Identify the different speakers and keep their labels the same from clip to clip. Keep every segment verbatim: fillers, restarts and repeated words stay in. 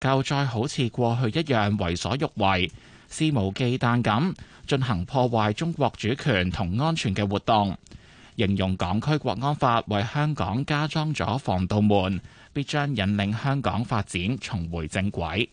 Speaker 1: 夠再好似過去一樣為所欲為，肆無忌憚咁進行破壞中國主權同安全嘅活動，形容港區國安法為香港加裝咗防盜門，必將引領香港發展重回正軌。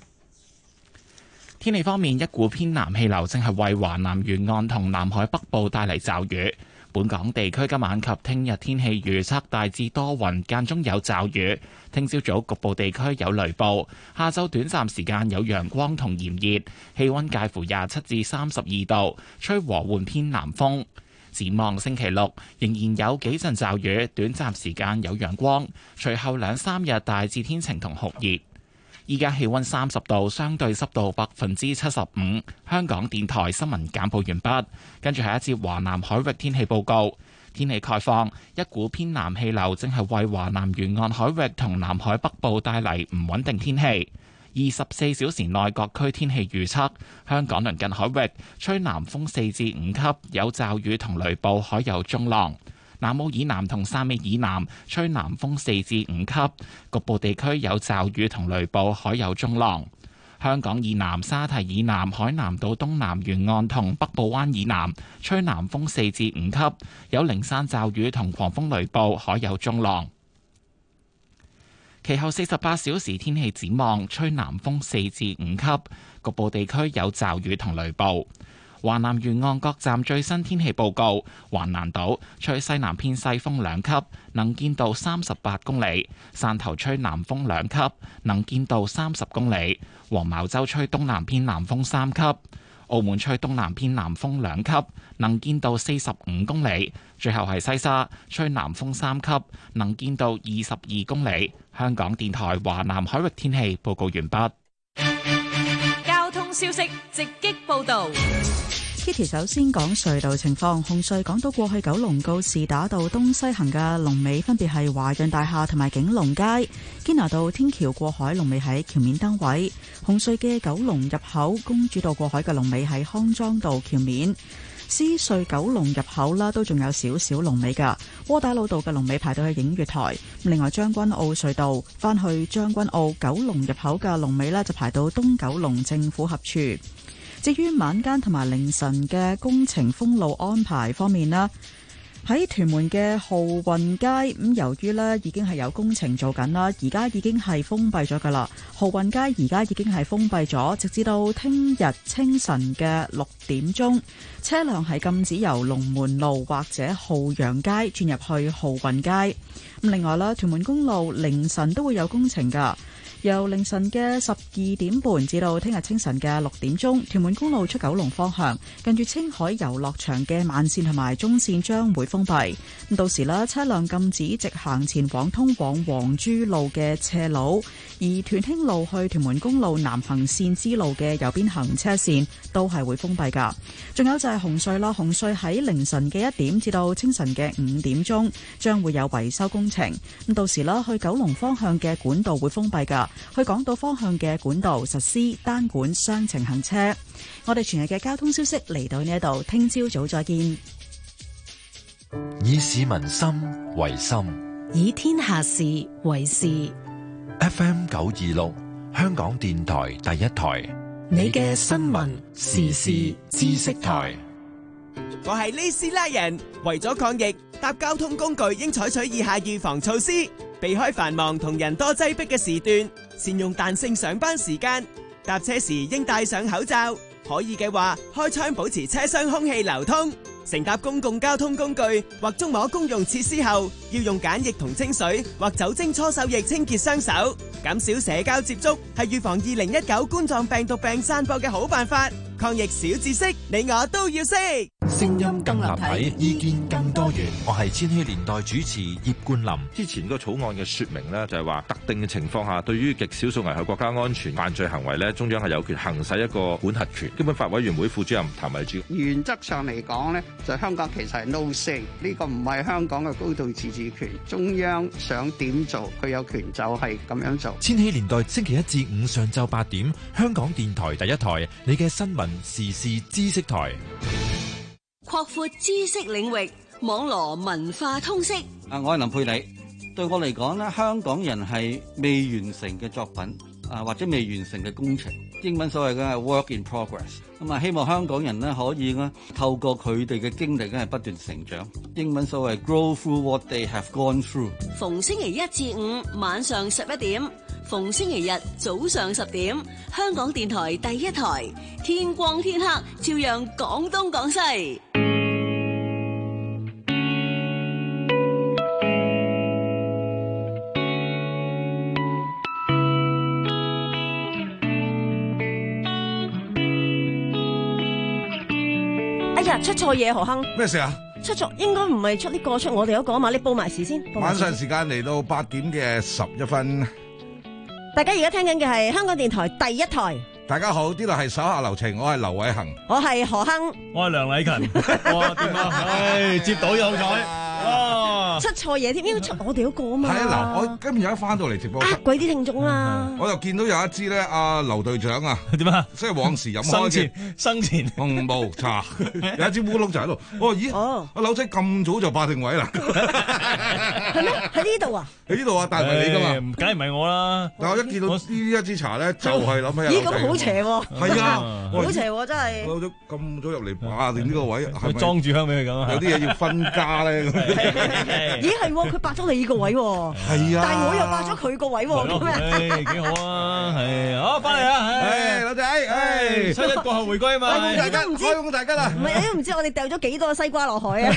Speaker 1: 天氣方面，一股偏南氣流正係為華南沿岸同南海北部帶嚟驟雨。本港地區今晚及聽日天氣預測大致多雲，間中有驟雨。聽朝早局部地區有雷暴，下晝短暫時間有陽光同炎熱，氣溫介乎廿七至三十二度，吹和緩偏南風。展望星期六仍然有幾陣驟雨，短暫時間有陽光，隨後兩三日大致天晴同酷熱。依家氣溫三十度，相對濕度百分之七十五。香港電台新聞簡報完畢，跟住係一節華南海域天氣報告。天氣概況，一股偏南氣流正係為華南沿岸海域同南海北部帶嚟唔穩定天氣。二十四小時內各區天氣預測：香港鄰近海域吹南風四至五級，有驟雨同雷暴，海有中浪。南澳以南同汕尾以南吹南風四至五級，局部地區有驟雨同雷暴，海有中浪。香港以南沙堤以南海南島東南沿岸同北部灣以南吹南風四至五級，有零散驟雨同狂風雷暴，海有中浪。其後四十八小時天氣展望，吹南風四至五級，局部地區有驟雨同雷暴。華南沿岸各站最新天氣報告：橫瀾島吹西南偏西風兩級，能見度三十八公里；汕頭吹南風兩級，能見度三十公里；黃茅洲吹東南偏南風三級；澳門吹東南偏南風兩級，能見度四十五公里；最後係西沙吹南風三級，能見度二十二公里。香港電台華南海域天氣報告完畢。
Speaker 2: 交通消息直擊報道。
Speaker 3: Kitty 首先講隧道情況，紅隧港島過去九龍告士打道東西行嘅龍尾分別係華潤大廈同埋景隆街，堅拿道天橋過海龍尾喺橋面燈位，紅隧嘅九龍入口公主道過海嘅龍尾喺康莊道橋面，獅隧九龍入口啦都仲有少少龍尾噶，窩打老道嘅龍尾排到去映月台，另外將軍澳隧道翻去將軍澳九龍入口嘅龍尾呢就排到東九龍政府合署。至於晚間同埋凌晨嘅工程封路安排方面啦，喺屯門嘅浩運街咁，由於呢已經係有工程做緊啦，而家已經係封閉咗噶啦。浩運街而家已經係封閉咗，直至到聽日清晨嘅六點鐘，車輛係禁止由龍門路或者浩洋街轉入去浩運街。咁另外啦，屯門公路凌晨都會有工程噶。由凌晨嘅十二點半至到聽日清晨嘅六點鐘，屯門公路出九龍方向，近住青海遊樂場嘅慢線同埋中線將會封閉。咁到時咧，車輛禁止直行前往通往黃珠路嘅斜路，而屯興路去屯門公路南行線支路嘅右邊行車線都係會封閉噶。仲有就係紅隧啦，紅隧喺凌晨嘅一點至到清晨嘅五點鐘將會有維修工程。咁到時啦，去九龍方向嘅管道會封閉噶。去港島方向嘅管道實施單管雙程行車。我哋全日嘅交通消息嚟到呢一度，聽朝早再見。
Speaker 4: 以市民心為心，
Speaker 2: 以天下事為事。
Speaker 4: F M 九二六，香港電台第一台，
Speaker 2: 你嘅新聞時事知識台。
Speaker 5: 我係呢斯拉人，為咗抗疫，搭交通工具應採取以下預防措施：避開繁忙同人多擠迫嘅時段，善用彈性上班時間，搭車時應戴上口罩，可以嘅話開窗保持車廂空氣流通。乘搭公共交通工具或觸摸公用設施後，要用梘液同清水或酒精搓手液清潔雙手。減少社交接觸係預防二零一九冠狀病毒病散播嘅好辦法。抗疫小知識，你我都要識。
Speaker 4: 聲音更立體，意見更多元。我係千禧年代主持葉冠霖。
Speaker 6: 之前個草案嘅說明呢，就係話特定嘅情況下，對於極少數危害國家安全犯罪行為呢，中央係有權行使一個管轄權。基本法委員會副主任譚惠珠：
Speaker 7: 原則上嚟講呢，就香港其實係 no say， 呢個唔係香港嘅高度自治權，中央想點做，佢有權就係咁樣做。
Speaker 4: 千禧年代星期一至五上晝八點，香港電台第一台，你嘅新聞時事知識台。
Speaker 2: 擴闊知識領域，網羅文化通識。
Speaker 8: 啊，我係林佩理。對我嚟講咧，香港人係未完成嘅作品， 啊或者未完成嘅工程，英文所謂嘅係 work in progress。咁啊，希望香港人咧可以咧透過佢哋嘅經歷咧係不斷成長。英文所謂 grow through what they have gone through。
Speaker 2: 逢星期一至五晚上十一點，逢星期日早上十點，香港電台第一台，天光天黑照樣講東講西。
Speaker 9: 出錯嘢何亨？
Speaker 10: 咩事啊？
Speaker 9: 出錯應該唔係出呢個，出我哋嗰個啊嘛！你報埋時先。
Speaker 10: 晚上時間嚟到八點嘅十一分。
Speaker 9: 大家而家聽緊嘅係香港電台第一台。
Speaker 10: 大家好，呢度係手下留情，我係劉偉恒，
Speaker 9: 我係何亨，
Speaker 11: 我係梁禮勤。哇，點啊？唉，接到有彩。哇！
Speaker 9: 出錯嘢添，因為出我哋嗰個啊嘛。
Speaker 10: 係啊，嗱，我今日一翻到嚟直播室，
Speaker 9: 呃鬼啲聽眾啦。
Speaker 10: 我就見到有一支咧，阿劉隊長啊，
Speaker 11: 點啊？
Speaker 10: 即係往時飲開嘅
Speaker 11: 生前
Speaker 10: 紅毛茶，有一支烏龍茶喺度。我話咦，阿劉仔咁早就霸定位啦？
Speaker 9: 係咩？喺呢度啊？
Speaker 10: 喺呢度啊，大圍你噶嘛？
Speaker 11: 梗係唔係我啦。
Speaker 10: 但我一見到呢一支茶咧，就係諗起。
Speaker 9: 咦，咁好邪喎！
Speaker 10: 係啊，
Speaker 9: 好邪喎，真係。
Speaker 10: 劉仔咁早入嚟霸定呢個位，係咪
Speaker 11: 裝住香俾佢咁啊？
Speaker 10: 有啲嘢要分家咧。
Speaker 9: 咦係喎，佢霸咗你個位喎，
Speaker 10: 係啊，
Speaker 9: 但係我又霸咗佢個位喎，咁
Speaker 11: 啊，幾好啊，係，好翻嚟啊，
Speaker 10: 誒，老仔，誒，
Speaker 11: 七一過後回歸啊嘛，
Speaker 9: 你都唔知，
Speaker 10: 開工大吉啦，
Speaker 9: 唔係你都唔知我哋掉咗幾多西瓜落海啊，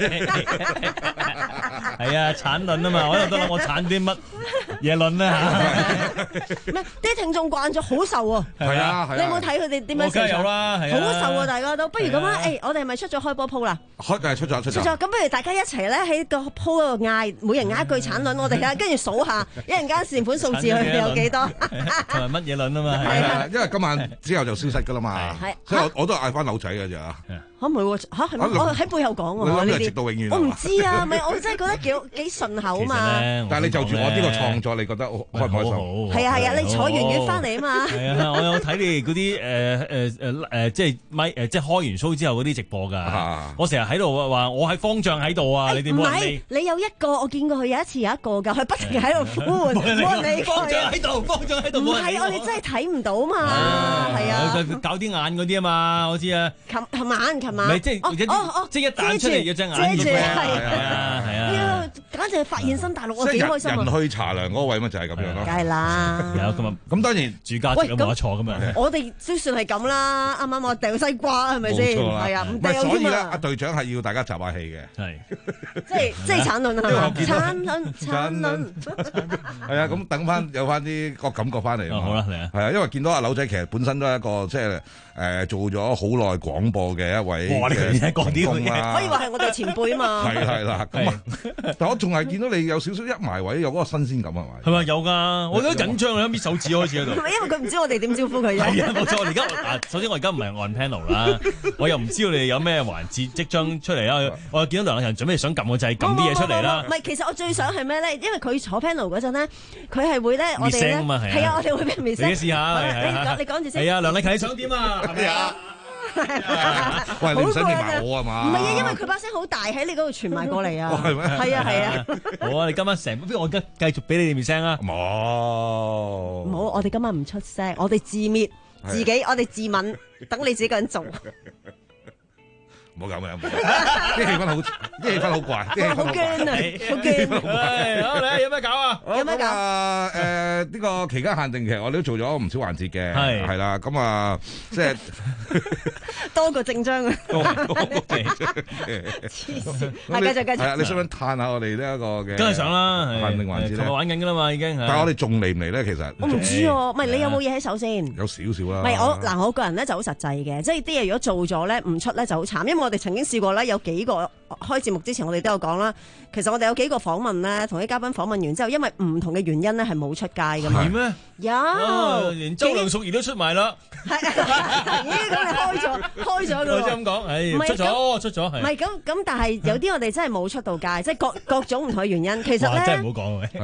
Speaker 11: 係啊，產卵啊嘛，我喺度諗我產啲乜嘢卵咧嚇，
Speaker 9: 唔係啲聽眾慣咗好受喎，
Speaker 10: 係啊，
Speaker 9: 你有冇睇佢哋點樣成長？
Speaker 11: 有啦，係
Speaker 9: 好受啊，大家都，不如咁啊，誒，我哋係咪出咗開波鋪啦？
Speaker 10: 開就係出咗出咗，
Speaker 9: 出咗，咁不如大家一齊咧喺個鋪嗰度嗌，每人嗌一句產卵，我哋嘅跟住數下，一陣間算盤數字佢有幾多，
Speaker 11: 同埋乜嘢卵啊嘛，
Speaker 10: 係啊，因為今晚之後就消失噶啦嘛，所以我我都嗌翻柳仔嘅咋。
Speaker 9: 嚇唔係喎，嚇係咪？我喺背後講喎，呢啲
Speaker 10: 直到永遠。
Speaker 9: 我唔知啊，唔係我真係覺得幾幾順口啊嘛。
Speaker 10: 但係你就住我呢個創作，你覺得開唔開心？
Speaker 9: 係啊係啊，你坐完月翻嚟啊嘛。
Speaker 11: 係啊，我有睇你哋嗰啲誒誒誒誒，即係咪誒即係開完 show 之後嗰啲直播㗎。我成日喺度話我係方丈喺度啊，你哋冇人理。
Speaker 9: 你有一個，我見過佢有一次有一個㗎，佢不停喺度呼喚，冇人理佢。
Speaker 11: 方丈喺度，方丈喺度。
Speaker 9: 唔係我哋真係睇唔到嘛，係啊。
Speaker 11: 搞啲眼嗰啲啊嘛，我知啊。
Speaker 9: 琴琴晚琴晚。
Speaker 11: 唔係即係。哦哦，即係一彈出嚟有隻眼嘅，
Speaker 9: 係
Speaker 11: 啊係啊，
Speaker 9: 簡直係發現新大陸，我幾開心啊！
Speaker 10: 人去茶涼嗰位咪就係咁樣咯，
Speaker 9: 梗係啦。
Speaker 11: 有咁啊，
Speaker 10: 咁當然
Speaker 11: 住家節都冇得錯噶嘛。
Speaker 9: 我哋都算係咁啦，啱啱我掉西瓜係咪先？係啊，唔掉添啊。
Speaker 10: 所以咧，阿隊長係要大家集下氣嘅，
Speaker 11: 係
Speaker 9: 即係即係產卵啊！產卵產卵，
Speaker 10: 係啊，咁等翻有翻啲個感覺翻嚟。
Speaker 11: 好啦，嚟啊！
Speaker 10: 係啊，因為見到阿柳仔其實本身都係一個即係誒做咗好耐廣播嘅一位。
Speaker 11: 哇！你而家講啲咁嘅，
Speaker 9: 可以話係我哋前輩啊嘛。
Speaker 10: 係係啦，咁啊，但我仲係見到你有少少一埋位，有嗰個新鮮感係咪？
Speaker 11: 係咪有㗎？我都緊張啊！搣手指開始喺度。
Speaker 9: 因為佢唔知我哋點招呼佢。
Speaker 11: 係啊，冇錯。我而家啊，首先我而家唔係按 panel 啦，我又唔知道你哋有咩環節即將出嚟啦。我又見到梁立勤準備想撳個掣，撳啲嘢出嚟啦。
Speaker 9: 唔係，其實我最想係咩咧？因為佢坐 panel 嗰陣咧，佢係會咧，我哋咧係啊，我哋會俾人滅聲。
Speaker 11: 你試下，
Speaker 9: 你講你講住先。
Speaker 11: 係啊，梁立勤你想點啊？係啊。
Speaker 10: 喂，你唔使連埋我啊嘛？
Speaker 9: 唔係啊，因為佢把聲好大，喺你嗰度傳埋過嚟啊。
Speaker 10: 係咩？
Speaker 9: 係啊係啊。
Speaker 11: 好啊，你今晚成，不如我而家繼續俾你哋滅聲啊。
Speaker 10: 冇
Speaker 9: 冇，我哋今晚唔出聲，我哋自滅自己，我哋自刎，等你自己個人做。
Speaker 10: 唔好咁樣，啲氣氛好，啲氣氛好怪，啲氣氛好
Speaker 9: 驚啊，好驚！
Speaker 11: 好嚟，有咩搞啊？
Speaker 9: 有咩搞？
Speaker 10: 誒誒，呢個期間限定，其實我哋都做咗唔少環節嘅，
Speaker 11: 係
Speaker 10: 係啦，咁啊，即係
Speaker 9: 多個正章啊！
Speaker 10: 多多個正章，
Speaker 9: 黐線，係繼續繼續。
Speaker 10: 係啊，你想唔想嘆下我哋呢一個嘅？
Speaker 11: 梗係想啦，
Speaker 10: 限定環節咧，
Speaker 11: 琴日玩緊㗎啦嘛，已經。
Speaker 10: 但係我哋仲嚟唔嚟咧？其實
Speaker 9: 我唔知喎，唔係你有冇嘢喺手先？
Speaker 10: 有少少啦。
Speaker 9: 唔係我嗱，我個人咧就好實際嘅，即係啲嘢如果做咗咧唔出咧就好慘，因為我哋曾經試過咧有幾個開節目之前，我哋都有講啦。其實我哋有幾個訪問咧，同啲嘉賓訪問完之後，因為唔同嘅原因咧係冇出街㗎嘛。
Speaker 11: 係咩？
Speaker 9: 有，
Speaker 11: 連周梁淑怡都出埋啦。
Speaker 9: 係，咦？咁你開咗開咗㗎喎。
Speaker 11: 我咁講，係出咗出咗係。
Speaker 9: 唔係咁咁，但係有啲我哋真係冇出到街，即係各各種唔同嘅原因。其實咧，
Speaker 11: 真係唔好講。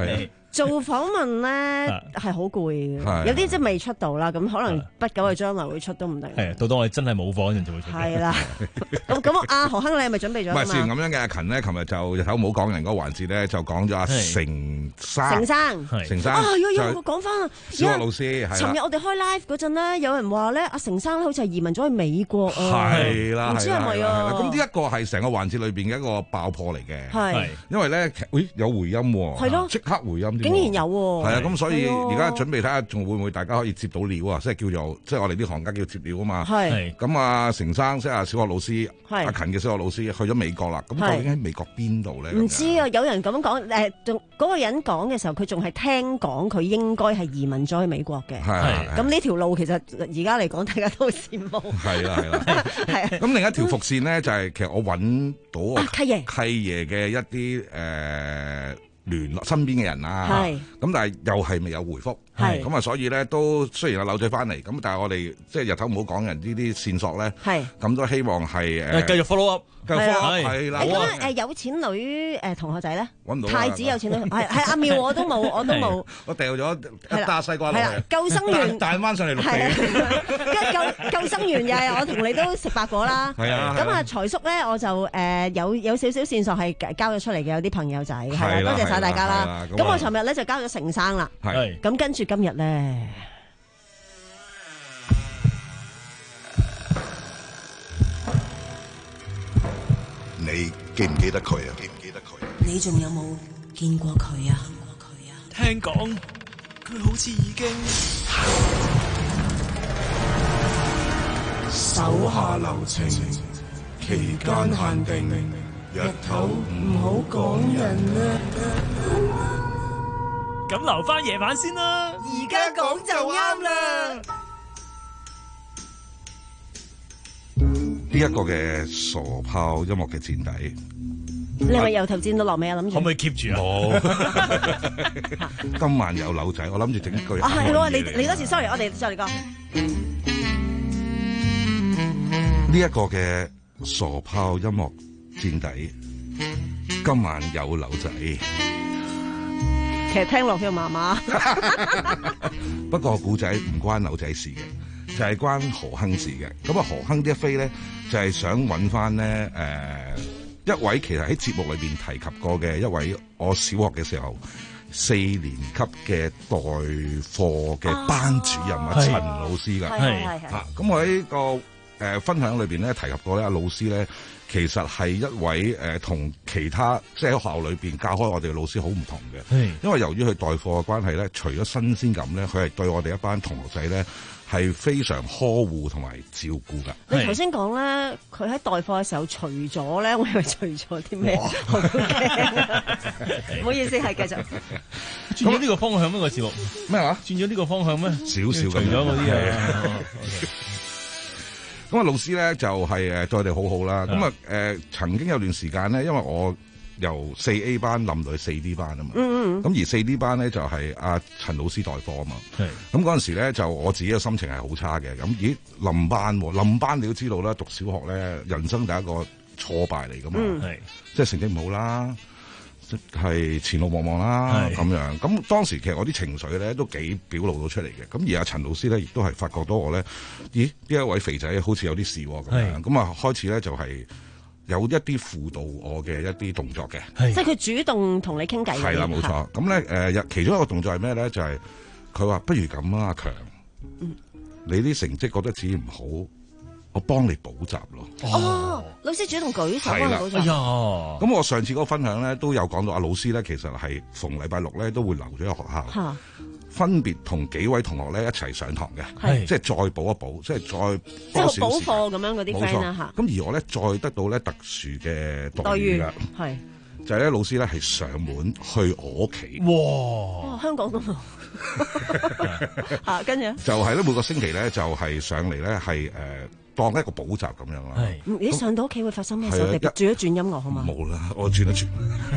Speaker 9: 做訪問咧係好攰嘅，有啲即係未出道啦，咁可能不久嘅將來會出都唔定。
Speaker 11: 係，到當我哋真係冇訪嗰陣就會出。
Speaker 9: 係啦，咁咁阿何亨你係咪準備咗？
Speaker 10: 唔係，事咁樣嘅。阿勤呢，琴日就日頭冇講人嗰個環節咧，就講咗阿成生。
Speaker 9: 成生，
Speaker 10: 成生。
Speaker 9: 啊，有有我講翻啊！
Speaker 10: 小學老師係。
Speaker 9: 尋日我哋開 live 嗰陣咧，有人話咧，阿成生咧好似係移民咗去美國啊。
Speaker 10: 係啦，
Speaker 9: 唔知係咪啊？
Speaker 10: 咁呢一個係成個環節裏邊嘅一個爆破嚟嘅。
Speaker 9: 係。
Speaker 10: 因為咧，誒有回音喎。係咯。即刻回音。
Speaker 9: 竟然有喎。
Speaker 10: 係啊，咁所以而家準備睇下，仲會唔會大家可以接到料啊？即係叫做，即係我哋啲行家叫接料啊嘛。
Speaker 9: 係。
Speaker 10: 咁啊，成生即係阿小學老師，阿勤嘅小學老師去咗美國啦。咁究竟喺美國邊度咧？
Speaker 9: 唔知啊，有人咁講，誒，仲嗰個人講嘅時候，佢仲係聽講佢應該係移民咗去美國嘅。
Speaker 10: 係。
Speaker 9: 咁呢條路其實而家嚟講，大家都好羨慕。
Speaker 10: 係啦，係啦。係啊。咁另一條伏線咧，就係其實我揾到
Speaker 9: 契爺
Speaker 10: 契爺嘅一啲誒。聯絡身邊嘅人啊，咁但係又係未有回覆，咁啊所以咧都雖然有柳仔翻嚟，咁但係我哋即係日頭唔好講人呢啲線索咧，咁都希望係誒
Speaker 11: 繼續 follow up，
Speaker 10: 繼續 follow up 係啦。
Speaker 9: 咁誒有錢女誒同學仔咧，
Speaker 10: 揾到
Speaker 9: 太子有錢女係係阿妙我都冇，我都冇，
Speaker 10: 我掉咗一打西瓜落嚟，
Speaker 9: 救生員
Speaker 10: 彈翻上嚟陸地，
Speaker 9: 跟住救救生員又係我同你都食白果啦，
Speaker 10: 係啊。
Speaker 9: 咁啊財叔咧我就誒有有少少線索係交咗出嚟嘅，有啲朋友仔係啦，多謝晒大家啦。咁我尋日咧就交咗成生啦，咁跟住今日咧，
Speaker 12: 你記唔記得佢啊？記唔記得佢？
Speaker 2: 你仲有冇見過佢啊？
Speaker 13: 聽講佢好似已經
Speaker 12: 手下留情，期間限定，日頭唔好講人啊！
Speaker 13: 咁留翻夜晚先啦，
Speaker 2: 而家講就啱啦。
Speaker 10: 呢一個嘅傻炮音樂嘅墊底，
Speaker 9: 你係咪由頭墊到落尾啊？諗住
Speaker 11: 可唔可以 keep 住啊？
Speaker 10: 冇。今晚有柳仔，我諗住整句。
Speaker 9: 啊係喎，你你多次 sorry， 我哋再嚟講。
Speaker 10: 呢一個嘅傻炮音樂墊底，今晚有柳仔。
Speaker 9: 其實聽落去麻麻，
Speaker 10: 不過古仔唔關柳仔事嘅，就係、是、關何亨事嘅。咁啊，何亨呢一飛咧，就係、是、想揾翻咧誒一位其實喺節目裏邊提及過嘅一位，我小學嘅時候四年級嘅代課嘅班主任啊，陳老師㗎。
Speaker 9: 係係
Speaker 10: 係。咁我喺個誒、呃、分享裏邊咧提及過咧，阿老師咧。其實係一位誒同、呃、其他即係喺學校裏邊教開我哋嘅老師好唔同嘅，因為由於佢代課嘅關係咧，除咗新鮮感咧，佢係對我哋一班同學仔咧係非常呵護同埋照顧㗎。
Speaker 9: 你頭先講咧，佢喺代課嘅時候除咗咧，我以為除咗啲咩？好驚！唔好意思，係繼續。
Speaker 11: 轉咗呢個方向咩？個節目
Speaker 10: 咩話？
Speaker 11: 轉咗呢個方向咩？
Speaker 10: 少少咁。
Speaker 11: 除咗嗰啲啊。
Speaker 10: 咁啊，老師咧就係誒對我哋好好啦。咁啊誒，曾經有段時間咧，因為我由四 A 班冧到去四 D 班啊嘛。嗯嗯。咁而四 D 班咧就係阿陳老師代課啊嘛。係。咁嗰陣時咧就我自己嘅心情係好差嘅。咁咦冧班喎，冧班你都知道啦，讀小學咧人生第一個挫敗嚟噶嘛。嗯。係。即係成績唔好啦。係前路茫茫啦，咁樣咁當時其實我啲情緒咧都幾表露到出嚟嘅。咁而阿陳老師咧亦都係發覺到我咧，咦呢一位肥仔好似有啲事咁樣，咁啊開始咧就係有一啲輔導我嘅一啲動作嘅，
Speaker 9: 即係佢主動同你傾偈。
Speaker 10: 係啦，冇錯。咁咧誒，其中一個動作係咩咧？就係佢話不如咁啊，阿強，嗯、你啲成績覺得自己唔好。我幫你補習咯。
Speaker 9: 哦，老師主動舉手幫你補習。哎呀，
Speaker 10: 咁我上次嗰個分享咧都有講到，阿老師咧其實係逢禮拜六咧都會留咗喺學校，分別同幾位同學咧一齊上堂嘅，即係再補一補，即係再
Speaker 9: 即係補課咁樣嗰啲 friend 啦嚇。
Speaker 10: 咁而我咧再得到咧特殊嘅待遇㗎，係就係咧老師咧係上門去我屋企。
Speaker 9: 哇！香港都冇嚇，跟住
Speaker 10: 就係咧每個星期咧就係上嚟咧係誒。當一個補習咁樣啦。
Speaker 9: 你上到屋企會發生咩事？我哋轉一轉音樂好嘛？
Speaker 10: 冇啦，我轉一轉。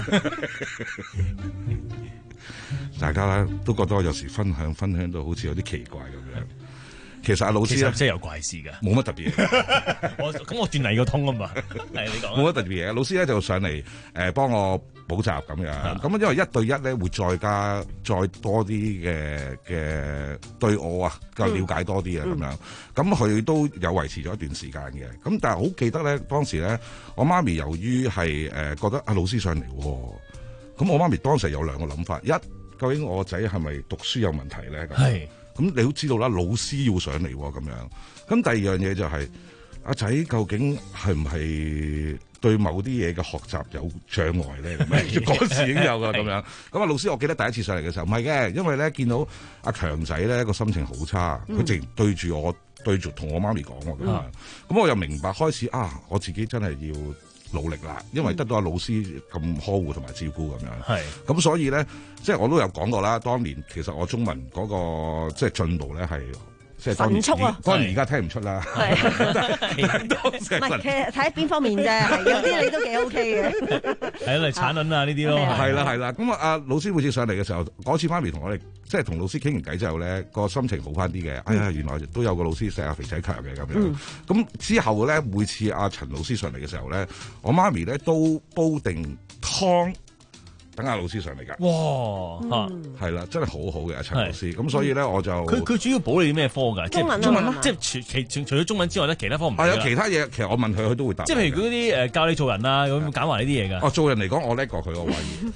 Speaker 10: 大家咧都覺得我有時分享分享到好似有啲奇怪咁樣。其實阿老師咧，
Speaker 11: 即係有怪事㗎，
Speaker 10: 冇乜特別嘢。
Speaker 11: 我咁我轉嚟個通啊嘛，係你講。
Speaker 10: 冇乜特別嘢，老師咧就上嚟誒幫我補習咁樣。咁因為一對一咧會再加再多啲嘅嘅對我啊夠了解多啲啊咁樣。咁佢都有維持咗一段時間嘅。咁但係好記得咧，當時咧我媽咪由於係誒覺得阿老師上嚟喎，咁我媽咪當時有兩個諗法：一，究竟我個仔係咪讀書有問題咧？係。咁你都知道啦，老師要上嚟喎咁樣。咁第二樣嘢就係、是、阿仔究竟係唔係對某啲嘢嘅學習有障礙咧？咁樣嗰時已經有噶咁樣。咁啊，老師，我記得第一次上嚟嘅時候，唔係嘅，因為咧見到阿強仔咧個心情好差，佢直對住我對住同我媽咪講喎咁樣。咁我又明白開始啊，我自己真係要努力啦，因為得到阿老師咁呵護同埋照顧咁樣。係，咁所以咧，即係我都有講過啦。當年其實我中文嗰、那個即係進步咧係即係迅速啊。當然而家聽唔出啦。係，唔係其實睇邊方面啫，有啲你都幾 OK 嘅。係啦，產卵啊呢啲咯。係啦係啦，咁啊阿老師每次上嚟嘅時候，嗰次媽咪同我哋即係同老師傾完偈之後咧，個心情好翻啲嘅。哎呀，原來都有個老師錫阿肥仔強嘅咁樣。咁、嗯、之後咧，每次阿陳老師上嚟嘅時候咧，我媽咪咧都煲定湯等阿老師上嚟㗎。哇！嚇，係啦，真係好好嘅阿陳老師。咁所以咧，我就佢佢主要補你啲咩科㗎？中文中文咯，即係除其除咗中文之外咧，其他科唔係。有其他嘢，其實我問佢，佢都會答。即係譬如嗰啲誒教你做人啊，咁簡華呢啲嘢㗎。哦，做人嚟講，我叻過佢，我懷疑。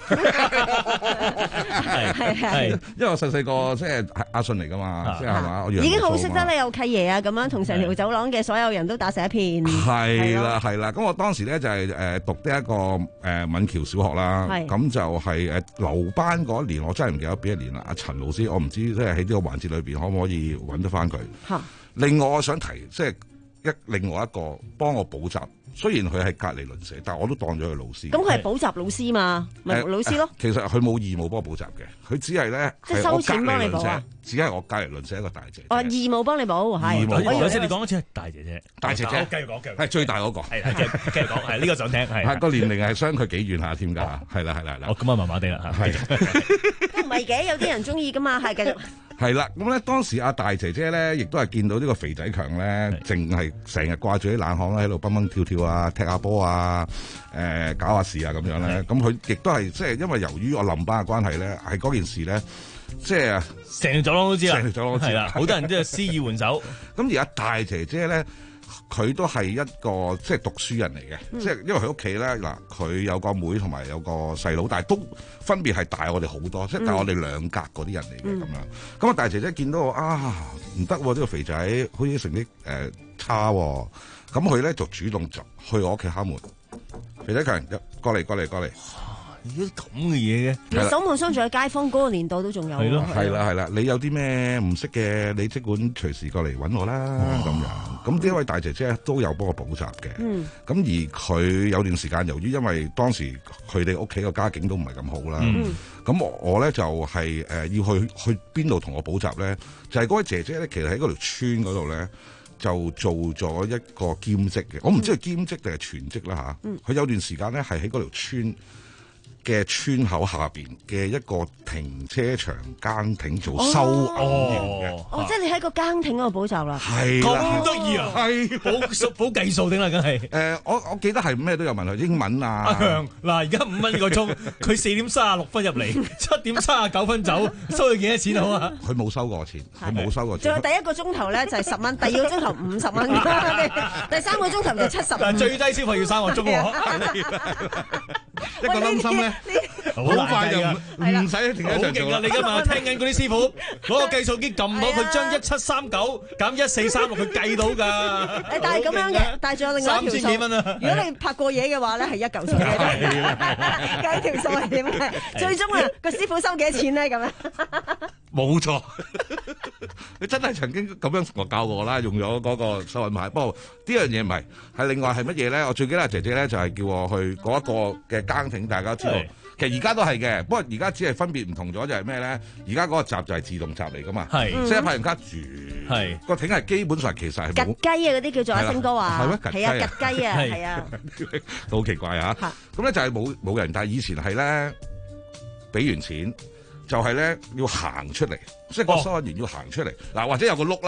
Speaker 10: 係係係，因為我細細個即係阿信嚟噶嘛，即係係嘛，已經好識得你有契爺啊，咁樣同成條走廊嘅所有人都打成一片。係啦係啦，咁我當時咧就係誒讀呢一個誒閩僑小學啦，咁就係誒留班嗰一年，我真係唔記得邊一年啦。阿陳老師，我唔知即係喺呢個環節裏邊可唔可以揾得翻佢。另外我想提即係一另外一個幫我補習。雖然佢係隔離鄰舍，但係我都當咗佢老師。咁佢係補習老師嘛，咪老師咯。其實佢冇義務幫我補習嘅，佢只係咧即係收錢幫你補啊。只係我隔離鄰舍一個大姐。哦，義務幫你補係。義務。我先你講一次係大姐姐。大姐姐。繼續講，繼續。係最大嗰個。係係，繼續講，係呢個想聽係。係個年齡係相距幾遠下添㗎？係啦係啦係啦。哦，咁啊麻麻地啦嚇。係。都唔係嘅，有啲人中意㗎嘛，係繼續。係啦，咁咧當時阿大姐姐咧，亦都係見到呢個肥仔強咧，淨係成日掛住啲冷巷咧喺度蹦蹦跳跳啊，踢下波啊，誒、呃、搞下事啊咁樣咧。咁佢亦都係即係因為由於我冧班嘅關係咧，係嗰件事咧，即係成條走廊都知啦，成條走廊都知啦，好多人都係施以援手。咁而家大姐姐咧，佢都係一個即係讀書人嚟嘅，嗯、即係因為佢屋企咧嗱，佢有個妹同埋有個細佬，但係都分別係大我哋好多，即係、嗯、大我哋兩格嗰啲人嚟嘅咁樣。咁啊，大姐姐見到我啊，唔得喎，呢、呢個肥仔好似成績誒差喎、啊，咁佢咧就主動就去我屋企敲門，肥仔強，過嚟過嚟過嚟。有啲咁嘅嘢嘅，你守望相助嘅街坊嗰個年代都仲有。係咯，係啦係啦，你有啲咩唔識嘅，你即管隨時過嚟揾我啦咁樣。咁呢位大姐姐都有幫我補習嘅。嗯。咁而佢有段時間，由於因為當時佢哋屋企個家境都唔係咁好啦。嗯。咁我咧就係誒要去去邊度同我補習咧？就係嗰位姐姐咧，其實喺嗰條村嗰度咧。就做咗一個兼職嘅，我唔知係兼職定係全職啦嚇。佢、嗯、有段時間咧係喺嗰條村嘅村口下邊嘅一個停車場更亭做收銀員嘅。哦，哦，即係你喺個更亭嗰度補習啦。係咁得意啊！係補數補計數定啦，梗係。誒、呃，我我記得係咩都有問佢英文啊。阿強，嗱而家五蚊一個鐘，佢四點三十六分入嚟，七點三十九分走，收佢幾多錢好啊？佢冇收過錢，佢冇收過錢。仲有第一個鐘頭咧就係十蚊，第二個鐘頭五十蚊，第三個鐘頭就七十。但係最低消費要三個鐘喎。一個冧心咧，好快就唔使停一場做啦。你今日聽緊嗰啲師傅攞個計數機撳到佢將一七三九減一四三六，佢計到㗎。誒，但係咁樣嘅，但係仲有另外一條數。三千幾蚊啊！如果你拍過嘢嘅話咧，係一嚿數嘅。計條數係點咧？最終啊，個師傅收幾多錢咧？咁樣冇錯，佢真係曾經咁樣同我教過啦，用咗嗰個收銀牌。不過呢樣嘢唔係，係另外係乜嘢咧？我最記得姐姐咧就係叫我去嗰一個嘅更亭，大家知道。其實而家都係嘅，不過而家只係分別唔同咗，就係咩咧？而家嗰個閘就係自動閘嚟噶嘛，即係派人家住，個亭係基本上其實係冇吉雞啊，嗰啲叫做阿星哥話係咩？係啊，吉雞啊，係啊，都好奇怪啊！咁咧就係冇冇人，但係以前係咧俾完錢就係咧要行出嚟，即係個收銀員要行出嚟嗱，或者有個碌啦。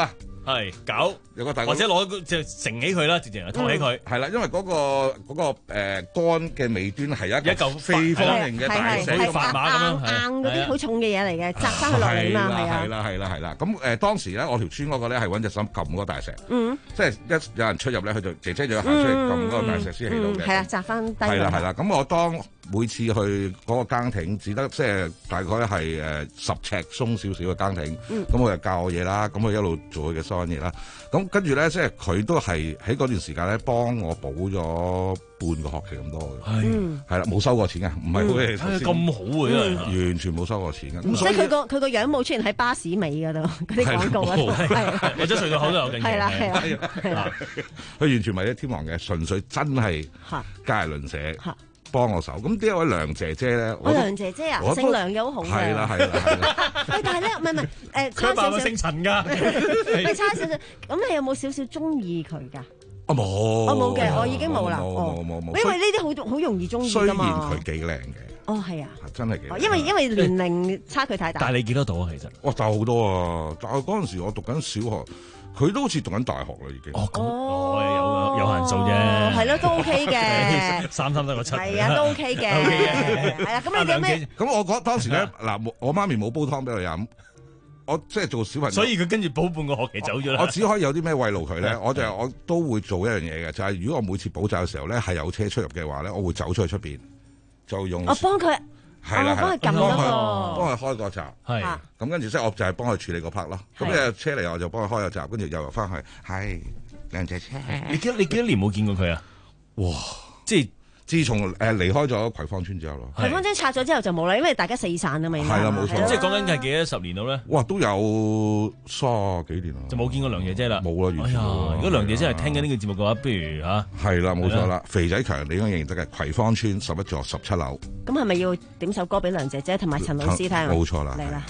Speaker 11: 係搞
Speaker 10: 有個大
Speaker 11: 或者攞即係承起佢啦，直情托起佢。
Speaker 10: 係啦，因為嗰個嗰個誒杆嘅尾端係一
Speaker 11: 一嚿
Speaker 10: 四方形嘅大石，
Speaker 11: 好似砝碼咁樣，
Speaker 9: 硬嗰啲好重嘅嘢嚟嘅，砸翻佢落嚟嘛，係啊。
Speaker 10: 係啦係啦係啦，咁誒當時咧，我條村嗰個咧係揾隻手撳嗰個大石，
Speaker 9: 嗯，
Speaker 10: 即係一有人出入咧，佢就姐姐就要行出嚟撳嗰個大石先起到嘅。
Speaker 9: 係啊，砸翻低。
Speaker 10: 係啦係啦，咁我當每次去嗰個更艇，只得即係大概係誒十尺鬆少少嘅更艇，咁佢就教我嘢啦，咁佢一路做佢嘅收銀嘢啦。咁跟住咧，即係佢都係喺嗰段時間咧，幫我補咗半個學期咁多嘅。係係啦，冇收過錢嘅，唔係好似頭先
Speaker 11: 咁好嘅，真係
Speaker 10: 完全冇收過錢嘅。
Speaker 9: 咁所以佢個佢個樣冇出現喺巴士尾嗰度嗰啲廣告啊，
Speaker 11: 或者隧道口都有嘅。
Speaker 9: 係啦係啦係啦，
Speaker 10: 佢完全唔係一天王嘅，純粹真係加鄰社幫我手。咁呢一位梁姐姐咧，
Speaker 9: 我梁姐姐啊，姓梁嘅好紅嘅。係
Speaker 10: 啦係啦係啦。
Speaker 9: 喂，但係咧，唔係唔係誒，
Speaker 11: 佢爸爸姓陳㗎。
Speaker 9: 咪差少少，咁你有冇少少中意佢㗎？
Speaker 10: 我冇，
Speaker 9: 我冇嘅，我已經冇啦。
Speaker 10: 冇冇冇冇。
Speaker 9: 因為呢啲好好容易中意㗎嘛。
Speaker 10: 雖然佢幾靚嘅。
Speaker 9: 哦，係啊。
Speaker 10: 真係幾靚。
Speaker 9: 因為因為年齡差距太大。
Speaker 11: 但係你幾多度啊？其實。
Speaker 10: 哇，大好多啊！但係嗰陣時我讀緊小學。佢都好似讀緊大學啦，已經。
Speaker 11: 哦，咁有有限數啫。
Speaker 9: 係咯，都 OK 嘅。
Speaker 11: 三三得個七。
Speaker 9: 係啊，都 OK 嘅。OK 嘅。係啊，咁你有咩？
Speaker 10: 咁我覺當時咧，嗱，我媽咪冇煲湯俾我飲，我即係做小朋友。
Speaker 11: 所以佢跟住補半個學期走咗啦。
Speaker 10: 我只可以有啲咩慰勞佢咧，我就我都會做一樣嘢嘅，就係如果我每次補習嘅時候咧，係有車出入嘅話咧，我會走出去出邊，就用。
Speaker 9: 我幫佢。
Speaker 10: 係啦，
Speaker 9: 幫佢撳嗰個，
Speaker 10: 幫佢開個閘，係咁跟住即係我就係幫佢處理個 part 咯。咁咧車嚟我就幫佢開個閘，跟住又入翻去。係靚仔車，
Speaker 11: 你幾你幾多年冇見過佢啊？哇！即係
Speaker 10: 自從誒離開咗葵芳村之後咯。
Speaker 9: 葵芳村拆咗之後就冇啦，因為大家四散啊嘛。
Speaker 10: 係啦，冇錯。
Speaker 11: 即係講緊係幾多十年到咧？
Speaker 10: 哇！都有卅幾年啦。
Speaker 11: 就冇見過梁姐姐啦。冇啦，
Speaker 10: 完全。
Speaker 11: 如果梁姐姐係聽緊呢個節目嘅話，不如嚇。
Speaker 10: 係啦，冇錯啦。肥仔強你應該認得嘅葵芳村十一座十七樓。
Speaker 9: 咁係咪要點首歌俾梁姐姐同埋陳老師聽？
Speaker 10: 冇錯啦。
Speaker 9: 嚟啦！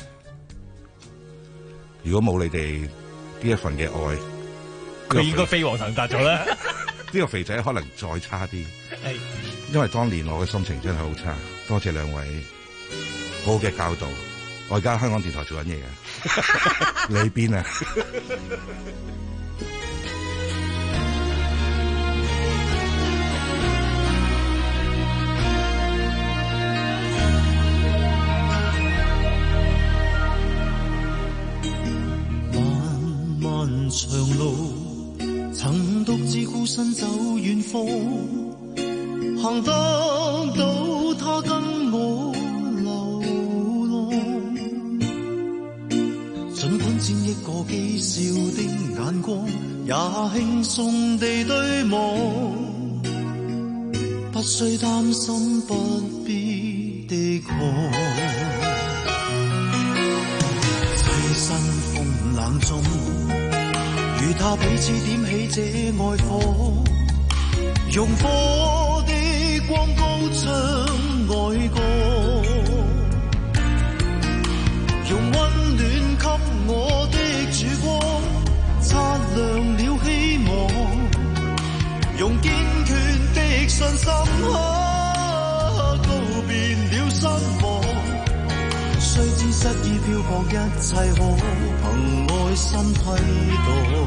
Speaker 10: 如果冇你哋呢一份嘅愛，
Speaker 11: 佢應該飛黃騰達咗啦。
Speaker 10: 呢個肥仔可能再差啲，因為當年我嘅心情真係好差。多謝兩位好嘅教導，我而家香港電台做緊嘢嘅，你邊啊？
Speaker 14: 漫漫長路。曾獨自孤身走遠方，行得到他跟我流浪。儘管沾一個譏笑的眼光，也輕鬆地對望，不需擔心，不必地狂。棲身風冷中，與他彼此點起這愛火，用火的光高唱愛歌，用溫暖給我的曙光，擦亮了希望，用堅決的信心告別了失望。雖知失意漂泊，一切可憑愛心替代。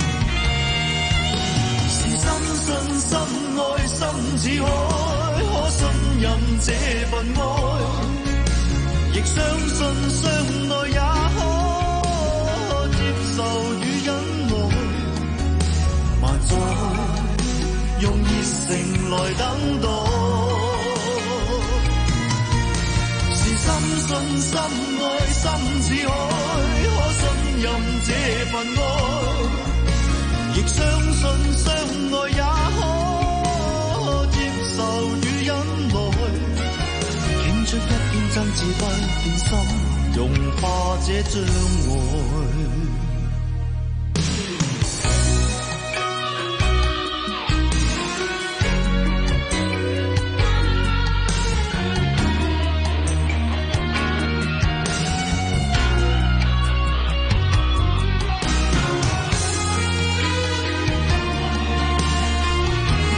Speaker 14: 是深信深愛心似海，可信任這份愛，亦相信相愛也可接受與忍耐。萬載用熱誠來等待。深信深愛心似海，可信任這份愛，亦相信相愛也可接受與忍耐。傾出一片真摯不變心，融化這障礙。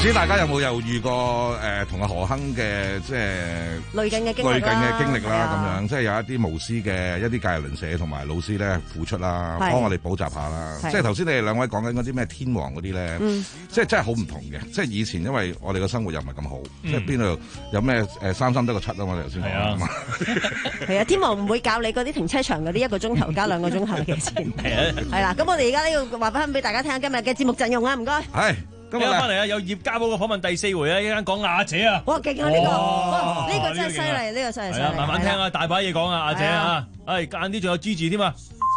Speaker 10: 知大家有冇又遇過誒同阿何亨嘅即係
Speaker 9: 類近嘅經歷
Speaker 10: 類近嘅經歷啦，咁
Speaker 9: 啊
Speaker 10: 樣即係有一啲無私嘅一啲介入鄰舍同埋老師咧付出啦，
Speaker 9: 係
Speaker 10: 幫我哋補習下啦。
Speaker 9: 係
Speaker 10: 即係頭先你哋兩位講緊嗰啲咩天王嗰啲咧，
Speaker 9: 嗯
Speaker 10: 即係真係好唔同嘅。即係以前因為我哋嘅生活又唔係咁好，
Speaker 9: 嗯
Speaker 10: 即係邊度有咩誒三三得個七啊嘛，我哋頭先講啊嘛。
Speaker 9: 係啊，天王唔會教你嗰啲停車場嗰啲一個鐘頭加兩個鐘頭嘅錢。係啦，咁我哋而家呢個話翻俾大家聽今日嘅節目陣容啊，唔該。
Speaker 10: 係。
Speaker 11: 今日翻嚟啊，有葉家寶嘅訪問第四回啊，一陣講亞姐啊，
Speaker 9: 哇，勁啊呢個，哇呢個真係犀利，呢個真係犀利。
Speaker 11: 係啊，慢慢聽啊，大把嘢講啊，亞姐啊，唉，間啲仲有 Gigi 添啊。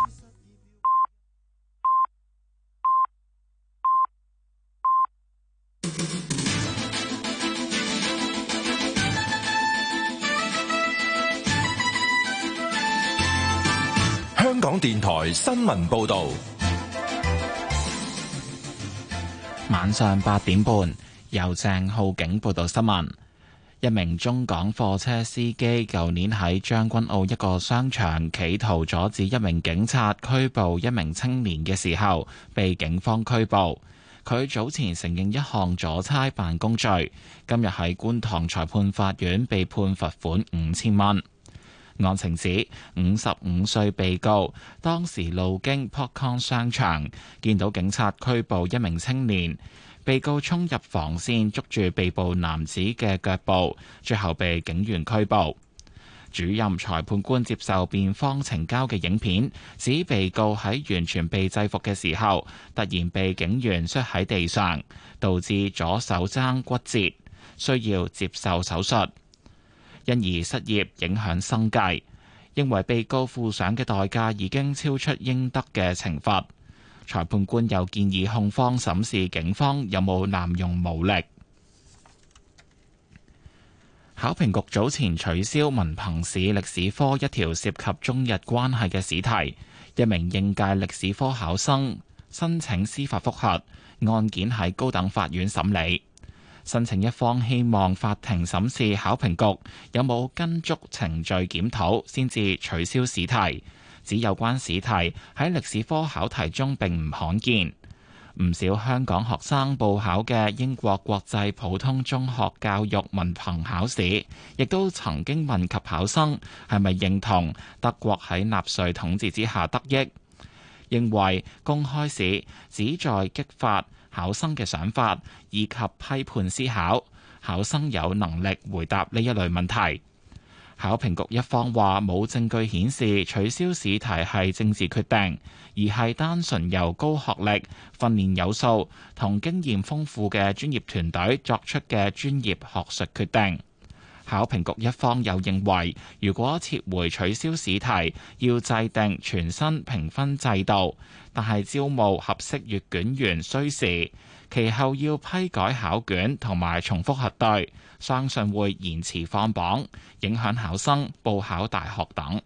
Speaker 4: 香港電台新聞報導。
Speaker 1: 晚上八點半，由鄭浩景報道新聞。一名中港貨車司機舊年喺將軍澳一個商場企圖阻止一名警察拘捕一名青年嘅時候，被警方拘捕。佢早前承認一項阻差辦公罪，今日喺觀塘裁判法院被判罰款五千蚊。案情指，五十五歲被告當時路經 Popcorn 商場，見到警察拘捕一名青年，被告衝入防線捉住被捕男子嘅腳部，最後被警員拘捕。主任裁判官接受辯方呈交嘅影片，指被告喺完全被制服嘅時候，突然被警員摔喺地上，導致左手踭骨折，需要接受手術。因而失業，影響生計，認為被告付上嘅代價已經超出應得嘅懲罰。裁判官又建議控方審視警方有冇濫用武力。考評局早前取消文憑試歷史科一條涉及中日關係嘅試題，一名應屆歷史科考生申請司法覆核，案件喺高等法院審理。申請一方希望法庭審視考評局有冇跟足程序檢討，先至取消試題。指有關試題喺歷史科考題中並唔罕見。唔少香港學生報考嘅英國國際普通中學教育文憑考試，亦都曾經問及考生係咪認同德國喺納粹統治之下得益，認為公開試旨在激發考生嘅想法以及批判思考，考生有能力回答呢一類問題。考評局一方話冇證據顯示取消試題係政治決定，而係單純由高學歷、訓練有素同經驗豐富嘅專業團隊作出嘅專業學術決定。考評局一方又認為，如果撤回取消試題，要制定全新評分制度，但係招募合適閱卷員需時，其後要批改考卷同埋重複核對，相信會延遲放榜，影響考生報考大學等。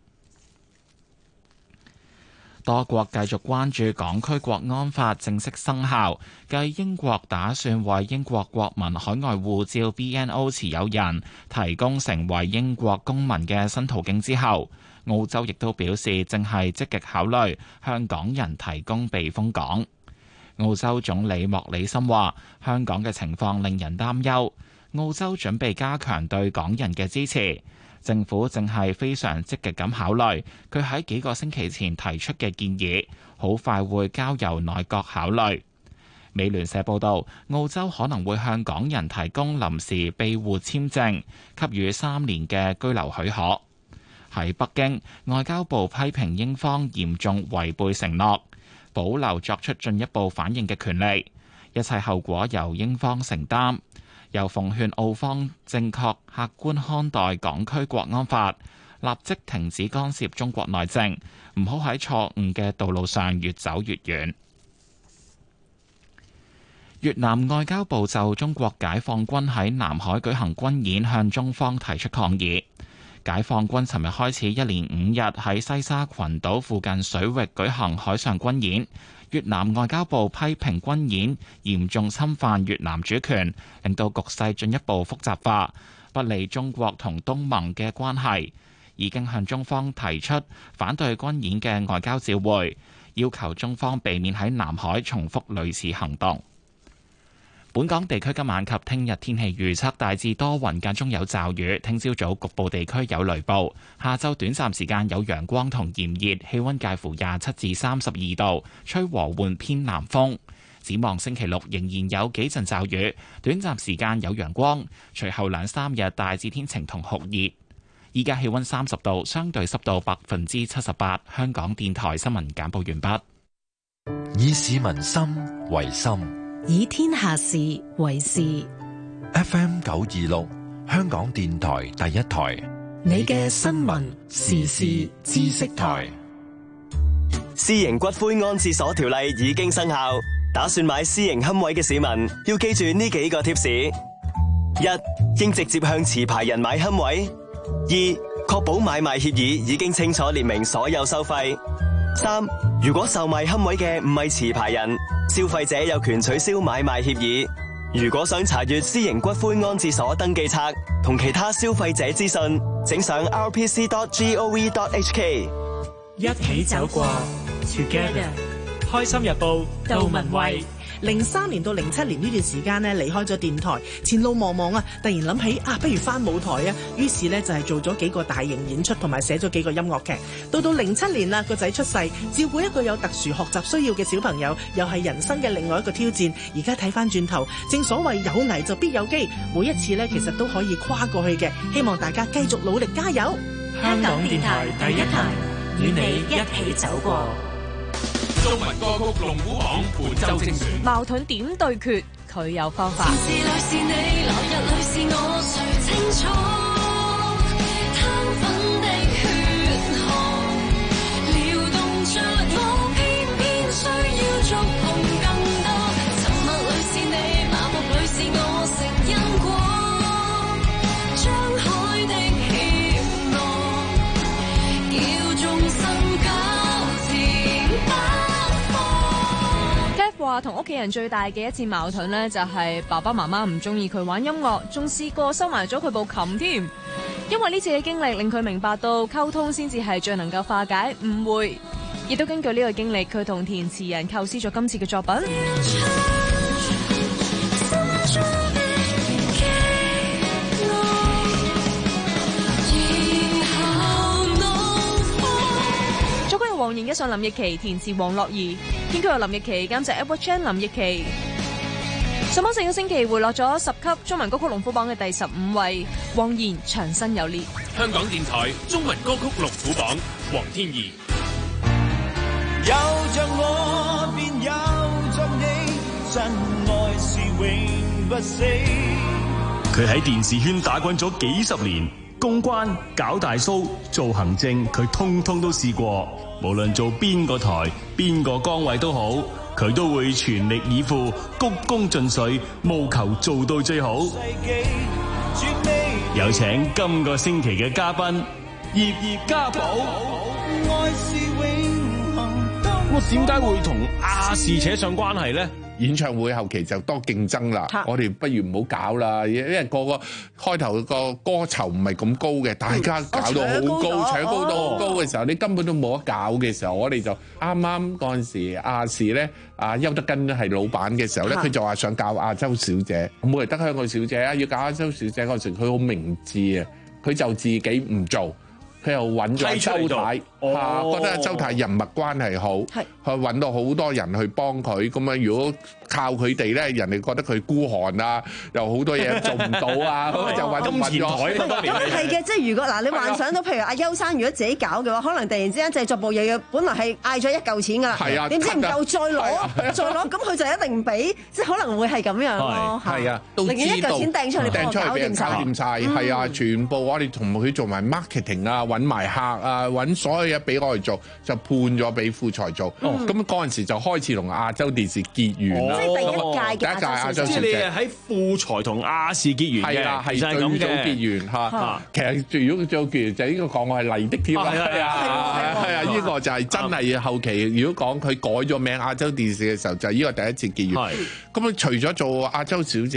Speaker 1: 多國繼續關注港區國安法正式生效，繼英國打算為英國國民海外護照 B N O 持有人提供成為英國公民嘅新途徑之後，澳洲亦都表示正係積極考慮向港人提供避風港。澳洲總理莫里森話：香港嘅情況令人擔憂，澳洲準備加強對港人嘅支持。政府正係非常積極咁考慮佢喺幾個星期前提出嘅建議，好快會交由內閣考慮。美聯社報道，澳洲可能會向港人提供臨時庇護簽證，給予三年嘅居留許可。喺北京，外交部批評英方嚴重違背承諾，保留作出進一步反應嘅權利，一切後果由英方承擔。又奉勸澳方正確客觀看待港區國安法，立即停止干涉中國內政，唔好喺錯誤嘅道路上越走越遠。越南外交部就中國解放軍喺南海舉行軍演向中方提出抗議。解放軍尋日開始一連五日喺西沙群島附近水域舉行海上軍演。越南外交部批評軍演嚴重侵犯越南主權，令到局勢進一步複雜化，不利中國同東盟嘅關係。已經向中方提出反對軍演嘅外交照會，要求中方避免喺南海重複類似行動。 本港地區今晚及聽日天氣預測大致多雲，間中有驟雨。聽朝早局部地區有雷暴，下晝短暫時間有陽光同炎熱，氣溫介乎廿七至三十二度，吹和緩偏南風。展望星期六仍然有幾陣驟雨，短暫時間有陽光，隨後兩三日大致天晴同酷熱。依家氣溫三十度，相對濕度百分之七十八。香港電台新聞簡報完畢。
Speaker 4: 以市民心為心，
Speaker 15: 以天下事為事。
Speaker 4: F M 九二六，香港電台第一台，
Speaker 15: 你嘅新聞時事知識台。
Speaker 16: 私營骨灰安置所條例已經生效，打算買私營龕位嘅市民要記住呢幾個貼士：一、應直接向持牌人買龕位；二、確保買賣協議已經清楚列明所有收費；三、如果售賣龕位嘅唔係持牌人，消費者有權取消買賣協議。如果想查閱私營骨灰安置所登記冊同其他消費者資訊，請上 r p c dot gov dot h k。
Speaker 15: 一起走過 Together。
Speaker 13: 開心日報杜文慧。
Speaker 17: 零三年到零七年呢段時間呢，離開咗電台，前路茫茫啊！突然諗起啊，不如翻舞台啊！於是呢，就係做咗幾個大型演出，同埋寫咗幾個音樂劇。到到零七年啦，個仔出世，照顧一個有特殊學習需要嘅小朋友，又係人生嘅另外一個挑戰。而家睇翻轉頭，正所謂有危就必有機，每一次呢，其實都可以跨過去嘅。希望大家繼續努力加油！
Speaker 15: 香港電台第一台，與你一起走過。
Speaker 18: 中文歌曲龍虎榜本周精選，
Speaker 19: 矛盾點對決，佢有方法。
Speaker 14: 前事裏是你，來日裏是我，誰清楚？貪粉的血汗，撩動着我，偏偏需要觸碰更多。沉默裏是你，麻木裏是我，成因果。張海的怯懦，叫眾生交戰。
Speaker 19: 話同屋企人最大嘅一次矛盾呢，就係爸爸媽媽唔中意佢玩音樂，仲試過收埋咗佢部琴添。因為呢次嘅經歷令佢明白到溝通先至係最能夠化解誤會，亦都根據呢個經歷，佢同填詞人構思咗今次嘅作品。作曲由黃妍，一上林奕琪，填詞黃樂兒，編曲由林奕琪，監製 Edward Chan 林奕琪。上榜上個星期回落咗十級，中文歌曲龍虎榜嘅第十五位，黃妍長身有裂。
Speaker 18: 香港電台中文歌曲龍虎榜，黃天怡。
Speaker 14: 有着我便有着你，真愛是永不死。
Speaker 20: 佢喺電視圈打滾咗幾十年，公關、搞大 show、做行政，佢通通都試過。無論做邊個台、邊個崗位都好，佢都會全力以赴、鞠躬盡瘁，務求做到最好。有請今個星期嘅嘉賓葉葉家寶。
Speaker 21: 我點解會同亞視扯上關係咧？
Speaker 22: 演唱會後期就多競爭啦，我哋不如唔好搞啦，因為個個開頭個歌酬唔係咁高嘅，大家搞到好高，搶高到好高嘅時候，你根本都冇得搞嘅時候，我哋就啱啱嗰陣時亞視咧，阿邱德根係老闆嘅時候咧，佢就話想搞亞洲小姐，冇嚟得香港小姐啊，要搞亞洲小姐嗰陣時，佢好明智啊，佢就自己唔做。佢又揾咗周太，嚇、哦、覺得周太人脈關係好，佢揾到好多人去幫佢。咁樣如果靠佢哋咧，人哋覺得佢孤寒啊，又好多嘢做唔到啊，咁就揾金錢台。
Speaker 9: 咁係嘅，即係如果嗱，你幻想到譬如阿邱生如果自己搞嘅話，可能突然之間製作部又要本來係嗌咗一嚿錢㗎啦，點知唔夠再攞，再攞，咁佢就一定唔俾，即係可能會係咁樣咯。係啊，都知道。另一嚿錢掟出嚟，掟出嚟俾人搞掂晒，
Speaker 22: 係啊，全部我哋同佢做埋 marketing 啊。揾埋客啊，揾所有嘢俾我哋做，就判咗俾富財做。咁嗰陣時就開始同亞洲電視結緣啦。即係第一屆嘅亞洲小姐。即係你係喺富財同亞視結緣嘅。係啦，係最早結緣嚇。其實如果最早結緣就應該講我係麗的添啊。係啊，係啊，呢個就係真係後期。如果講佢改咗名亞洲電視嘅時候，就係呢個第一次結緣。咁佢除咗做亞洲小姐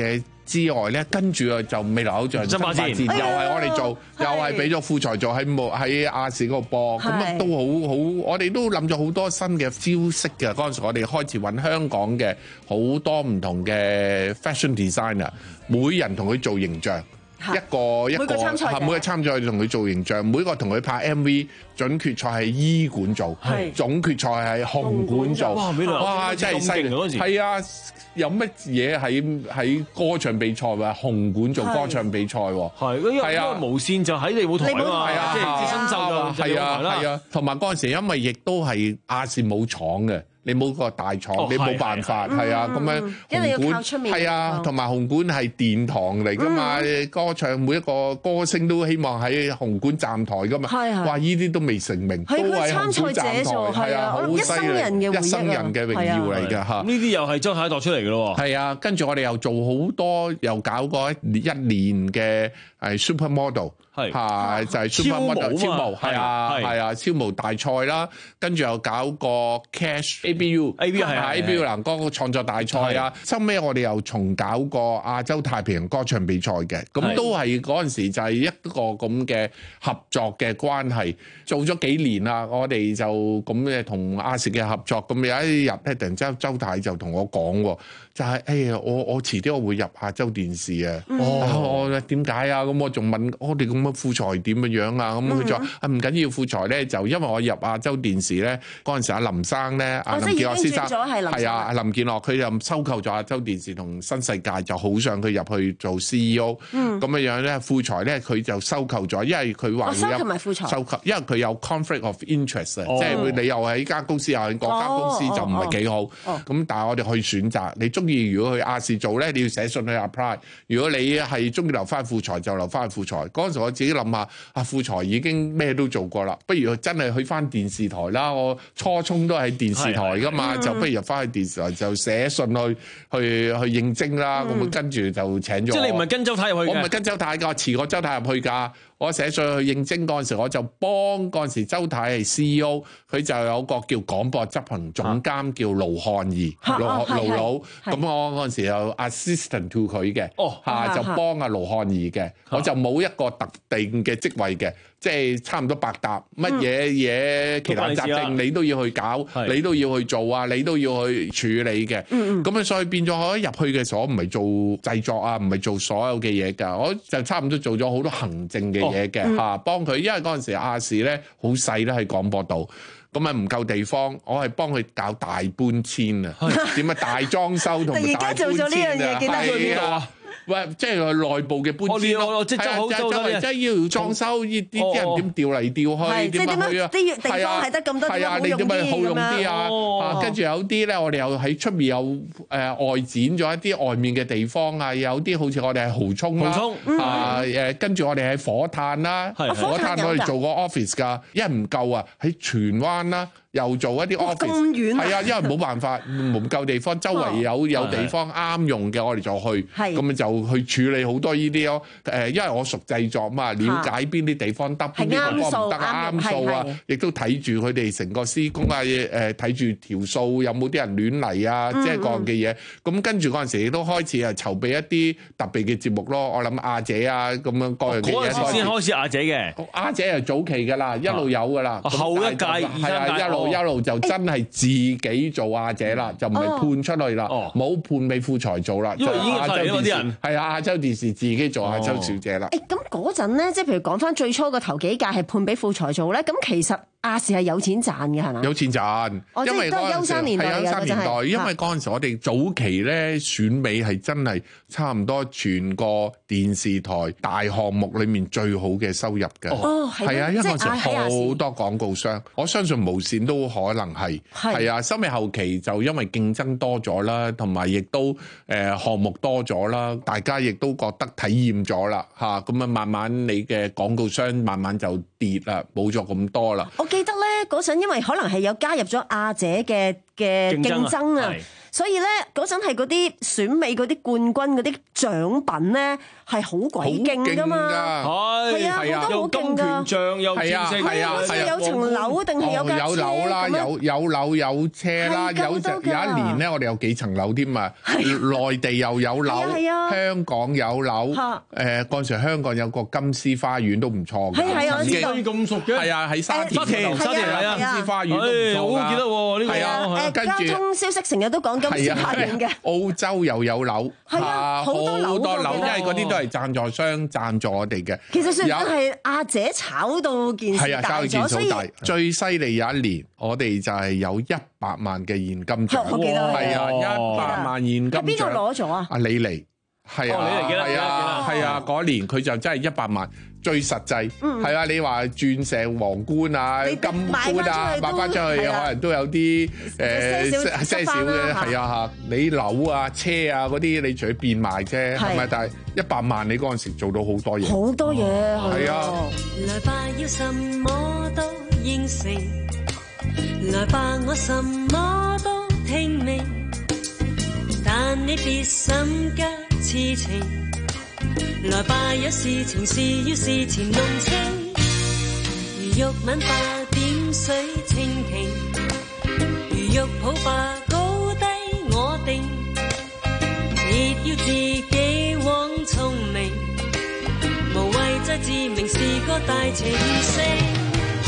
Speaker 22: 之外咧，跟住啊就未來偶像爭霸戰，又係我哋做，又係俾咗富才做喺喺亞視嗰度播，咁啊都好好，我哋都諗咗好多新嘅招式嘅。嗰陣時我哋開始揾香港嘅好多唔同嘅 fashion designer， 每人同佢做形象。一個一個係每個參賽同佢做形象，每個同佢拍 M V， 準決賽係醫館做，總決賽係紅館做。哇！美哇！真係犀利嗰時。係啊，有乜嘢喺喺歌唱比賽喎？紅館做歌唱比賽喎。係，因為因為無線就喺利舞台啊嘛，係啊，即係新秀就係啊係啊，同埋嗰陣時因為亦都係亞視冇廠嘅。你冇個大廠，哦、你冇辦法，係啊，咁樣紅館係啊，同埋紅館係殿堂嚟噶嘛，嗯、歌唱每一個歌星都希望喺紅館站台噶嘛，哇！呢啲都未成名，都係紅館站台，係啊，好犀利，一生人嘅一生人嘅榮耀嚟㗎嚇。呢啲又係將下一代出嚟㗎咯喎。係啊，跟住我哋又做好多，又搞過一一年嘅係 Supermodel。係係就係 Supermodel 超模，係啊係啊超模大賽啦，跟住又搞個 Cash A B U A B U 係啊 A B U 男歌創作大賽啊，收尾我哋又重搞過亞洲太平洋歌唱比賽嘅，咁都係嗰陣時就係一個咁嘅合作嘅關係，做咗幾年啦，我哋就咁嘅同亞視嘅合作，咁有一日咧突然之間周太就同我講喎，就係哎呀我我遲啲我會入亞洲電視啊，哦我點解啊？咁我仲問我哋咁。副財點嘅樣啊？咁佢就話啊唔緊要，副財咧就因為我入亞洲電視咧嗰陣時，阿林生咧，阿林建樂先生係啊，林建樂佢就收購咗亞洲電視同新世界，就好想佢入去做 C E O。咁嘅樣咧，副財咧佢就收購咗，因為佢話收購埋副財，收購因為佢有 conflict of interest 啊，即係你又係呢間公司又係嗰間公司就唔係幾好。咁但係我哋可以選擇，你中意如果去亞視做咧，你要寫信去 apply。如果你係中意留翻副財就留翻副財。嗰陣時我自己諗下，阿富才已經咩都做過啦，不如真係去翻電視台啦。我初衷都係電視台噶嘛，就不如入翻去電視台就寫信去去去應徵啦。咁、嗯、跟住就請咗。即係你唔係跟周太入去嘅？我唔係跟周太㗎，我遲過周太入去㗎。我寫信去應徵嗰陣時，我就幫嗰陣時周太係 C E O， 佢就有個叫廣播執行總監叫盧漢儀，盧盧老。咁我嗰陣時有 assistant to 佢嘅，嚇就幫阿盧漢儀嘅，我就冇一個特定嘅職位嘅。即係差唔多百搭，乜嘢嘢其他雜症你都要去搞，你都要去做啊，你都要去處理嘅。咁、嗯、啊，所以變咗我一入去嘅時候，我唔係做製作啊，唔係做所有嘅嘢㗎，我就差唔多做咗好多行政嘅嘢嘅嚇，幫佢。因為嗰陣時亞視咧好細咧喺廣播度，咁啊唔夠地方，我係幫佢搞大搬遷啊，點啊大裝修同埋大搬遷啊，而家做咗呢樣嘢，記得去邊度啊？喂，即係內部嘅搬遷咯，係啊，周圍即係要裝修，呢啲啲人點調嚟調去，點樣去啊？啲地方係得咁多，係啊，你點樣好用啲啊？跟住有啲咧，我哋又喺出面有誒外展咗一啲外面嘅地方啊，有啲好似我哋係蠔涌啦，啊誒，跟住我哋喺火炭啦，火炭我哋做個 office 㗎，因為唔夠啊，喺荃灣啦。又做一啲 office，係啊，因為冇辦法，唔夠地方，周圍有有地方啱用嘅，我哋就去，咁就去處理好多呢啲咯。誒，因為我熟製作嘛，了解邊啲地方得，邊啲地方唔得啱數啊，亦都睇住佢哋成個施工啊，誒睇住條數有冇啲人亂嚟啊，即係各樣嘅嘢。咁跟住嗰陣時亦都開始係籌備一啲特別嘅節目咯。我諗亞姐啊咁樣各樣嘅嘢。嗰陣時先開始亞姐嘅，亞姐係早期㗎啦，一路有㗎啦。後一屆係啊，一路。一路就真係自己做亞姐啦，就唔係判出去啦，冇、哦、判俾副財做啦。因為已經係嗰啲人係啊，亞洲電視自己做亞洲小姐啦。誒咁嗰陣咧，即係譬如講翻最初個頭幾屆係判俾副財做咧，咁其實亞視係有錢賺嘅係嘛？有錢賺，哦、因為都係優生年代嘅，係優生年代。因為嗰陣時我哋早期咧選美係真係差唔多全個電視台大項目裡面最好嘅收入嘅。哦，係啊，因為嗰陣時好多廣告商，我相信無線都可能係係啊。收尾後期就因為競爭多咗啦，同埋亦都誒項目多咗啦，大家亦都覺得體驗咗啦嚇。咁啊，慢慢你嘅廣告商慢慢就跌啦，冇咗咁多啦。我記得咧嗰陣，因為可能係有加入咗亞姐嘅嘅競爭啊，
Speaker 9: 所以咧嗰陣係嗰啲選美嗰啲冠軍嗰啲獎品咧係好鬼勁噶嘛，係啊，好多好勁㗎，
Speaker 21: 獎又戰勝，
Speaker 9: 係啊，好似有層樓定係有架車
Speaker 22: 有樓啦，有有樓有車啦，有有一年咧，我哋有幾層樓添啊！內地又有樓，香港有樓，誒嗰陣時香港有個金絲花園都唔錯嘅，
Speaker 9: 係啊，我知道
Speaker 21: 咁熟嘅，
Speaker 22: 係啊，喺沙田，
Speaker 21: 沙田沙田係啊，
Speaker 22: 金絲花園都唔錯㗎，
Speaker 21: 我好記得喎呢個。
Speaker 22: 係啊，跟住
Speaker 9: 交通消息成日都講金絲花園嘅，
Speaker 22: 澳洲又有樓，
Speaker 9: 係啊，好多樓，
Speaker 22: 因為嗰啲都係贊助商贊助我哋嘅。
Speaker 9: 其實算係阿姐炒到件事大咗，所以
Speaker 22: 最犀利有一年，我哋就係有一百萬嘅現金獎，係啊，一百萬現金獎。
Speaker 9: 邊個攞咗啊？
Speaker 22: 阿李妮，係啊，係啊，係啊，嗰年佢就真係一百萬。最實際係啊！你話鑽石皇冠啊、金冠啊，賣翻出去可能都有啲誒些少嘅，係啊嚇！你樓啊、車啊嗰啲，你除咗變賣啫，係咪？但係一百萬，你嗰陣時做到好多嘢，
Speaker 9: 好多嘢
Speaker 22: 係啊！
Speaker 15: 來吧，要什麼都應承，來吧，我什麼都聽命，但你別心急痴情。來吧，有事情是要事前弄清，如玉吻吧，點水清平，如玉抱吧，高低我定，亦要自己枉聰明，無謂再自命是個大情聖。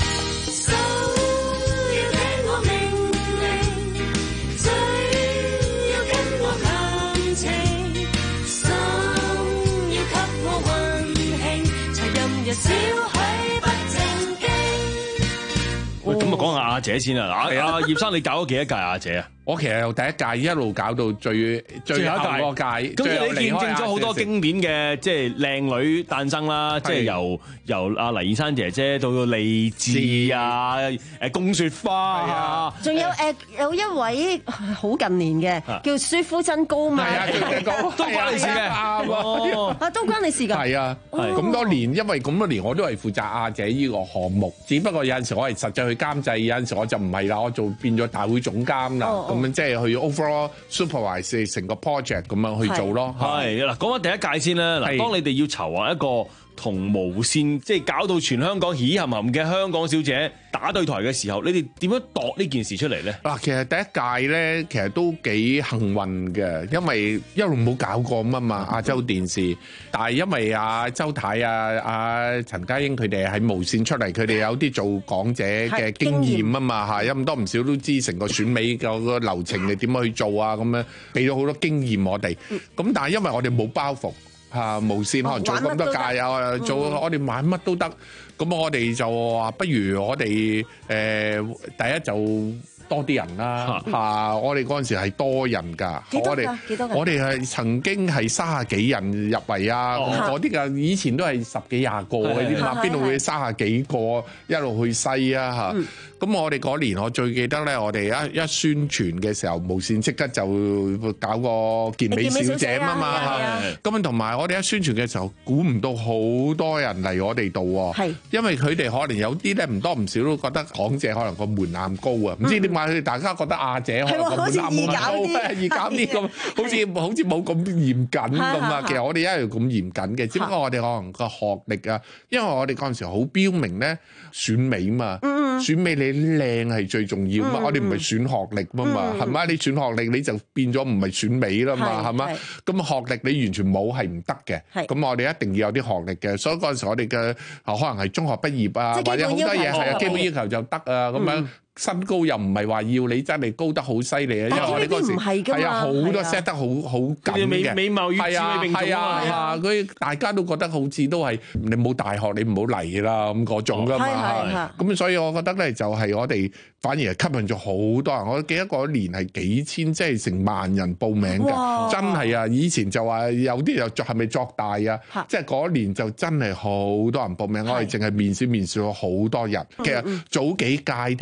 Speaker 21: 喂，咁啊講下亞姐先啦。嗱，阿葉生你搞咗幾多屆亞姐啊？
Speaker 22: 我其實由第一屆一路搞到最最後嗰屆，
Speaker 21: 咁你見證咗好多經典嘅即係靚女誕生啦，即係由由阿黎燕珊姐姐到到利智啊，誒龔雪花啊，
Speaker 9: 仲有誒有一位好近年嘅叫舒夫真高嘛，
Speaker 22: 係啊，
Speaker 21: 都關你事嘅，
Speaker 9: 啊都關你事㗎，
Speaker 22: 係啊，咁多年，因為咁多年我都係負責亞姐呢個項目，只不過有陣時我係實際去監製，有陣時我就唔係啦，我做變咗大會總監啦。咁樣即係去 overall supervise 成個 project 咁樣去做咯。
Speaker 21: 係嗱，講翻第一屆先啦。嗱，當你哋要籌劃一個同無線即係搞到全香港喜含含嘅香港小姐打對台嘅時候，你哋點樣度呢件事出嚟咧？
Speaker 22: 嗱，其實第一屆咧，其實都幾幸運嘅，因為一路冇搞過啊嘛，亞洲電視。但係因為阿周太啊、阿陳家英佢哋喺無線出嚟，佢哋有啲做港姐嘅經驗啊嘛嚇，有咁多唔少都知成個選美個流程你點樣去做啊，咁樣俾咗好多經驗我哋。咁但係因為我哋冇包袱。嚇無線可能做咁多屆啊，做我哋玩乜都得，咁我哋就話不如我哋誒第一就多啲人啦嚇，我哋嗰陣時係多人㗎，我哋我哋係曾經係三十幾人入圍啊，嗰啲㗎以前都係十幾廿個嘅啲嘛，邊度會三十幾個一路去篩啊嚇？咁我哋嗰年我最記得咧，我哋一一宣傳嘅時候，無線即刻就搞個健美小姐啊嘛，咁同埋我哋一宣傳嘅時候，估唔到好多人嚟我哋度喎，因為佢哋可能有啲咧唔多唔少都覺得港姐可能個門檻高啊，唔知點解佢哋大家覺得亞姐可能個門檻冇咁高，易搞啲咁，好似好似冇咁嚴謹咁啊。其實我哋一樣咁嚴謹嘅，只不過我哋可能個學歷啊，因為我哋嗰陣時好標明咧選美嘛，選美你靚係最重要嘛，我哋唔係選學歷嘛嘛，係咪？你選學歷你就變咗唔係選美啦嘛，係咪？咁學歷你完全冇係唔得嘅，咁我哋一定要有啲學歷嘅，所以嗰陣時我哋嘅可能係中學畢業啊，或者好多嘢係啊，基本要求就得啊，咁樣。身高又唔係話要你真係高得好犀利啊，因為我哋嗰時係啊好多 set 得好好緊嘅，
Speaker 21: 美美貌與智慧並重啊！
Speaker 22: 佢大家都覺得好似都係你冇大學你唔好嚟啦咁嗰種噶嘛，咁所以我覺得咧就係我哋反而係吸引咗好多人。我記得嗰年係幾千，即係成萬人報名㗎，真係啊！以前就話有啲又作係咪作大啊？即係嗰年就真係好多人報名，我哋淨係面試面試咗好多人。其實早幾屆啲亞姐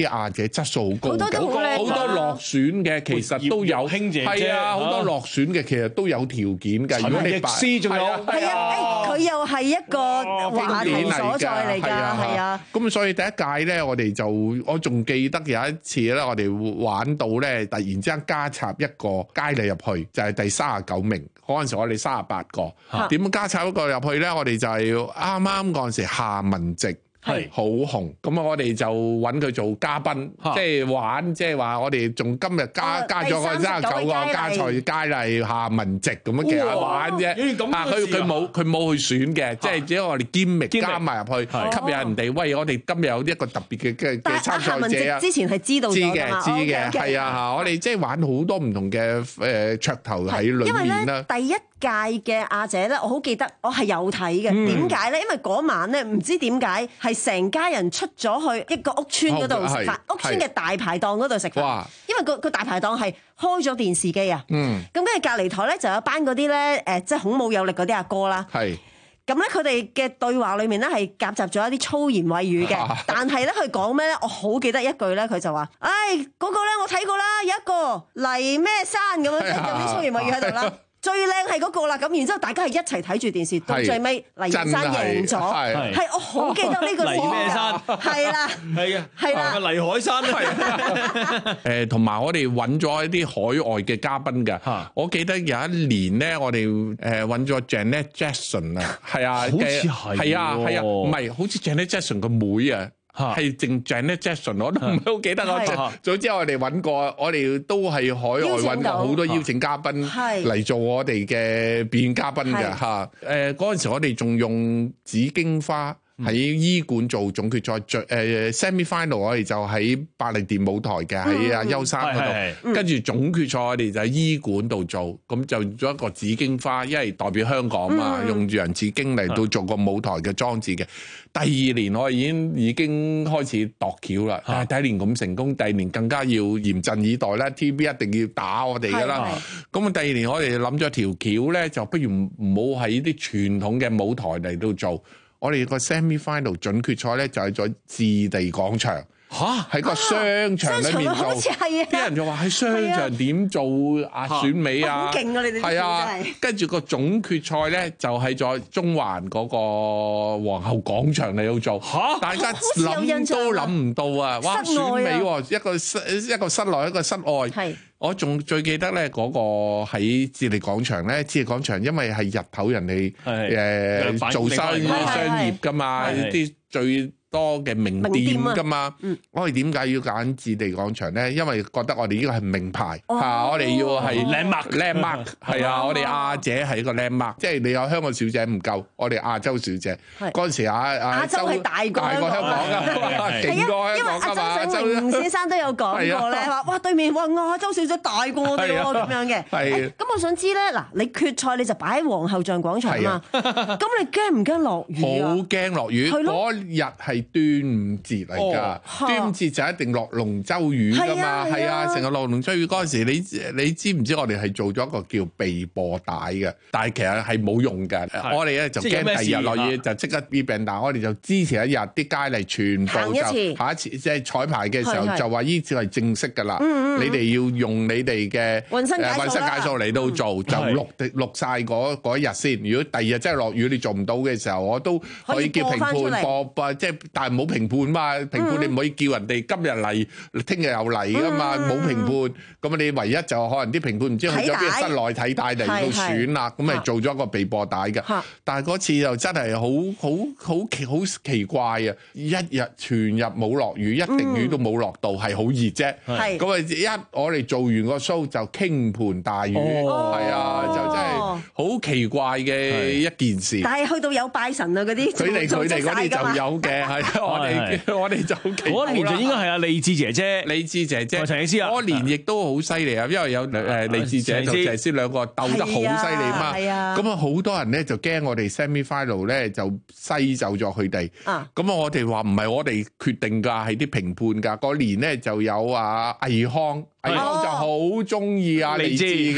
Speaker 22: 者質素好高
Speaker 9: 好多都好
Speaker 22: 嘅，好多落選嘅其實都有，係啊，好多落選嘅其實都有條件嘅。如果你白
Speaker 21: 師仲有，
Speaker 9: 係啊，佢又係一個話題所在嚟㗎，係啊。
Speaker 22: 咁所以第一屆咧，我哋就我仲記得有一次咧，我哋玩到咧，突然之間加插一個佳麗入去，就係第三十九名。嗰陣時我哋三十八個，點樣加插一個入去咧？我哋就係啱啱嗰陣時夏文汐。係好紅，咁啊！我哋就揾佢做嘉賓，即係玩，即係話我哋仲今日加加咗個三十九個加賽佳麗夏文汐咁樣其實玩啫。啊，佢佢冇佢冇去選嘅，即係只係我哋兼力加埋入去，吸引人哋。喂，我哋今日有一個特別嘅嘅嘅參賽者啊！
Speaker 9: 之前係知道
Speaker 22: 知嘅知嘅，係啊嚇！我哋即係玩好多唔同嘅誒噱頭喺裏面啦。
Speaker 9: 第一屆嘅亞姐咧，我好記得，我係有睇嘅。點解咧？因為嗰晚咧，唔知點解係成家人出咗去一個屋村嗰度食飯，屋村嘅大排檔嗰度食飯。因為個個大排檔係開咗電視機啊。嗯。咁跟住隔離台咧就有班嗰啲咧誒，即係孔武有力嗰啲阿哥啦。係。咁咧佢哋嘅對話裏面咧係夾雜咗一啲粗言穢語嘅，但係咧佢講咩咧？我好記得一句咧，佢就話：唉，嗰個咧我睇過啦，有一個黎咩山咁樣，即係有啲粗言穢語喺度啦。最靚係嗰個啦，咁然之後大家係一齊睇住電視，到最尾黎山贏咗，係我好記得呢個
Speaker 21: 黎咩山，
Speaker 9: 係啦，
Speaker 21: 係啊，
Speaker 9: 係啦，
Speaker 21: 黎海山啊，
Speaker 22: 誒同埋我哋揾咗一啲海外嘅嘉賓嘅，我記得有一年咧，我哋誒揾咗 Janet Jackson 啊，係啊，
Speaker 21: 好似係，
Speaker 22: 係啊係啊，唔係好似 Janet Jackson 個妹啊。係淨 Janet Jackson，我都唔係好記得我。總之我哋揾過，我哋都係海外揾過好多邀請嘉賓嚟做我哋嘅表演嘉賓嘅嚇。誒嗰陣時我哋仲用紫荊花喺醫館做總決賽，最誒 semi final 我哋就喺百利店舞台嘅，喺阿優山嗰度。跟住總決賽我哋就喺醫館度做，咁就做一個紫荊花，因為代表香港嘛，用楊紫荊嚟到做個舞台嘅裝置嘅。第二年我已經已經開始度橋啦，但係第一年咁成功，第二年更加要嚴陣以待啦。T V B 一定要打我哋噶啦。咁啊，第二年我哋諗咗條橋咧，就不如唔好喺啲傳統嘅舞台嚟到做。我哋個 semi final 準決賽咧就係在置地廣場。嚇！喺個商場裏面做，啲人就話喺商場點做啊選美啊？好勁啊！你哋係啊，跟住個總決賽咧就係在中環嗰個皇后廣場嚟度做。嚇！大家諗都諗唔到啊！哇！選美喎，一個室一個室內一個室外。係。我仲最記得咧嗰個喺置地廣場咧，置地廣場因為係日頭人哋誒做生意商業㗎嘛，啲最多嘅名店㗎嘛，嗯、我哋點解要揀置地廣場咧？因為覺得我哋呢個係名牌嚇、哦啊，我哋要係 landmark，landmark 係啊，我哋亞姐係一個 landmark，即係你有香港小姐唔夠，我哋亞洲小姐嗰陣時亞亞洲係大過香港㗎，勁過香港㗎嘛。
Speaker 9: 因為阿周永明先生都有講過咧，話哇對面哇亞洲小姐大過我哋喎咁樣嘅。係咁，我想知咧嗱，你決賽你就擺喺皇后像廣場啊嘛，咁你驚唔驚落雨啊？好驚落雨，嗰日係端午節嚟㗎，端午節就一定落龍舟雨㗎嘛，係啊，成日落龍舟雨嗰陣時，你你知唔知我哋係做咗一個叫備播帶嘅，但係其實係冇用㗎。我哋咧就驚第二日落雨就即刻變病，但係我哋就之前一日啲佳麗全部就下一次即係彩排嘅時候就話依次係正式㗎啦，你哋要用你哋嘅渾身
Speaker 22: 解數嚟到做，就錄錄曬嗰嗰一日先。如果第二日真係落雨你做唔到嘅時候，我都可以叫評判播播，即係但係冇評判嘛，評判你唔可以叫人哋今日嚟，聽日又嚟㗎嘛，冇評判，咁你唯一就可能啲評判唔知去咗邊室內睇帶嚟到選啦，咁咪做咗一個備播帶嘅。但係嗰次又真係好好好奇好奇怪啊！一日全日冇落雨，一滴雨都冇落到，係好熱啫。咁啊一我哋做完個 show 就傾盆大雨，係啊，就真係好奇怪嘅一件事。但係去到有拜神啊嗰啲，佢哋佢哋嗰啲就有嘅，係我哋我哋就嗰
Speaker 21: 年就應該係阿利智姐姐，
Speaker 22: 利智姐姐，
Speaker 21: 陳醫師啊，
Speaker 22: 嗰年亦都好犀利啊，因為有誒利智姐同謝師兩個鬥得好犀利嘛。咁啊好多人咧就驚我哋 semi final 咧就篩走咗佢哋。咁啊我哋話唔係我哋決定㗎，係啲評判㗎。嗰年咧就有啊魏康。魏康就好中意阿利智嘅，係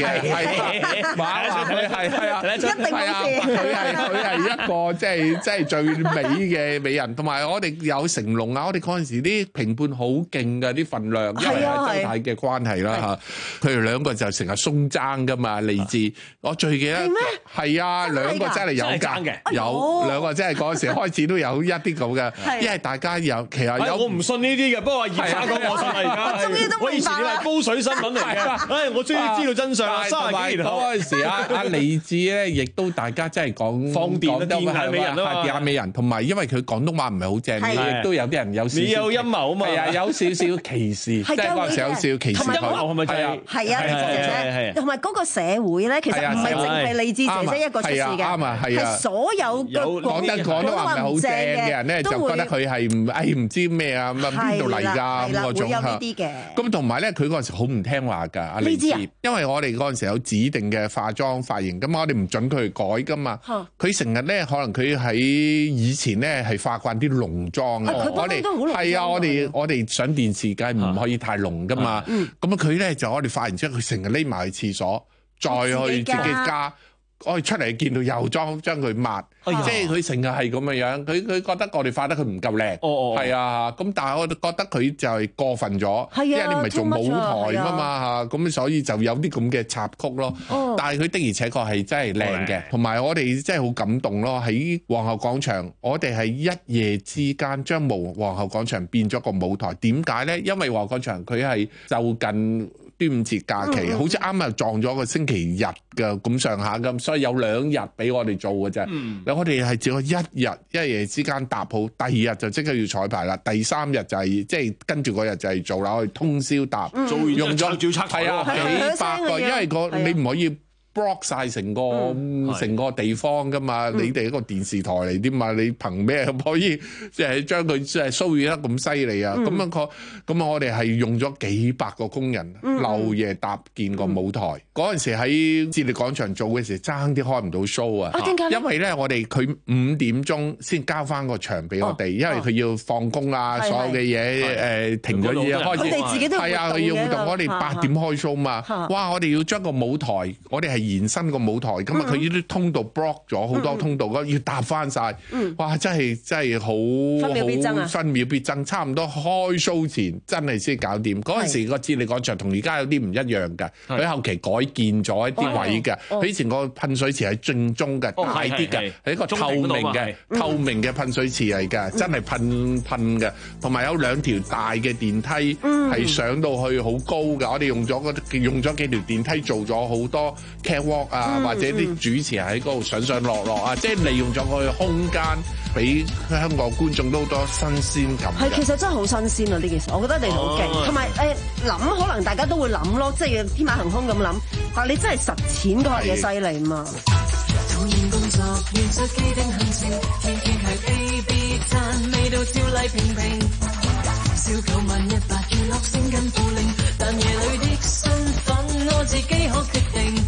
Speaker 22: 話佢係係啊，一定係啊，佢係佢係一個即係即係最美嘅美人，同埋我哋有成龍啊！我哋嗰陣時啲評判好勁㗎，啲份量，因為係周太嘅關係啦嚇。佢哋兩個就成日鬆爭㗎嘛，勵志。我最記得係啊，兩個真係有爭嘅，有兩個真係嗰陣時開始都有一啲咁嘅，因為大家有其實有
Speaker 21: 我唔信呢啲嘅，不過葉生講我信啦而家。我以前以為煲水新聞嚟嘅，唉，我終於知道真相啦！三十幾年後
Speaker 22: 嗰陣時，阿阿勵志咧，亦都大家真係講
Speaker 21: 放電電眼美人啊嘛，
Speaker 22: 電眼美人，同埋因為佢廣東話唔係好正，亦都有啲人有少少
Speaker 21: 你有陰謀啊嘛，
Speaker 22: 係啊，有少少歧視，即係嗰陣時有少少歧視佢，
Speaker 21: 係咪就係？
Speaker 9: 係啊，勵志姐姐，同埋嗰個社會咧，其實唔係淨係勵志姐姐一個出事嘅，
Speaker 22: 啱啊，係啊，
Speaker 9: 係所有
Speaker 22: 有講得廣東話唔係好正嘅人咧，就覺得佢係唔誒唔知咩啊，咁啊邊度嚟㗎咁嗰種嚇。咁同埋咧，佢嗰陣時好唔聽話㗎，阿勵志，因為我哋嗰陣時有指定嘅化妝髮型，咁我哋唔準佢改噶嘛。佢成日咧，可能佢喺以前咧係化慣啲濃妝啊。我哋係啊，我哋我哋上電視梗係唔可以太濃噶嘛。咁啊，佢咧就我哋化完之後，佢成日匿埋去廁所，再去自己加。我哋出嚟見到又裝將佢抹，即係佢成日係咁嘅樣。佢佢覺得我哋化得佢唔夠靚，係啊。咁但係我哋覺得佢就係過分咗，因為你唔係做舞台㗎嘛嚇，咁所以就有啲咁嘅插曲咯。但係佢的而且確係真係靚嘅，同埋我哋真係好感動咯。喺皇后廣場，我哋係一夜之間將無皇后廣場變咗個舞台。點解咧？因為皇后廣場佢係就近端午節假期，嗯、好似啱啱撞咗個星期日嘅咁上下咁，所以有兩日俾我哋做嘅啫。嗯、我哋係只有一日一夜之間搭好，第二日就即刻要彩排啦。第三日就係、是、即係跟住嗰日就係做啦，我哋通宵搭，嗯、做完用咗照測係啊幾百個，因為個你唔可以block 曬成個成、嗯、個地方噶嘛，嗯、你哋一個電視台嚟啲嘛，你憑咩可以即係將佢即係騷擾得咁犀利啊？咁、嗯、樣個咁啊，我哋係用咗幾百個工人漏夜搭建個舞台。嗰陣、嗯、時喺置力廣場做嘅時，爭啲開唔到 show 啊！因為咧，我哋佢五點鐘先交翻個場俾我哋，哦、因為佢要放工啊，哦、所有嘅嘢誒停咗嘢開始。我哋自己都係啊，佢要活動。我哋八點開 show 嘛，啊、哇！我哋要將個舞台，我哋係延伸個舞台，咁啊佢呢啲通道 block 咗好多通道，嗯、要搭翻晒。嗯、哇！真係真係好分秒必爭啊！分秒必爭，差唔多開 show 前真係先搞掂。嗰陣時個置力廣場同而家有啲唔一樣嘅，佢後期改建咗一啲位嘅。佢以前個噴水池係正宗嘅，大啲嘅，係一個透明嘅透明嘅噴水池嚟嘅，真係噴噴嘅。同埋有兩條大嘅電梯係上到去好高嘅。我哋用咗嗰用咗幾條電梯做咗好多 catwalk 啊，或者啲主持喺嗰度上上落落啊，即係利用咗個空間，俾香港觀眾都好多新鮮感。
Speaker 9: 係，其實真係好新鮮啊！呢件事，我覺得你好勁，同埋誒諗，可能大家都會諗咯，即係天馬行空咁諗。但係你真係實踐嗰下嘢犀利嘛！討厭工作，原則既定行程，天天係 A B 讚，味道照例平平。燒九萬一百娛樂聲跟負令，但夜裏的身份我自己可決定。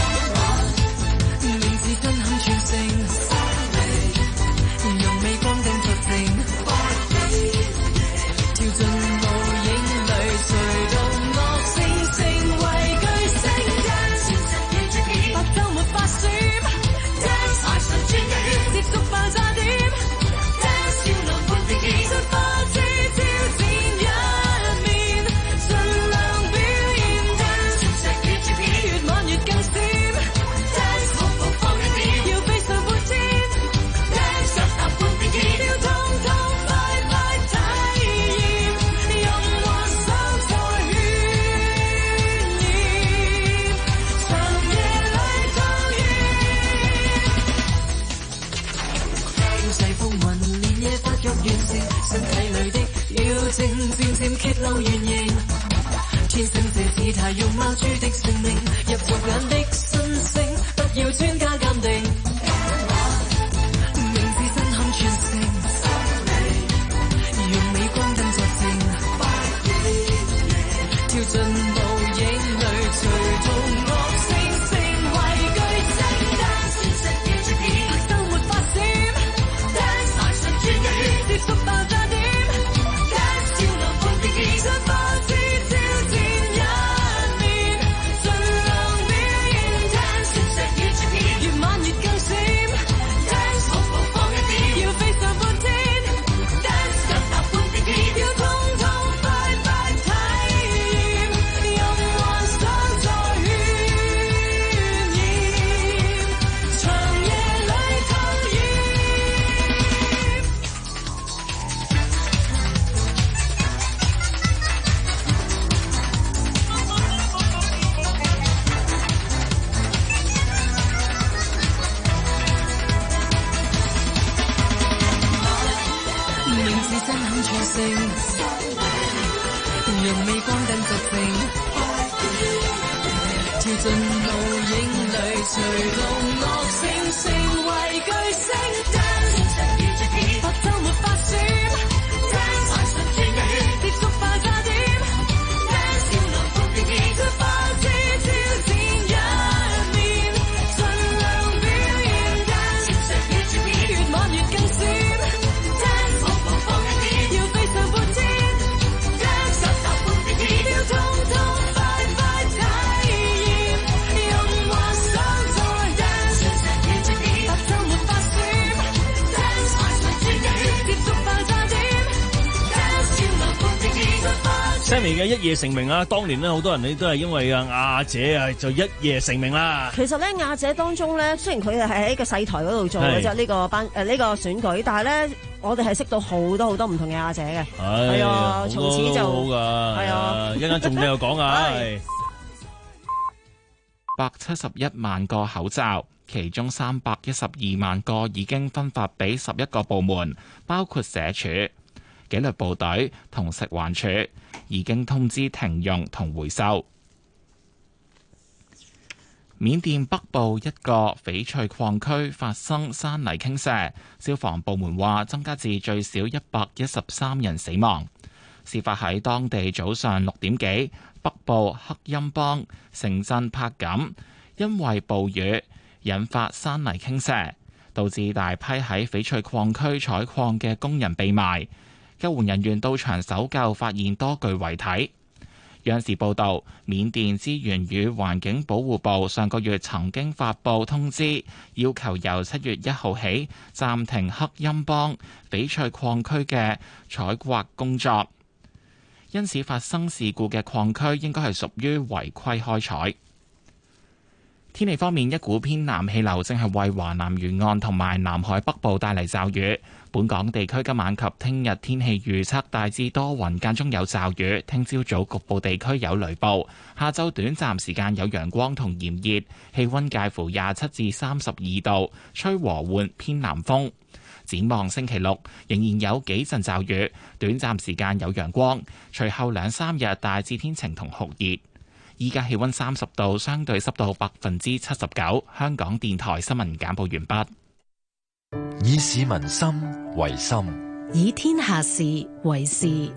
Speaker 9: 名字震撼全城，用微光定特定，跳進無影裏，隨動樂聲成為巨星。白晝沒法閃，愛上專業，接觸爆炸點，笑容歡喜，出發似挑戰一面，盡量表
Speaker 14: 路影裏隨龍樂聲成為巨星。白週末發閃，愛上轉你，接觸快加點，少量風電電，最快至挑戰一面，盡量表現間，越晚越更閃，無無放一點，要飛上半天，手手風電電，要通通快快體驗，用幻想再 dance，白週末發閃。
Speaker 11: Sammy 嘅一夜成名啊，當年咧好多人咧都係因為啊亞姐啊就一夜成名啦。
Speaker 9: 其實咧亞姐當中咧，雖然佢哋係喺個細台嗰度做嘅啫，呢個班誒呢個選舉，但係咧我哋係識到好多好多唔同嘅亞姐嘅。係啊，從此就
Speaker 11: 好噶，係啊，一陣間仲有講啊。
Speaker 1: 百七十一萬個口罩，其中三百一十二萬個已經分發俾十一個部門，包括社署、紀律部隊同食環署，已經通知停用同回收。緬甸北部一個翡翠礦區發生山泥傾瀉，消防部門話增加至最少一百一十三人死亡。事發喺當地早上六點幾，北部克欽邦城鎮柏錦，因為暴雨引發山泥傾瀉，導致大批喺翡翠礦區採礦嘅工人被埋。救援人員到場搜救，發現多具遺體。央視報導，緬甸資源與環境保護部上個月曾經發布通知，要求由七月一號起暫停克欽邦翡翠礦區嘅採掘工作。因此發生事故嘅礦區應該係屬於違規開採。天氣方面，一股偏南氣流正係為華南沿岸同埋南海北部帶嚟驟雨。本港地區今晚及聽日天氣預測大致多雲，間中有驟雨。聽朝早局部地區有雷暴，下晝短暫時間有陽光同炎熱，氣溫介乎廿七至三十二度，吹和緩偏南風。展望星期六仍然有幾陣驟雨，短暫時間有陽光，隨後兩三日大致天晴同酷熱。依家氣溫三十度，相對濕度百分之七十九。香港電台新聞簡報完畢。
Speaker 4: 以市民心為心，
Speaker 3: 以天下事為事。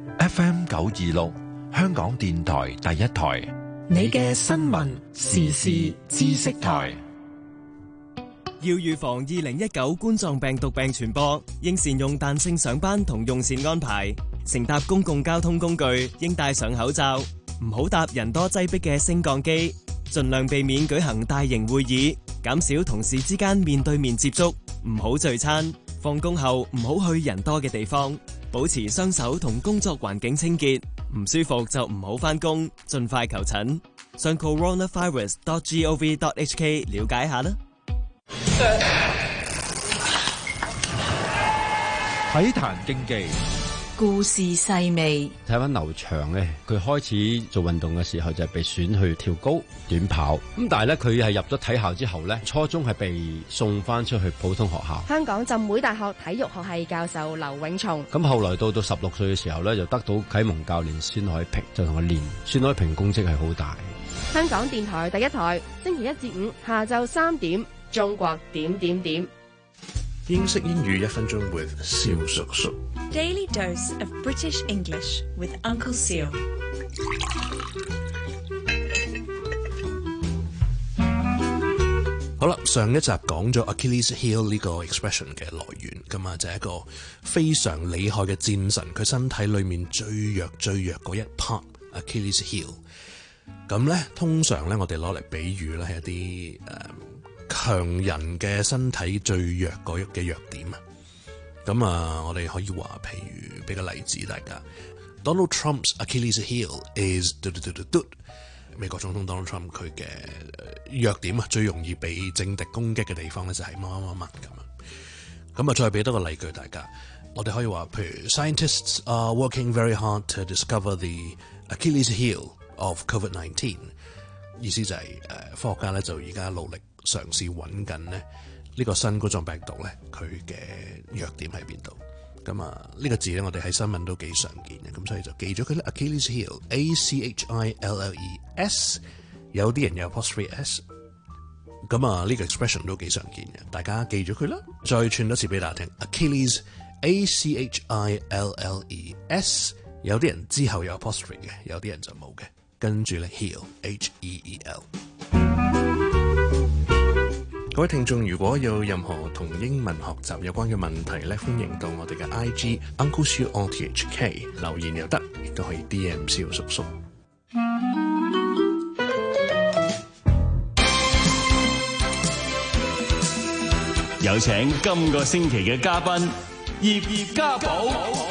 Speaker 4: F M 九二六，香港電台第一台，
Speaker 3: 你嘅新聞時事知識台。
Speaker 5: 要預防二零一九冠狀病毒病傳播，應善用彈性上班同用膳安排。乘搭公共交通工具應戴上口罩，唔好搭人多擠迫嘅升降機，盡量避免舉行大型會議，減少同事之間面對面接觸，唔好聚餐。放工後唔好去人多嘅地方，保持雙手同工作環境清潔。唔舒服就唔好返工，盡快求診。上 coronavirus dot gov dot hk 了解下啦。
Speaker 4: 體壇競技，
Speaker 3: 故事細微。
Speaker 23: 睇翻劉翔咧，佢開始做運動嘅時候就係被選去跳高、短跑。咁但係咧，佢係入咗體校之後咧，初中係被送翻出去普通學校。
Speaker 24: 香港浸會大學體育學系教授劉永松。
Speaker 23: 咁後來到到十六歲嘅時候咧，就得到啟蒙教練孫海平，就同佢練。孫海平功績係好大。
Speaker 24: 香港電台第一台，星期一至五下晝三點，中國點點點。
Speaker 25: 英式英語一分鐘 with 蕭叔叔。
Speaker 26: Daily dose of British English with Uncle Seal。
Speaker 25: 好啦，上一集講咗 Achilles heel 呢個 expression 嘅來源，咁啊就係一個非常厲害嘅戰神，佢身體裏面最弱最弱嗰一 part Achilles heel。咁咧，通常咧我哋攞嚟比喻咧係一啲誒。呃強人嘅身體最弱嗰嘅弱點啊，咁啊，我哋可以話，譬如俾個例子大家 ，Donald Trump's Achilles heel is 嘟嘟嘟嘟嘟，美國總統 Donald Trump 佢嘅弱點啊，最容易被政敵攻擊嘅地方咧就係乜乜乜乜咁啊，咁啊，再俾多個例句大家，我哋可以話，譬如 Scientists are working very hard to discover the Achilles heel of COVID nineteen， 意思就係、是、誒、呃、科學家咧就而家努力。嘗試揾緊咧呢個新冠狀病毒咧，佢嘅弱點喺邊度？咁啊，呢個字咧，我哋喺新聞都幾常見嘅，咁所以就記咗佢咧。Achilles heel，A C H I L L E S 有啲人有 apostrophe s。咁啊，呢個 expression 都幾常見嘅，大家記住佢啦。再串多次俾大家聽 ，Achilles A C H I L L E S。有啲人之後有 apostrophe 嘅，有啲人就冇嘅。跟住咧 heel H E E L。各位聽眾，如果有任何同英文學習有關嘅問題咧，歡迎到我哋嘅 I G Uncle Siu R T H K 留言又得，亦都可以 D M 蕭叔叔。
Speaker 20: 有請今個星期嘅嘉賓葉葉家寶。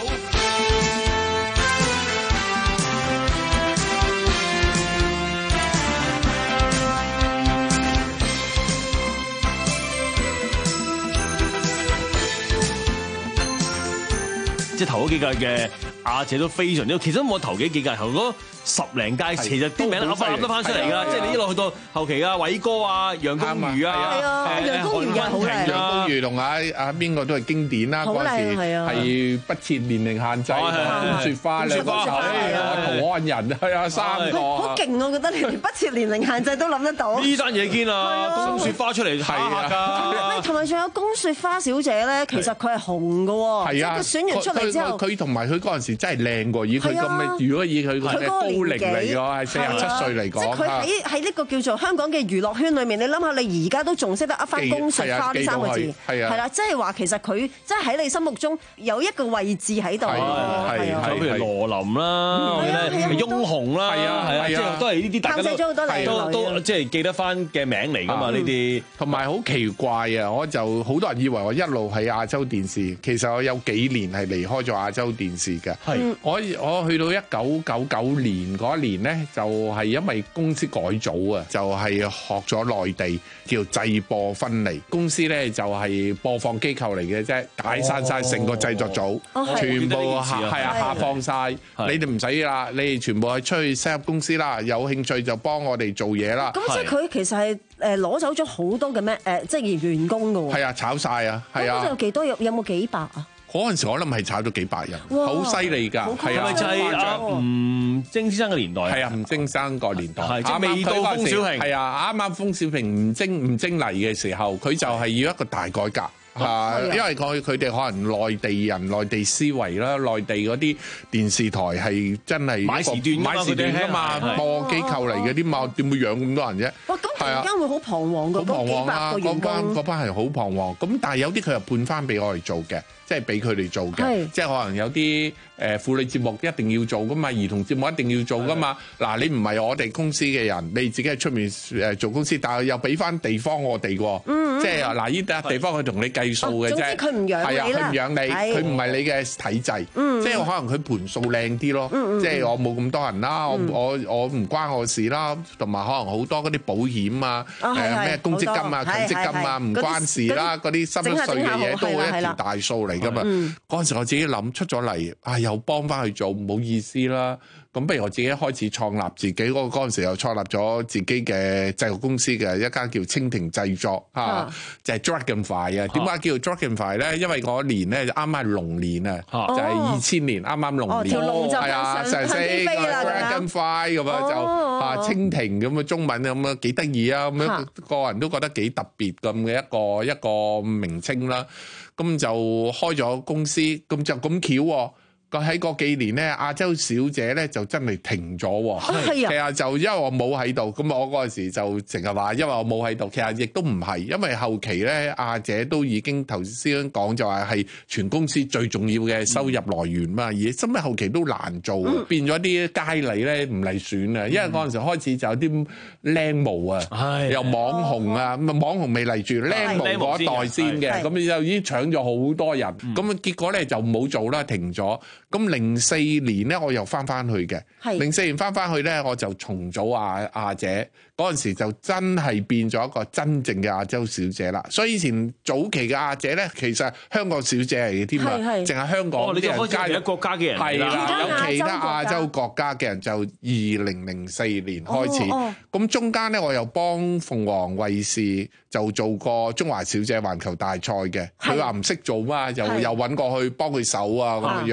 Speaker 20: 即係頭嗰幾屆嘅亞姐都非常之，其實我頭幾幾屆頭嗰十零屆，其實啲名噏翻噏得翻出嚟㗎。即係你一路去到後期啊，偉哥啊，楊恭如啊，
Speaker 9: 楊恭如好靚，
Speaker 22: 楊恭如同阿阿邊個都係經典啦。嗰陣時係不設年齡限制，公雪花兩個，陶安人係啊三個。
Speaker 9: 好勁，我覺得你哋不設年齡限制都諗得到。
Speaker 21: 呢單嘢堅啊，公雪花出嚟係啊，
Speaker 9: 同埋仲有公雪花小姐咧，其實佢係紅㗎喎，即係佢選完出嚟之後，
Speaker 22: 佢同埋佢嗰陣時真係靚過，以佢咁嘅，如果以佢個高齡嚟講，係四十七歲嚟講，
Speaker 9: 即係佢喺喺呢個叫做香港嘅娛樂圈裏面，你諗下，你而家都仲識得噏翻公雪花呢三個字，係啊，係啦，即係話其實佢即係喺你心目中有一個位置喺度，係
Speaker 21: 啊，就譬如羅琳啦，翁虹啦，係啊係啊，即係都係呢啲大家都都都即係記得翻嘅名嚟㗎嘛呢啲，
Speaker 22: 同埋好奇怪啊！我就好多人以為我一路喺亞洲電視，其實我有幾年係離開咗亞洲電視嘅。係我我去到一九九九年嗰一年咧，就係因為公司改組啊，就係學咗內地叫製播分離，公司咧就係播放機構嚟嘅啫，解散晒成個製作組，全部下係啊下放晒，你哋唔使啦，你哋全部係出去 set up 公司啦，有興趣就幫我哋做嘢啦。
Speaker 9: 咁即係佢其實係誒攞走咗好多嘅咩誒，即係員工㗎喎。
Speaker 22: 係啊，炒晒啊，係啊。
Speaker 9: 咁有幾多？有有冇幾百啊？
Speaker 22: 嗰陣時我諗係炒咗幾百人，好犀利㗎，係啊！
Speaker 21: 就係阿吳晶先生嘅年代，
Speaker 22: 係啊，吳晶生個年代，
Speaker 21: 係即係未到封小平，
Speaker 22: 係啊，啱啱封小平吳晶吳晶嚟嘅時候，佢就係要一個大改革。啊，因為佢佢哋可能內地人、內地思維啦，內地嗰啲電視台係真係
Speaker 21: 買時段
Speaker 22: 買時段㗎嘛，播機構嚟嘅啲嘛，點會養咁多人啫？
Speaker 9: 哇！咁突然間會好彷徨㗎，
Speaker 22: 好彷徨啊！嗰班嗰
Speaker 9: 嗰
Speaker 22: 班係好彷徨，咁但係有啲佢又判翻俾我哋做嘅。即係俾佢哋做嘅，即係可能有啲誒婦女節目一定要做噶嘛，兒童節目一定要做噶嘛。嗱，你唔係我哋公司嘅人，你自己喺出面誒做公司，但係又俾翻地方我哋喎。即係嗱，呢笪地方佢同你計數嘅啫。總之
Speaker 9: 佢唔養你啦，
Speaker 22: 係啊，佢唔養你，佢唔係你嘅體制。即係可能佢盤數靚啲咯。即係我冇咁多人啦，我我我唔關我事啦，同埋可能好多嗰啲保險啊，誒咩公積金啊、強積金啊，唔關事啦，嗰啲濕濕碎嘅嘢都係一條大數嚟。咁啊，嗰陣時我自己諗出咗嚟，啊又幫翻去做，唔好意思啦。咁不如我自己開始創立自己嗰嗰陣時又創立咗自己嘅製作公司嘅一間叫蜻蜓製作嚇，啊、就係 Dragonfly 啊。點解叫 Dragonfly 咧？因為嗰年咧就啱啱係龍年啊，就係二千年啱啱龍年，係啊，上升 Dragonfly 咁啊就啊蜻蜓咁嘅中文咁啊幾得意啊，咁樣個人都覺得幾特別咁嘅一個一個名稱啦。咁就開咗公司，咁就咁巧喎。個喺嗰幾年咧，亞洲小姐咧就真係停咗喎。係啊，其實就因為我冇喺度，咁我嗰陣時就成日話，因為我冇喺度。其實亦都唔係，因為後期咧亞姐都已經頭先講就話係全公司最重要嘅收入來源嘛。而甚至後期都難做，嗯、變咗啲佳麗咧唔嚟選啊。因為嗰陣時開始就有啲靚模啊，又網紅啊，咁啊網紅未嚟住，靚模嗰一代先嘅，咁就已經搶咗好多人。咁啊結果咧就冇做啦，停咗。咁零四年咧，我又翻翻去嘅。零四年翻翻去咧，我就重組亞亞姐。嗰陣時就真係變咗一個真正嘅亞洲小姐啦。所以以前早期嘅亞姐咧，其實香港小姐嚟嘅添啊，淨係香港啲人加入
Speaker 21: 國家嘅人
Speaker 22: 係啦，有其他亞洲國家嘅人就二零零四年開始。咁中間咧，我又幫鳳凰衛視就做過中華小姐環球大賽嘅。佢話唔識做嘛，又又揾過去幫佢手啊咁樣咯。咁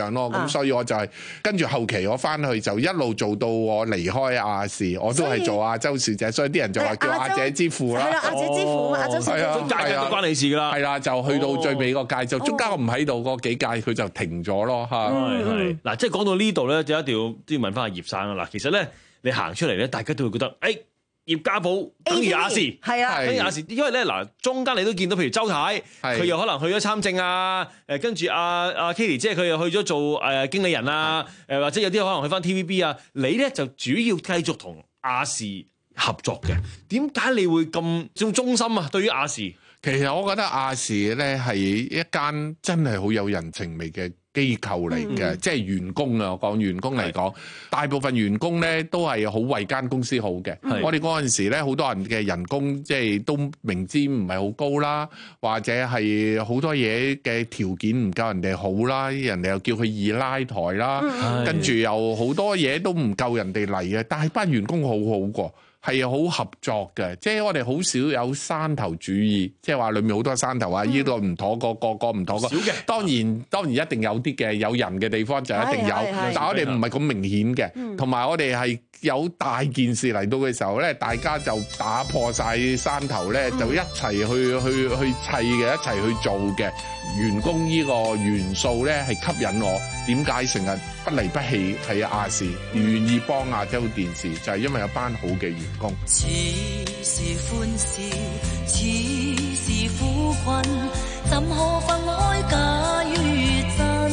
Speaker 22: 咁所以我就係跟住後期我翻去就一路做到我離開亞視，我都係做亞洲小姐，所以啲人就話叫亞姐之父啦。
Speaker 9: 係啦，亞姐之父啊，亞洲小姐之父，
Speaker 21: 屆屆都關你事㗎啦。
Speaker 22: 係啦，就去到最尾個屆就中間我唔喺度嗰幾屆，佢就停咗咯嚇。
Speaker 21: 係係嗱，即係講到呢度咧，就一定要都要問翻阿葉生啊嗱，其實咧你行出嚟咧，大家都會覺得誒。葉家寶等於亞視，
Speaker 9: 係啊，
Speaker 21: 等於亞視，因為咧嗱，中間你都見到，譬如周太，佢又可能去咗參政啊，誒跟住阿阿 Kitty 姐佢又去咗做誒、呃、經理人啊，誒或者有啲可能去翻 T V B 啊，你咧就主要繼續同亞視合作嘅，點解你會咁咁忠心啊？對於亞視，
Speaker 22: 其實我覺得亞視咧係一間真係好有人情味嘅機構嚟嘅，嗯、即係員工啊，我講員工嚟講，大部分員工咧都係好為間公司好嘅。我哋嗰陣時咧，好多人嘅人工即係都明知唔係好高啦，或者係好多嘢嘅條件唔夠人哋好啦，人哋又叫佢二奶台啦，嗯、跟住又好多嘢都唔夠人哋嚟嘅，但係班員工好好過。係好合作嘅，即係我哋好少有山頭主義，即係話裏面好多山頭啊，呢個唔妥個，個個唔妥個。少嘅，當然當然一定有啲嘅，有人嘅地方就一定有，但係我哋唔係咁明顯嘅，同埋我哋係有大件事嚟到嘅時候咧，大家就打破晒山頭咧，就一齊去去去砌嘅，一齊去做嘅。員工呢個元素咧係吸引我，點解成日不離不棄喺亞視，願意幫亞洲電視，就係因為有班好嘅員工。
Speaker 15: 似是歡笑，似是苦困，怎可分開假與真？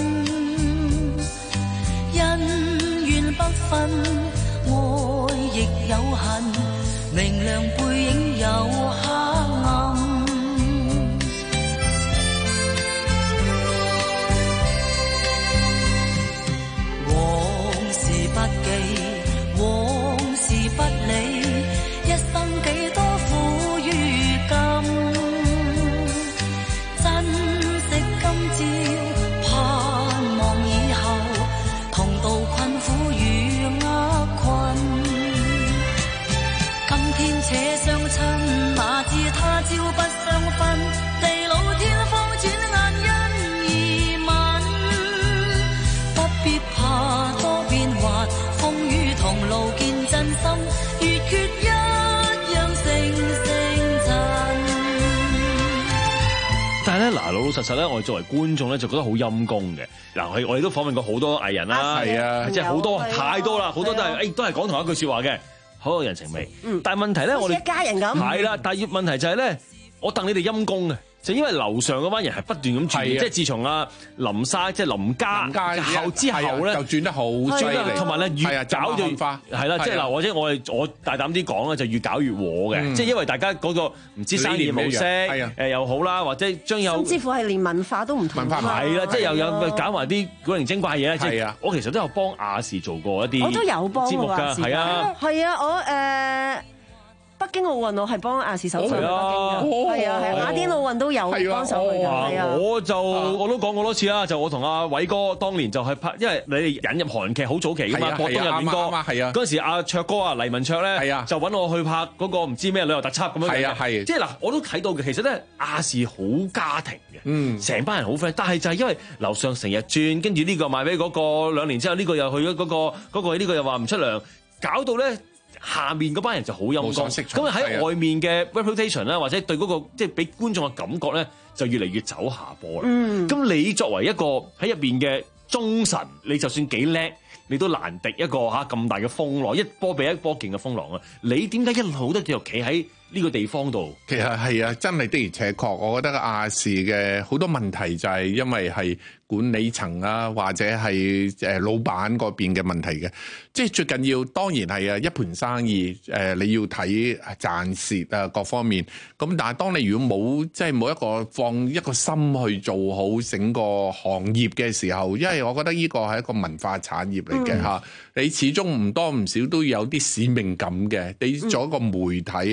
Speaker 15: 恩怨不分，愛亦有恨，明亮背影有黑暗。不記往事不理，一生幾多苦與甘，珍惜今朝，盼望以後，同渡困苦與厄困。今天且相親，哪知他朝不相分，地老天荒轉眼因而泯，不必怕多變幻。風雨同路見真心，月缺一樣成成塵。
Speaker 21: 但係咧，嗱老老實實咧，我哋作為觀眾咧，就覺得好陰功嘅。嗱，我我哋都訪問過好多藝人啦，係啊，即係好多太多啦，好多都係誒，都係講同一句説話嘅，好有人情味。嗯，但係問題咧，我哋
Speaker 9: 一家人咁
Speaker 21: 係啦，但係問題就係咧，我戥你哋陰功嘅。就因為樓上嗰班人係不斷咁轉，即係自從阿林生即係林家後之後咧，
Speaker 22: 就轉得好犀利，
Speaker 21: 同埋咧越搞就係啦，即係嗱，或者我我大膽啲講咧，就越搞越和嘅，即係因為大家嗰個唔知生意模式誒又好啦，或者將有
Speaker 9: 甚至乎係連文化都唔同，
Speaker 21: 文化係啦，即係又有搞埋啲古靈精怪嘢啦，即係我其實都有幫亞視做過一啲，
Speaker 9: 我都有幫
Speaker 21: 節目㗎，係啊，
Speaker 9: 係啊，我誒。北京奧運我係幫亞視手上去北京嘅，係啊係啊，雅典奧運都有幫手去嘅，係啊。
Speaker 21: 我就我都講過多次啦，就我同阿偉哥當年就係拍，因為你哋引入韓劇好早期㗎嘛，國東日戀歌，係啊。嗰陣時阿卓哥啊黎文卓咧，係啊，就揾我去拍嗰個唔知咩旅遊特輯咁樣嘅，係啊係。即係嗱，我都睇到嘅，其實咧亞視好家庭嘅，嗯，成班人好 friend，但係就係因為樓上成日轉，跟住呢個賣俾嗰個，兩年之後呢個又去咗嗰個，嗰個呢個又話唔出糧，搞到咧。下面嗰班人就好陰功，咁啊喺外面嘅 reputation 啦，或者對嗰個即係俾觀眾嘅感覺咧，就越嚟越走下坡啦。咁、嗯、你作為一個喺入邊嘅忠臣，你就算幾叻，你都難敵一個嚇咁大嘅風浪，一波比一波勁嘅風浪啊！你點解一路都繼續企喺呢個地方度？
Speaker 22: 其實係啊，真係的而且確，我覺得亞視嘅好多問題就係因為係管理層啊，或者係誒老闆嗰邊嘅問題嘅。即係最緊要當然係啊，一盤生意誒你要睇賺蝕啊各方面。咁但係當你如果冇即係冇一個放一個心去做好整個行業嘅時候，因為我覺得呢個係一個文化產業嚟嘅嚇，你始終唔多唔少都有啲使命感嘅。你做一個媒體係咪？你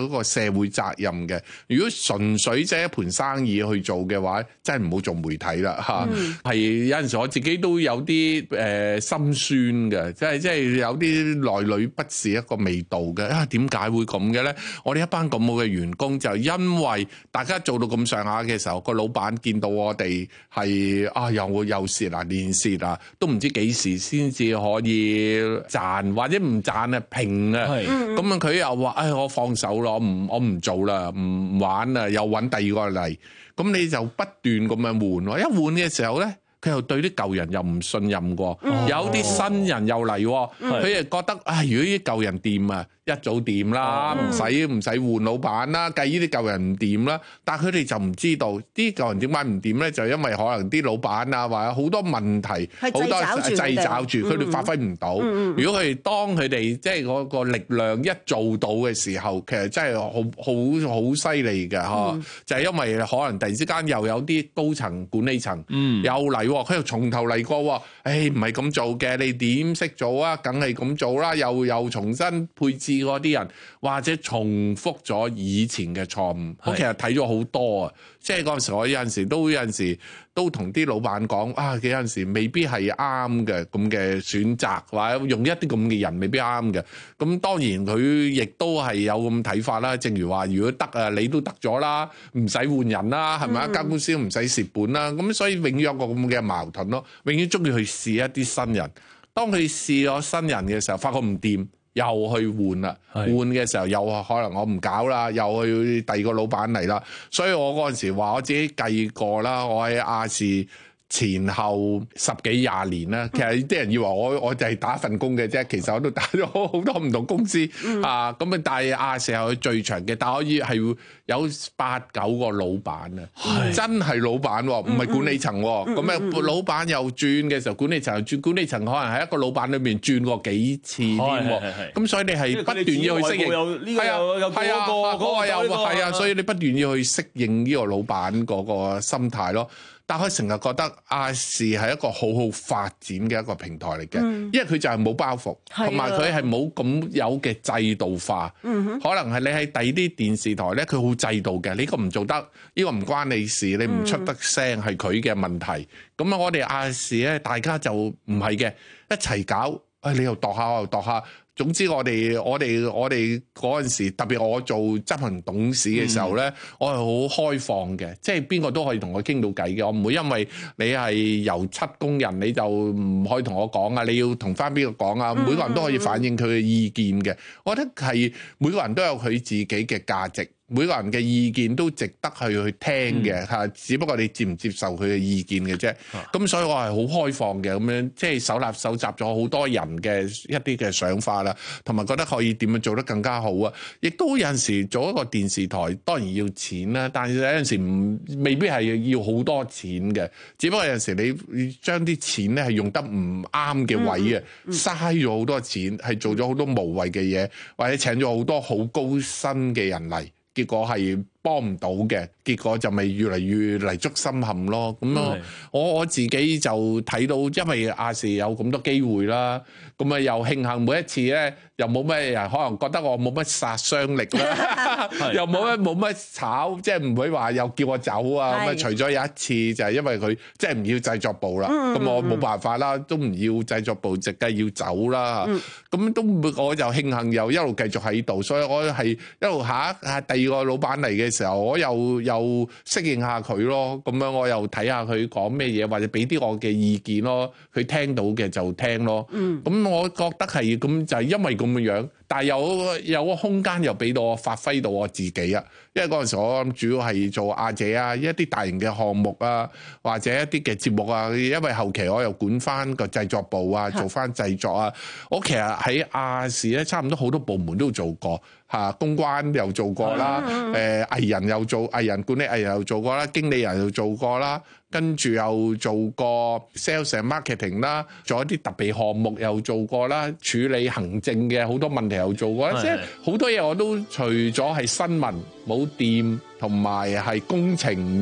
Speaker 22: 一個社會責任嘅。如果純粹即係一盤生意去做嘅話，真係唔好做媒體啦嚇。係、嗯、有陣時我自己都有啲誒、呃、心酸嘅，即係即係有啲內裏不是一個味道嘅。啊，點解會咁嘅咧？我哋一班咁好嘅員工就因為大家做到咁上下嘅時候，個老闆見到我哋係啊又又蝕啊連蝕啊，都唔知幾時先至可以賺，或者唔賺啊平啊。咁樣佢又話：唉、哎，我放手咯，唔我唔做啦，唔玩啦，又揾第二個嚟。咁你就不斷咁樣換喎，一換嘅時候咧，佢又對啲舊人又唔信任過，嗯、有啲新人又嚟，佢又、嗯、覺得啊、哎，如果啲舊人掂啊，一早掂啦，唔使唔使換老闆啦，計呢啲舊人唔掂啦。但係佢哋就唔知道啲舊人點解唔掂咧，就因為可能啲老闆啊，或者好多問題，好多掣肘住，佢哋發揮唔到。嗯、如果佢哋當佢哋即係嗰個力量一做到嘅時候，其實真係好好好犀利嘅嗬，就係因為可能突然之間又有啲高層管理層、嗯、又嚟，佢又從頭嚟過喎。誒唔係咁做嘅，你點識做啊？梗係咁做啦，又又重新配置嗰啲人，或者重複咗以前嘅錯誤。我其實睇咗好多啊，即係嗰陣時我有陣時都有陣時都同啲老闆講啊，有陣時未必係啱嘅咁嘅選擇，或者用一啲咁嘅人未必啱嘅。咁當然佢亦都係有咁睇法啦。正如話，如果得啊，你都得咗啦，唔使換人啦，係咪啊？間公司都唔使蝕本啦。咁所以永遠有個咁嘅矛盾咯，永遠中意去試一啲新人。當佢試咗新人嘅時候，發覺唔掂，又去換啦。換嘅時候又可能我唔搞啦，又去第二個老闆嚟啦。所以我嗰陣時話我自己計過啦，我喺亞視前後十幾廿年啦。其實啲人以為我我就係打份工嘅啫，其實我都打咗好多唔同公司、嗯、啊。咁啊，但係亞視係最長嘅，但係可以係有八九個老闆啊，真係老闆喎，唔係管理層喎。咁啊、嗯，老闆又轉嘅時候，管理層又轉，管理層可能喺一個老闆裏面轉過幾次添喎。咁所以你係不斷要去適應，係啊，係啊，嗰個又係啊，所以你不斷要去適應呢個老闆嗰個心態咯。但佢成日覺得亞視係一個好好發展嘅一個平台嚟嘅，嗯、因為佢就係冇包袱，同埋佢係冇咁有嘅制度化。嗯、可能係你喺第二啲電視台咧，佢好制度嘅，呢、呢個唔做得，呢、呢個唔關你事，你唔出得聲係佢嘅問題。咁啊，我哋亞視咧，大家就唔係嘅，一齊搞，誒你又度下我又度下。總之我哋我哋我哋嗰陣時，特別我做執行董事嘅時候咧，嗯、我係好開放嘅，即係邊個都可以同我傾到偈嘅。我唔會因為你係油漆工人你就唔可以同我講啊，你要同翻邊個講啊？每個人都可以反映佢嘅意見嘅。我覺得係每個人都有佢自己嘅價值。每個人嘅意見都值得去去聽嘅嚇，嗯、只不過你接唔接受佢嘅意見嘅啫。咁、啊、所以我係好開放嘅，咁樣即係搜納搜集咗好多人嘅一啲嘅想法啦，同埋覺得可以點樣做得更加好啊！亦都有陣時做一個電視台當然要錢啦，但係有陣時唔未必係要好多錢嘅，只不過有陣時你將啲錢咧係用得唔啱嘅位啊，嘥咗好多錢，係做咗好多無謂嘅嘢，或者請咗好多好高薪嘅人嚟。結果係幫唔到嘅，結果就咪越嚟越泥足深陷咯。咁啊，我我自己就睇到，因為亞視有咁多機會啦，咁啊又慶幸每一次咧，又冇咩人可能覺得我冇乜殺傷力啦，又冇乜冇乜炒，即係唔會話又叫我走啊。咁啊，除咗有一次就係因為佢即係唔要製作部啦，咁、嗯、我冇辦法啦，都唔要製作部，直梗係要走啦。咁、嗯、都我就慶幸又一路繼續喺度，所以我係一路下一下第二個老闆嚟嘅時候，我又又適應下佢咯，咁樣我又睇下佢講咩嘢，或者俾啲我嘅意見咯，佢聽到嘅就聽咯。咁、嗯、我覺得係咁就係因為咁嘅樣，但係有有個空間又俾到我發揮到我自己啊。因為嗰陣時我諗主要係做亞姐啊，一啲大型嘅項目啊，或者一啲嘅節目啊，因為後期我又管翻個製作部啊，做翻製作啊。我其實喺亞視咧，差唔多好多部門都做過嚇，公關又做過啦，誒、呃、藝人又做藝人管理藝人又做過啦，經理人又做過啦，跟住又做過 sales and marketing 啦，做一啲特別項目又做過啦，處理行政嘅好多問題又做過啦，即係好多嘢我都除咗係新聞冇掂同埋係工程唔識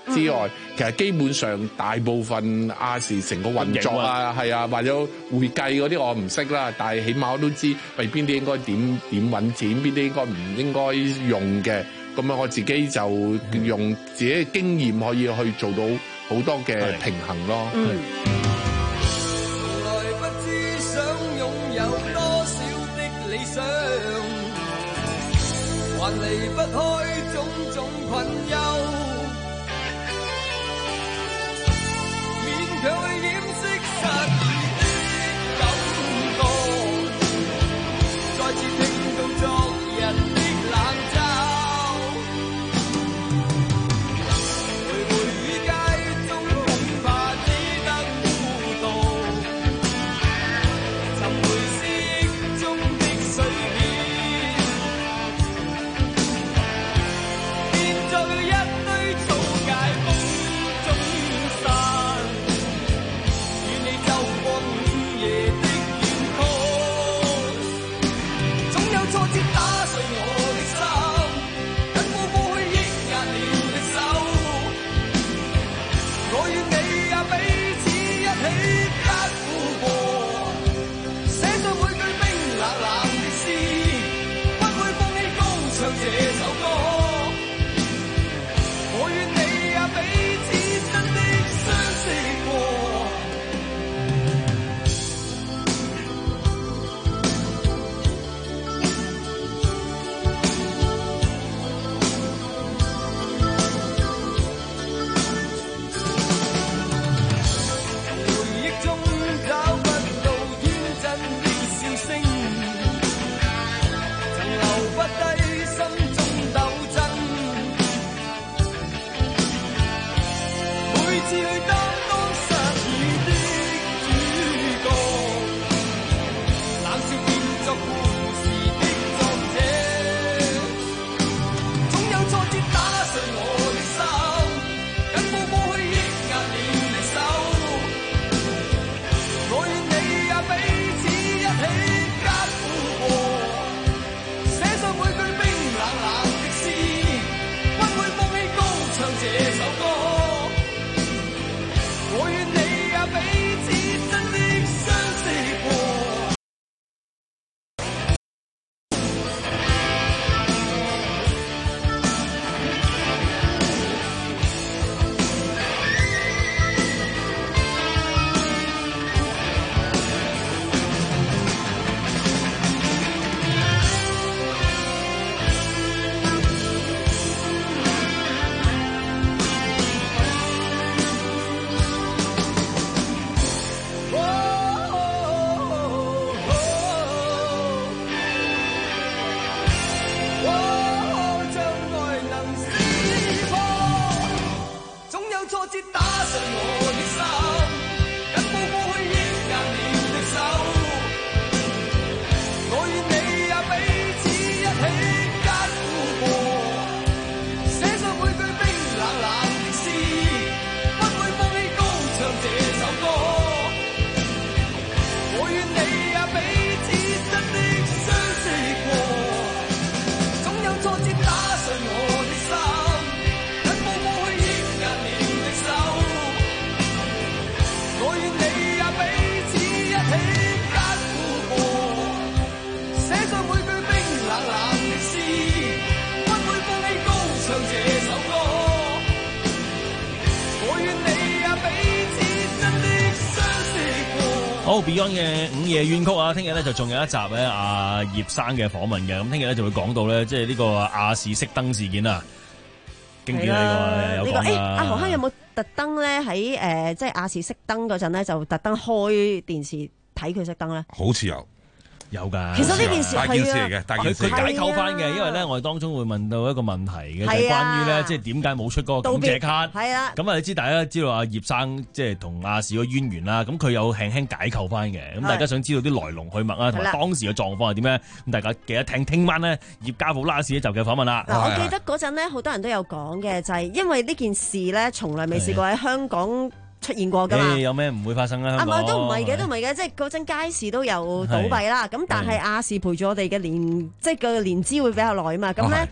Speaker 22: 之外，其實基本上大部分亞視成個運作啊，係啊，或者會計嗰啲我唔識啦，但係起碼我都知為邊啲應該點點揾錢，邊啲應該唔應該用嘅。咁啊，我自己就用自己嘅經驗可以去做到好多嘅平衡咯。
Speaker 14: 從來不知想擁有多少的理想，還離不開種種困憂，勉強去掩飾失意的感覺，再次聽到昨日的冷嘲。
Speaker 11: 好 Beyond 嘅午夜怨曲啊，聽日咧就仲有一集咧阿葉生嘅訪問嘅，咁聽日咧就會講到咧，即係呢個亞視熄燈事件啊，經典啊呢個有講啦。
Speaker 9: 阿何生有冇特登咧喺誒即係亞視熄燈嗰陣咧，就特登開電視睇佢熄燈咧？
Speaker 2: 好似有。
Speaker 11: 有㗎，
Speaker 9: 其實呢件事
Speaker 2: 大件事嚟嘅，大件事。
Speaker 11: 佢解構翻嘅，因為咧我哋當中會問到一個問題嘅，就係關於咧即係點解冇出嗰個感謝卡？
Speaker 9: 係啊。
Speaker 11: 咁啊，你知大家知道阿葉生即係同亞視個淵源啦，咁佢有輕輕解構翻嘅，咁大家想知道啲來龍去脈啊，同埋當時嘅狀況係點咧？咁大家記得聽聽晚咧葉家寶拉士一集嘅訪問啦。
Speaker 9: 嗱，我記得嗰陣咧好多人都有講嘅，就係因為呢件事咧從來未試過喺香港出現過㗎嘛？
Speaker 11: 有咩唔會發生啦？
Speaker 9: 啊，唔係都唔係嘅，都唔係嘅，即係嗰陣街市都有倒閉啦。咁但係亞視陪住我哋嘅年，即係個年資會比較耐啊嘛。咁咧，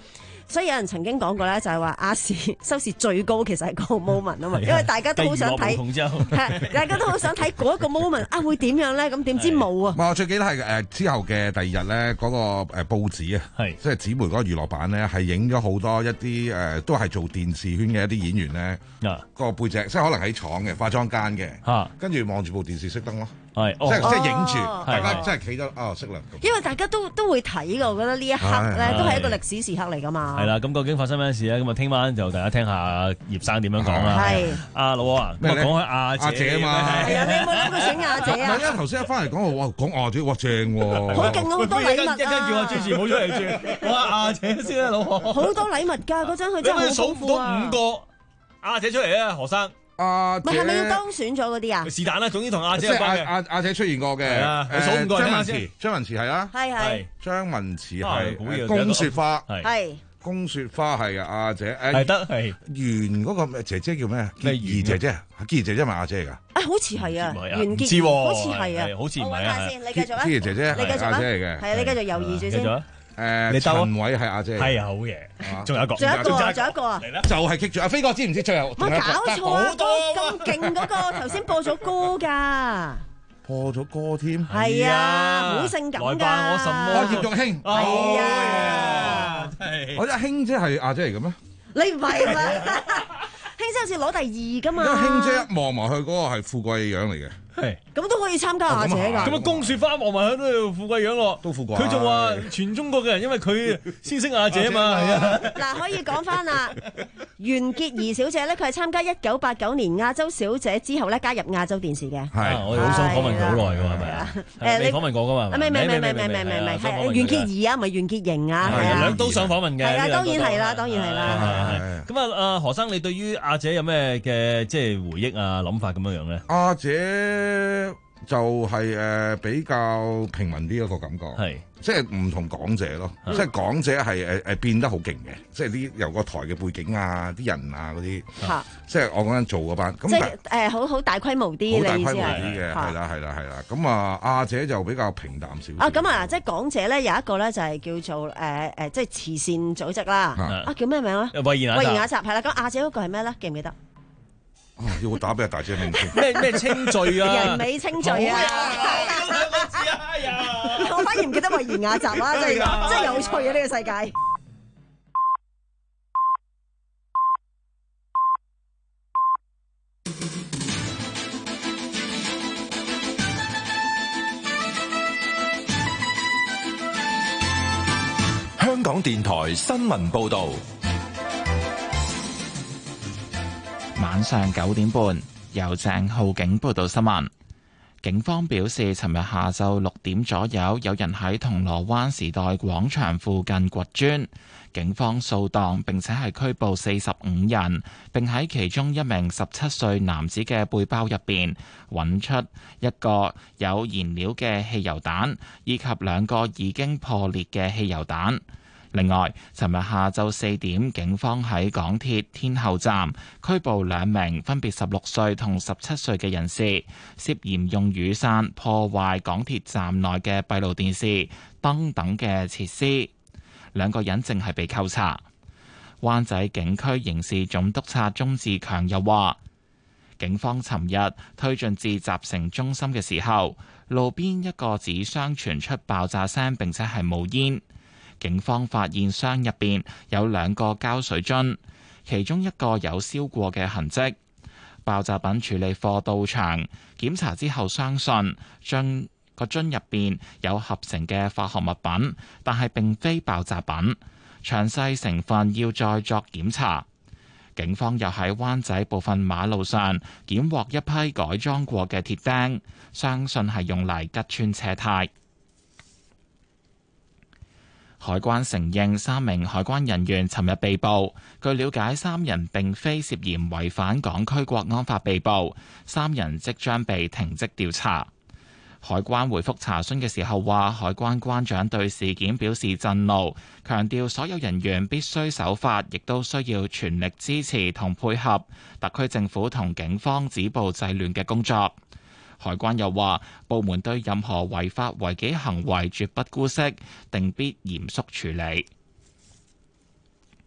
Speaker 9: 所以有人曾經講過咧，就係話亞視收視最高其實係個 moment 啊嘛，因為大家都好想睇，係大家都好想睇嗰一個 moment 啊，會點樣咧？咁點知冇啊！
Speaker 2: 我最記得係誒之後嘅第二日咧，嗰個誒報紙啊，即係紙媒嗰個娛樂版咧，係影咗好多一啲誒都係做電視圈嘅一啲演員咧，個背脊即係可能喺廠嘅化妝間嘅，跟住望住部電視熄燈咯。係，即係即係影住，大家即係企咗哦，熄啦。因為大家都都會睇㗎，我覺得呢一刻咧都係一個歷史時刻嚟㗎嘛。係啦，咁究竟發生咩事咧？咁啊，聽晚就大家聽下葉生點樣講啦。係，阿老啊，咁啊講開亞姐啊嘛。係啊，你有冇諗過選亞姐啊？唔係，因為頭先一翻嚟講我哇講亞姐，哇正喎。好勁啊！好多禮物啊！一陣叫我主持冇出嚟住，哇亞姐先啊，老何。好多禮物㗎，嗰陣佢真係好豐富啊。數唔到五個亞姐出嚟啊，何生。阿姐係咪要當選咗嗰啲啊？是但啦，總之同阿姐有關嘅。阿阿姐出現過嘅，誒數唔過張文慈，張文慈係啦，係係張文慈係宮雪花，係宮雪花係啊，阿姐誒係得係袁嗰個姐姐叫咩？咩怡姐姐？怡姐姐咪阿姐嚟㗎？啊，好似係啊，袁潔，好似係啊，好似唔係啊。我揾下先，你繼續啊。怡姐姐係阿姐嚟嘅，係啊，你繼續猶豫住先。誒，陳偉係阿姐，係啊，好嘢，仲有一個，仲有一個，仲有一個啊，就係棘住阿飛哥，知唔知最後？冇搞錯啊，咁勁嗰個頭先播咗歌㗎，播咗歌添，係啊，好性感㗎，來吧我什麼？葉玉卿，係啊，我覺得卿姐係阿姐嚟嘅咩？你唔係嘛？卿姐好似攞第二㗎嘛？因為卿姐一望埋去嗰個係富貴樣嚟嘅。係，咁都可以參加亞姐㗎。咁啊，宮雪花望埋佢都要富貴樣咯，都富貴。佢仲話全中國嘅人，因為佢先識亞姐啊嘛。係啊。嗱，可以講翻啦，袁潔儀小姐咧，佢係參加一九八九年亞洲小姐之後咧，加入亞洲電視嘅。係，我哋好想訪問佢好耐㗎，係咪啊？誒，你訪問過㗎嘛？唔係唔係唔係唔係唔係唔係，係袁潔儀啊，唔係袁潔瑩啊。係啊，兩都想訪問嘅。係啊，當然係啦，當然係啦。咁啊，阿何生，你對於亞姐有咩嘅即係回憶啊、諗法咁樣樣咧？亞姐。就係誒比較平民啲一個感覺，係即係唔同港姐咯，即係港姐係誒誒變得好勁嘅，即係啲由個台嘅背景啊、啲人啊嗰啲，即係我嗰陣做嗰班，即係誒好好大規模啲，好大規模啲嘅，係啦係啦係啦，咁啊亞姐就比較平淡少少。啊咁啊，即係港姐咧有一個咧就係叫做誒誒即係慈善組織啦，啊叫咩名咧？慧賢雅集係啦，咁亞姐嗰個係咩咧？記唔記得？哦，要打俾阿大姐名先。咩咩清罪啊？人美清罪啊！我反而唔記得慧賢雅集啦，真係真係有趣啊！呢個世界。
Speaker 4: 香港電台新聞報導。
Speaker 1: 晚上九點半，由鄭浩景報道新聞。警方表示，尋日下晝六點左右，有人喺銅鑼灣時代廣場附近掘磚，警方掃蕩並且係拘捕四十五人，並喺其中一名十七歲男子嘅背包入邊揾出一個有燃料嘅汽油彈，以及兩個已經破裂嘅汽油彈。另外，尋日下晝四點，警方喺港鐵天后站拘捕兩名分別十六歲同十七歲嘅人士，涉嫌用雨傘破壞港鐵站內嘅閉路電視、燈等嘅設施。兩個人正係被扣查。灣仔警區刑事總督察鍾志強又話，警方尋日推進至集成中心嘅時候，路邊一個紙箱傳出爆炸聲，並且係冒煙。警方發現箱入邊有兩個膠水樽，其中一個有燒過嘅痕跡。爆炸品處理課到場檢查之後，相信將個樽入邊有合成嘅化學物品，但係並非爆炸品。詳細成分要再作檢查。警方又喺灣仔部分馬路上檢獲一批改裝過嘅鐵釘，相信係用嚟吉穿車胎。海關承認三名海關人員尋日被捕。據了解，三人並非涉嫌違反港區國安法被捕，三人即將被停職調查。海關回覆查詢嘅時候話，海關關長對事件表示震怒，強調所有人員必須守法，亦都需要全力支持同配合特區政府同警方止暴制亂嘅工作。海關又話，部門對任何違法違紀行為絕不姑息，定必嚴肅處理。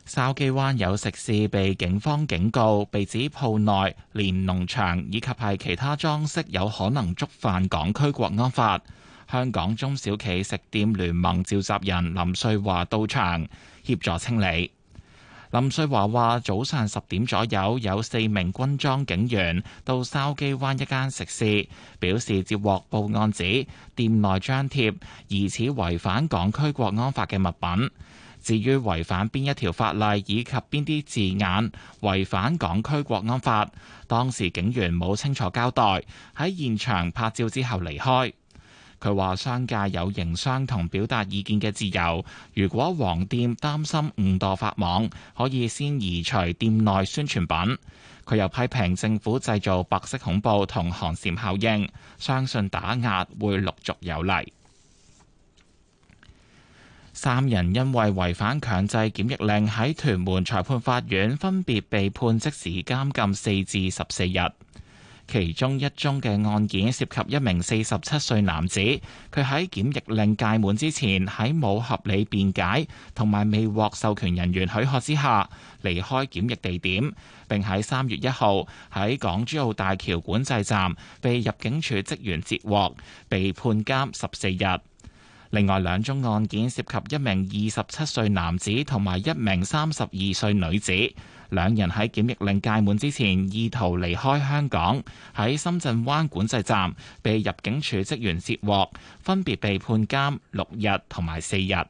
Speaker 1: 筲箕灣有食肆被警方警告，被指鋪內連農場以及係其他裝飾有可能觸犯港區國安法。香港中小企食店聯盟召集人林瑞華到場協助清理。林瑞華話：早上十點左右，有四名軍裝警員到筲箕灣一間食肆，表示接獲報案指店內張貼疑似違反港區國安法嘅物品。至於違反邊一條法例以及邊啲字眼違反港區國安法，當時警員冇清楚交代，喺現場拍照之後離開。佢話商界有營商同表達意見嘅自由，如果黃店擔心誤墮法網，可以先移除店內宣傳品。佢又批評政府製造白色恐怖同寒蟬效應，相信打壓會陸續有嚟。三人因為違反強制檢疫令，喺屯門裁判法院分別被判即時監禁四至十四日。其中一宗嘅案件涉及一名四十七歲男子，佢喺檢疫令屆滿之前，喺冇合理辯解同埋未獲授權人員許可之下，離開檢疫地點，並喺三月一號喺港珠澳大橋管制站被入境處職員截獲，被判監十四日。另外兩宗案件涉及一名二十七歲男子同埋一名三十二歲女子，兩人喺檢疫令屆滿之前意圖離開香港，喺深圳灣管制站被入境處職員截獲，分別被判監六日同埋四日。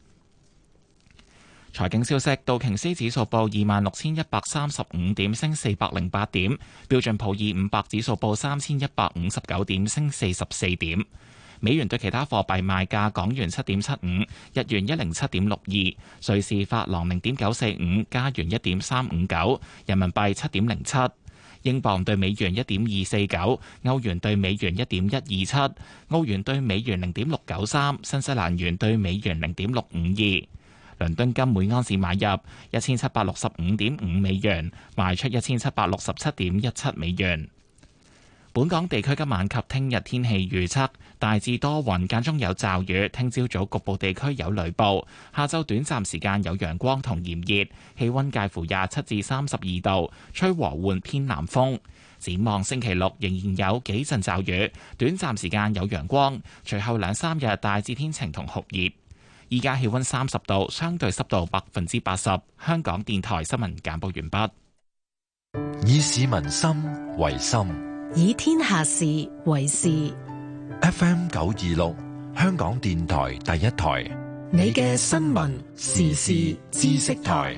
Speaker 1: 財經消息，道瓊斯指數報二萬六千一百三十五點，升四百零八點；標準普爾五百指數報三千一百五十九點，升四十四點。美元對其他貨幣賣價：港元七點七五，日元一零七點六二，瑞士法郎零點九四五，加元一點三五九，人民幣七點零七，英鎊對美元一點二四九，歐元對美元一點一二七，澳元對美元零點六九三，新西蘭元對美元零點六五二。倫敦金每盎司買入一千七百六十五點五美元，賣出一千七百六十七點一七美元。本港地區今晚及聽日天氣預測，大致多雲，間中有驟雨，聽朝早局部地區有雷暴，下晝短暫時間有陽光同炎熱，氣溫介乎廿七至三十二度，吹和緩偏南風。展望星期六仍然有幾陣驟雨，短暫時間有陽光，隨後兩三日大致天晴同酷熱。依家氣溫三十度，相對濕度百分之八十。香港電台新聞簡報完畢。
Speaker 4: 以市民心為心，
Speaker 3: 以天下事為事。
Speaker 4: F M 九二六，香港電台第一台，
Speaker 3: 你嘅新聞時事知識台。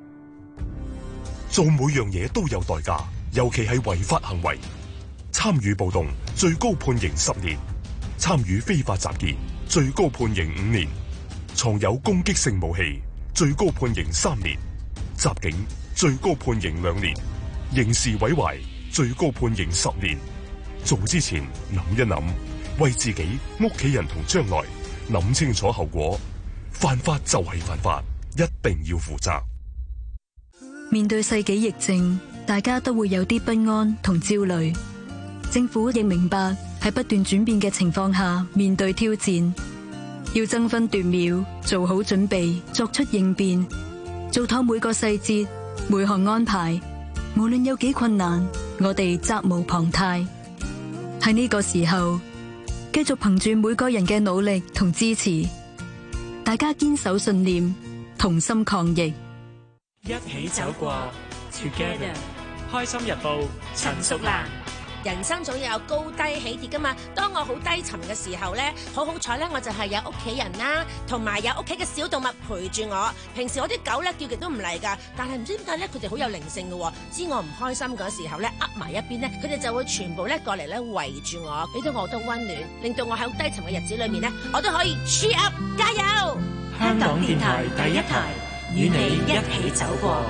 Speaker 6: 做每樣嘢都有代價，尤其係違法行為。參與暴動最高判刑十年，參與非法集結最高判刑五年，藏有攻擊性武器最高判刑三年，襲警最高判刑兩年，刑事毀壞最高判刑十年。做之前諗一諗，為自己、屋企人同將來諗清楚後果。犯法就係犯法，一定要負責。
Speaker 7: 面對世紀疫症，大家都會有啲不安同焦慮。政府亦明白喺不斷轉變嘅情況下面對挑戰，要爭分奪秒做好準備，作出應變，做妥每個細節每項安排。無論有幾困難，我哋責無旁貸。喺呢個時候，繼續憑住每個人嘅努力同支持，大家堅守信念，同心抗疫，
Speaker 26: 一起走過 Together。 開心日報陳淑蘭。
Speaker 8: 人生總有高低起跌噶嘛，當我好低沉嘅時候呢，好好彩呢，我就係有屋企人啦，同埋有屋企嘅小動物陪住我。平時我啲狗呢，叫極都唔嚟噶，但係唔知點解呢，佢哋好有靈性噶，知我唔開心嗰時候呢，噏埋一邊呢，佢哋就會全部呢過嚟呢圍住我，俾到我好多溫暖，令到我喺好低沉嘅日子裏面呢，我都可以 cheer up， 加油！
Speaker 26: 香港電台第一台，與你一起走過。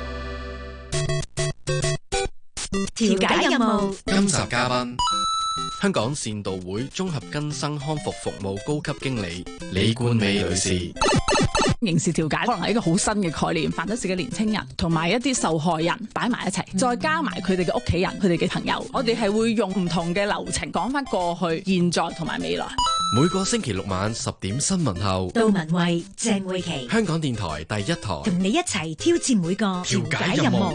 Speaker 3: 調解任務。
Speaker 10: 今集嘉賓，香港善道會綜合更生康復服務高級經理李冠美女士。
Speaker 12: 刑事調解可能係一個好新嘅概念，犯咗事嘅年青人同埋一啲受害人擺埋一齊，再加埋佢哋嘅屋企人、佢哋嘅朋友，我哋係會用唔同嘅流程講翻過去、現在同埋未來。
Speaker 10: 每個星期六晚十點新聞後，
Speaker 3: 杜文慧、鄭慧琪，
Speaker 10: 香港電台第一台，
Speaker 3: 同你一齊挑戰每個調解任務。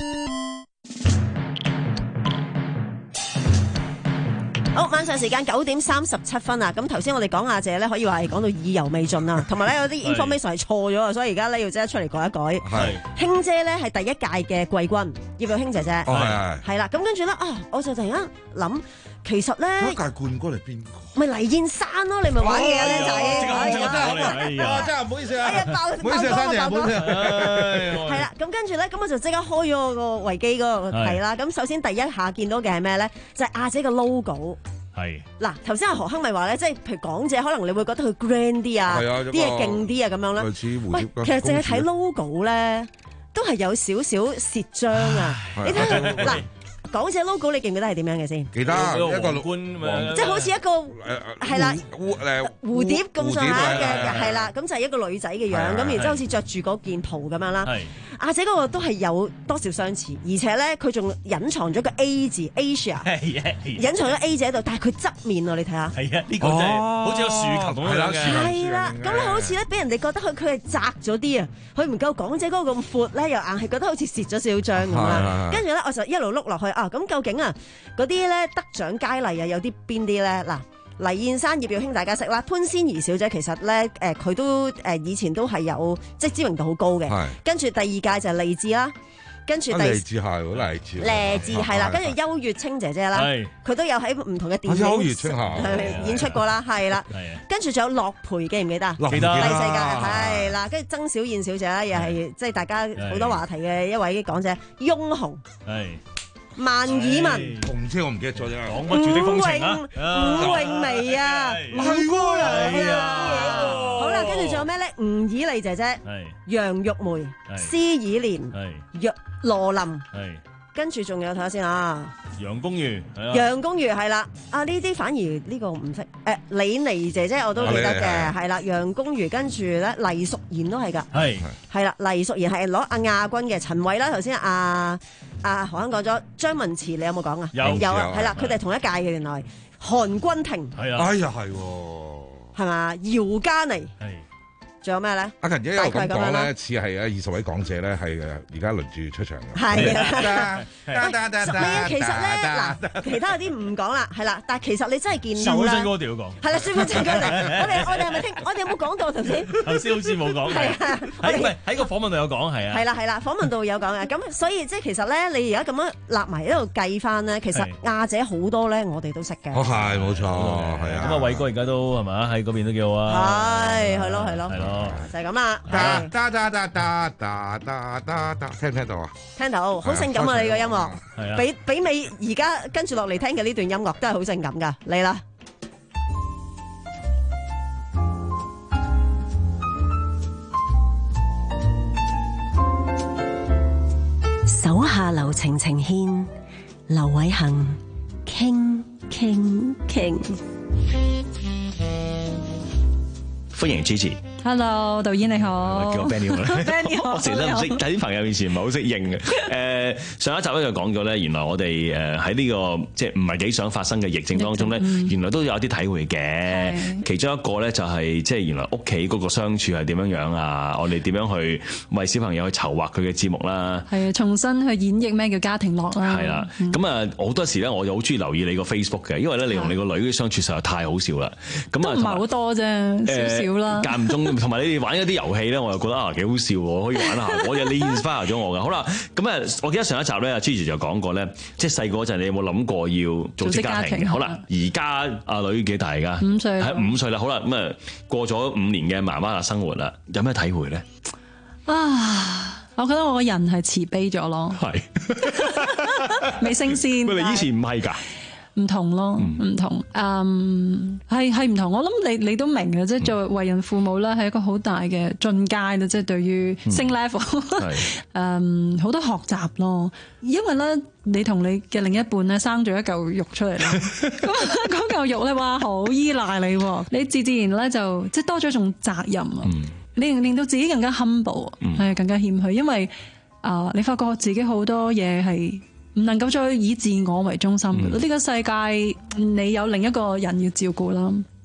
Speaker 9: 好，晚上時間九點三十七分啊！咁頭先我哋講阿姐咧，可以話係講到意猶未盡啦，同埋咧有啲 information 係錯咗啊，所以而家咧要即刻出嚟改一改。係，卿姐咧係第一屆嘅季軍，葉玉卿姐姐。
Speaker 2: 哦係係。
Speaker 9: 係啦，咁跟住咧啊，我就突然間諗，其實咧
Speaker 2: 第一屆冠軍係邊個？
Speaker 9: 咪黎燕珊咯，你咪玩嘢啊，僆仔！
Speaker 2: 哎呀，真係唔好意思啊！哎呀，爆唔好意思啊，珊姐，唔好意思啊。
Speaker 9: 係啦，咁跟住咧，咁我就即刻開咗我個維基嗰個題啦。咁首先第一下見到嘅係咩咧？就係阿姐嘅 logo。
Speaker 11: 係
Speaker 9: 嗱，頭先阿何亨咪話咧，即係譬如港姐，可能你會覺得佢 grand 啲啊，啲嘢勁啲啊咁樣啦。
Speaker 2: 類似蝴蝶。
Speaker 9: 喂，其實淨係睇 logo 咧，都係有少少蝕章啊！你睇下嗱。港姐 logo 你記唔記得係點樣嘅先？
Speaker 2: 記得一個
Speaker 9: 冠，即係好似一個係啦，蝴蝶咁上下嘅，係啦，咁就係一個女仔嘅樣，咁然之後好似着住嗰件袍咁樣啦。阿姐嗰個都係有多少相似，而且咧佢仲隱藏咗個 A 字 Asia，隱藏咗 A 字喺度，但係佢側面喎，你睇下。
Speaker 11: 係啊，呢個真係好似有樹球咁樣嘅。
Speaker 9: 係啦，咁咧好似咧俾人哋覺得佢佢係窄咗啲啊，佢唔夠港姐嗰個咁闊咧，又硬係覺得好似蝕咗少少張咁啦。跟住咧我就一路碌落去。啊，咁究竟啊，嗰啲咧得獎佳麗啊，有啲邊啲咧？嗱，黎燕珊、葉玉卿大家識啦，潘仙怡小姐其實咧，誒、呃、佢都誒、呃、以前都係有即係知名度好高嘅。跟住第二屆就係麗智啦，跟住第
Speaker 2: 麗智係喎，麗智。
Speaker 9: 麗智係啦，跟住邱月清姐姐啦，佢都有喺唔同嘅電影
Speaker 2: 邱月清
Speaker 9: 演出過啦，係啦。跟住仲有樂培，記唔記得？記得。第四屆係啦，跟住曾小燕小姐啦，又係即係大家好多話題嘅一位港姐，翁虹。係。萬綺雯，
Speaker 2: 紅車我唔記得咗啫。
Speaker 11: 講不住的風情啊！
Speaker 9: 伍詠薇啊，吳姑娘啊，好啦，跟住仲有咩咧？吳綺莉姐姐，楊玉梅，施以蓮，若羅琳，跟住仲有睇下先啊。
Speaker 11: 楊恭如，
Speaker 9: 楊恭如係啦，啊呢啲反而呢個唔識。誒李妮姐姐我都記得嘅，係啦，楊恭如跟住咧黎淑賢都係㗎，係係啦，黎淑賢係攞阿亞軍嘅，陳慧啦頭先阿。啊，何生講咗張文慈，你有冇講啊？
Speaker 2: 有
Speaker 9: 有啊，係啦，佢哋係同一屆嘅原來。韓君婷
Speaker 2: 係啊，哎呀係喎，
Speaker 9: 係嘛？姚嘉妮係，仲有咩咧？
Speaker 2: 阿勤姐又咁講咧，似係啊二十位港姐咧係誒而家輪住出場嘅。
Speaker 9: 係啊，其實咧嗱，其他嗰啲唔講啦，係啦，但係其實你真係見到啦。
Speaker 11: 孫哥調講
Speaker 9: 係啦，孫哥調講嚟，我哋我哋係咪聽？我哋有冇講到頭先？
Speaker 11: 頭先好似冇講。係啊，喺喺個訪問度有講係啊。
Speaker 9: 係啦係啦，訪問度有講嘅。咁所以即係其實咧，你而家咁樣立埋喺度計翻咧，其實亞姐好多咧，我哋都識嘅。
Speaker 2: 哦，係冇錯，係啊。
Speaker 11: 咁啊，偉哥而家都係咪啊？喺嗰邊都幾好啊。
Speaker 9: 係係咯係咯。
Speaker 11: 係咯，
Speaker 9: 就係咁啦。
Speaker 2: 噠噠噠噠噠噠噠噠噠，聽唔聽到啊？
Speaker 9: 聽到，好性感啊！你個音樂，
Speaker 11: 係啊，
Speaker 9: 比比你而家跟住落嚟聽嘅呢段音樂都係好性感噶，嚟啦！
Speaker 3: 手下留情情牽，劉偉恒傾傾傾。
Speaker 5: 歡迎 Gigi。Hello，
Speaker 12: 導演你好。
Speaker 5: 叫我 Benny 好啦。
Speaker 12: Benny 好。
Speaker 5: 我成日都唔識，喺啲朋友面前唔係好識應嘅。誒，上一集咧就講咗咧，原來我哋誒喺呢個即係唔係幾想發生嘅疫症當中咧，嗯、原來都有啲體會嘅。是其中一個咧就係即係原來屋企嗰個相處係點樣樣啊？我哋點樣去為小朋友去籌劃佢嘅節目啦？
Speaker 12: 係啊，重新去演繹咩叫家庭樂啦。
Speaker 5: 係啦，咁啊好多時咧，我就好中意留意你個 Facebook 嘅，因為咧你同你個女嘅相處實在太好笑啦。咁啊，
Speaker 12: 都唔係好多啫，少少啦。
Speaker 5: 間唔中，同埋你哋玩一啲遊戲咧，我又覺得啊幾好笑喎，可以玩下。我又你 inspire 咗我㗎。好啦，咁啊，我記得上一集咧，阿 Gigi 就講過咧，即係細個嗰陣，你有冇諗過要組織家庭？好啦，而家阿女幾大而家？
Speaker 12: 五歲，
Speaker 5: 係五歲啦。好啦，咁啊過咗五年嘅媽媽嘅生活啦，有咩體會咧？
Speaker 12: 啊，我覺得我個人係慈悲咗咯，係未升仙。
Speaker 5: 喂，你以前唔係㗎？
Speaker 12: 唔同咯，唔、嗯、同，嗯，係係唔同。我諗你你都明嘅，即係作為為人父母咧，係一個好大嘅進階啦，即係對於升 level，嗯，好多學習咯。因為咧，你同你嘅另一半咧生咗一嚿肉出嚟啦，咁嗰嚿肉咧，哇，好依賴你，你自自然咧就即係多咗一種責任啊，嗯、令令到自己更加 humble，係、嗯、更加謙虛，因為啊、呃，你發覺自己好多嘢係唔能夠再以自我為中心嘅，呢、嗯、個世界你有另一個人要照顧啦。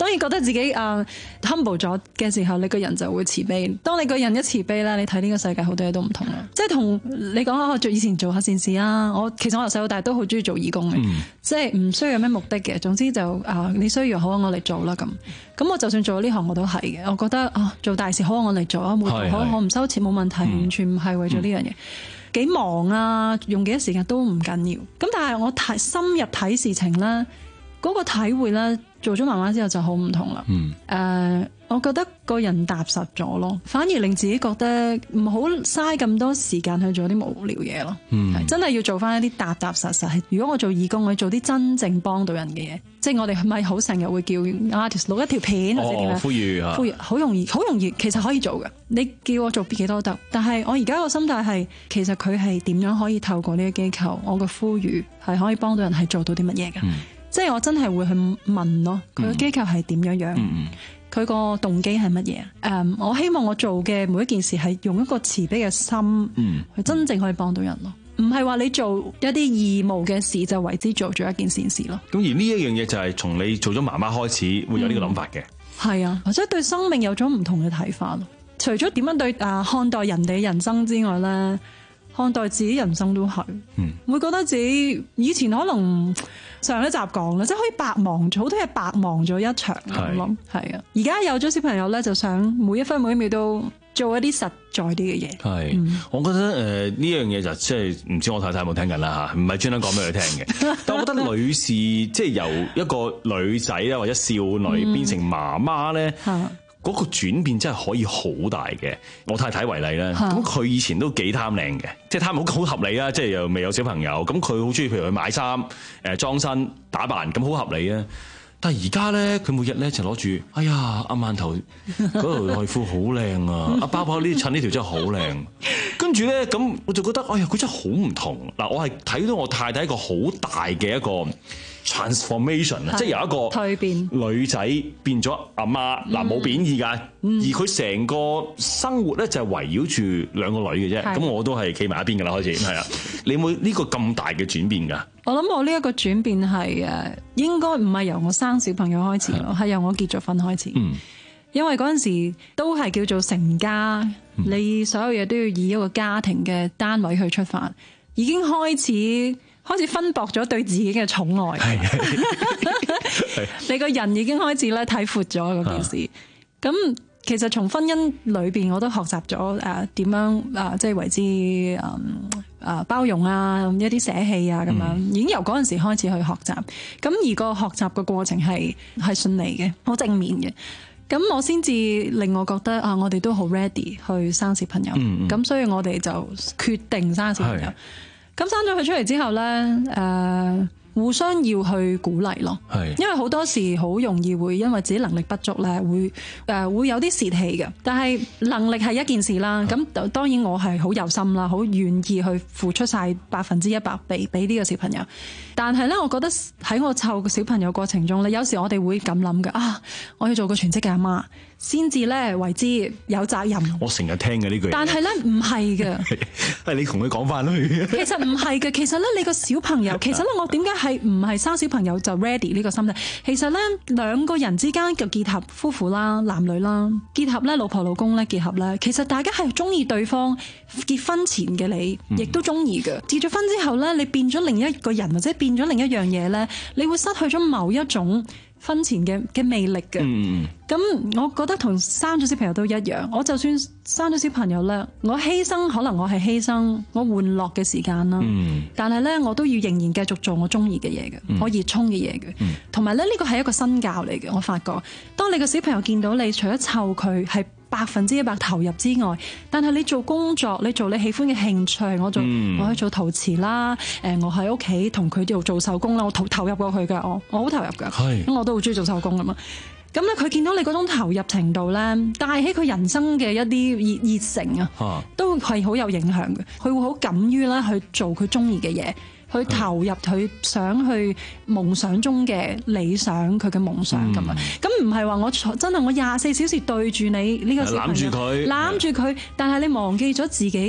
Speaker 12: 當然覺得自己誒、uh, humble 咗嘅時候，你個人就會慈悲。當你個人一慈悲咧，你睇呢個世界好多嘢都唔同啦。即係同你講我做以前做下善事啦，我其實我由細到大都好中意做義工嘅，嗯、即係唔需要有咩目的嘅。總之就啊、uh, 你需要好我嚟做啦咁。咁我就算做呢行我都係嘅，我覺得啊、uh, 做大事好我嚟做啊，每好我唔收錢冇問題，嗯、完全唔係為咗呢樣嘢。幾忙啊，用幾多時間都唔緊要。咁但係我睇深入睇事情咧，嗰、那個體會咧，做咗媽媽之後就好唔同啦。嗯，誒、uh, 我覺得個人踏實咗咯，反而令自己覺得唔好嘥咁多時間去做啲無聊嘢咯。嗯，真係要做翻一啲踏踏實實。如果我做義工，我做啲真正幫到人嘅嘢，即係我哋係咪好成日會叫 artist 錄一條片或者點樣？呼籲啊！呼籲好容易，好容易，其實可以做嘅。你叫我做幾多得，但係我而家個心態係，其實佢係點樣可以透過呢個機構，我嘅呼籲係可以幫到人，係做到啲乜嘢嘅？嗯、即係我真係會去問咯，佢個機構係點樣樣？佢個、嗯、動機係乜嘢？誒，um, 我希望我做嘅每一件事係用一個慈悲嘅心，嗯、去真正可以幫到人咯。唔係話你做一啲義務嘅事就為之做咗一件善事咯。
Speaker 21: 咁而呢一樣嘢就係從你做咗媽媽開始會有呢個諗法嘅。係、
Speaker 12: 嗯、啊，或者對生命有咗唔同嘅睇法咯。除咗點樣對啊看待人哋人生之外咧，看待自己人生都係，嗯、會覺得自己以前可能上一集講啦，即係可以白忙咗好多嘢，白忙咗一場咁咯。係啊，而家有咗小朋友咧，就想每一分每一秒都做一啲實在啲嘅嘢。係，
Speaker 21: 嗯、我覺得誒呢樣嘢就即係唔知我太太有冇聽緊啦嚇，唔係專登講俾佢聽嘅。但我覺得女士即係由一個女仔啦或者少女變成媽媽咧。嗯嗰個轉變真係可以好大嘅。我太太為例咧，咁佢以前都幾貪靚嘅，即係貪好好合理啊！即係又未有小朋友，咁佢好中意譬如去買衫、誒裝身、打扮，咁好合理啊！但係而家咧，佢每日咧就攞住，哎呀，阿饅頭嗰條內褲好靚啊！阿包包呢襯呢條真係好靚。跟住咧，咁我就覺得，哎呀，佢真係好唔同。嗱，我係睇到我太太一個好大嘅一個 transformation 啊，即係由一個蛻變女仔變咗阿媽，嗱冇貶義㗎，而佢成個生活咧就係圍繞住兩個女嘅啫，咁我都係企埋一邊㗎啦，開始係啊，你有冇呢個咁大嘅轉變㗎？
Speaker 12: 我諗我呢一個轉變係誒，應該唔係由我生小朋友開始咯，係由我結咗婚開始。嗯，因為嗰陣時都係叫做成家，嗯、你所有嘢都要以一個家庭嘅單位去出發，已經開始。開始分薄咗對自己嘅寵愛，你個人已經開始咧睇闊咗嗰件事。咁、啊、其實從婚姻裏邊，我都學習咗誒點樣啊，即係為之誒誒包容啊，一啲捨棄啊咁樣，嗯、已經由嗰陣時開始去學習。咁而個學習嘅過程係係順利嘅，好正面嘅。咁我先至令我覺得啊，我哋都好 ready 去生小朋友。咁、嗯嗯、所以我哋就決定生小朋友。咁生咗佢出嚟之後咧，誒、呃、互相要去鼓勵咯，係因為好多時好容易會因為自己能力不足咧，會誒、呃、會有啲泄氣嘅。但係能力係一件事啦，咁、嗯、當然我係好有心啦，好願意去付出晒百分之一百俾俾呢個小朋友。但係咧，我覺得喺我湊個小朋友過程中咧，有時我哋會咁諗嘅啊，我要做個全職嘅阿媽。先至咧為之有責任。我成日聽嘅呢句。但係咧唔係嘅。係你同佢講翻去。其實唔係嘅，其實咧你個小朋友，其實咧我點解係唔係生小朋友就 ready 呢個心態？其實咧兩個人之間嘅結合，夫婦啦、男女啦，結合咧老婆老公咧結合咧，其實大家係中意對方。結婚前嘅你，亦都中意嘅。結咗婚之後咧，你變咗另一個人，或者變咗另一樣嘢咧，你會失去咗某一種婚前嘅嘅魅力嘅。咁、嗯、我覺得同生咗小朋友都一樣。我就算生咗小朋友咧，我犧牲可能我係犧牲我玩樂嘅時間啦。嗯、但係咧，我都要仍然繼續做我中意嘅嘢嘅，嗯、我熱衷嘅嘢嘅。同埋咧，呢個係一個身教嚟嘅。我發覺，當你個小朋友見到你，除咗湊佢係百分之一百投入之外，但係你做工作，你做你喜歡嘅興趣，我做、嗯、我去做陶瓷啦，誒，我喺屋企同佢做做手工啦，我投投入過去噶，我我好投入噶，咁是我都好中意做手工噶嘛。咁咧，佢見到你嗰種投入程度咧，帶起佢人生嘅一啲熱熱誠啊，都係好有影響嘅。佢會好敢於咧去做佢中意嘅嘢。去投入佢想去夢想中嘅理想，佢嘅夢想咁啊！咁唔係話我真係我廿四小時對住你呢個小朋友，攬住佢，攬住佢，但係你忘記咗自己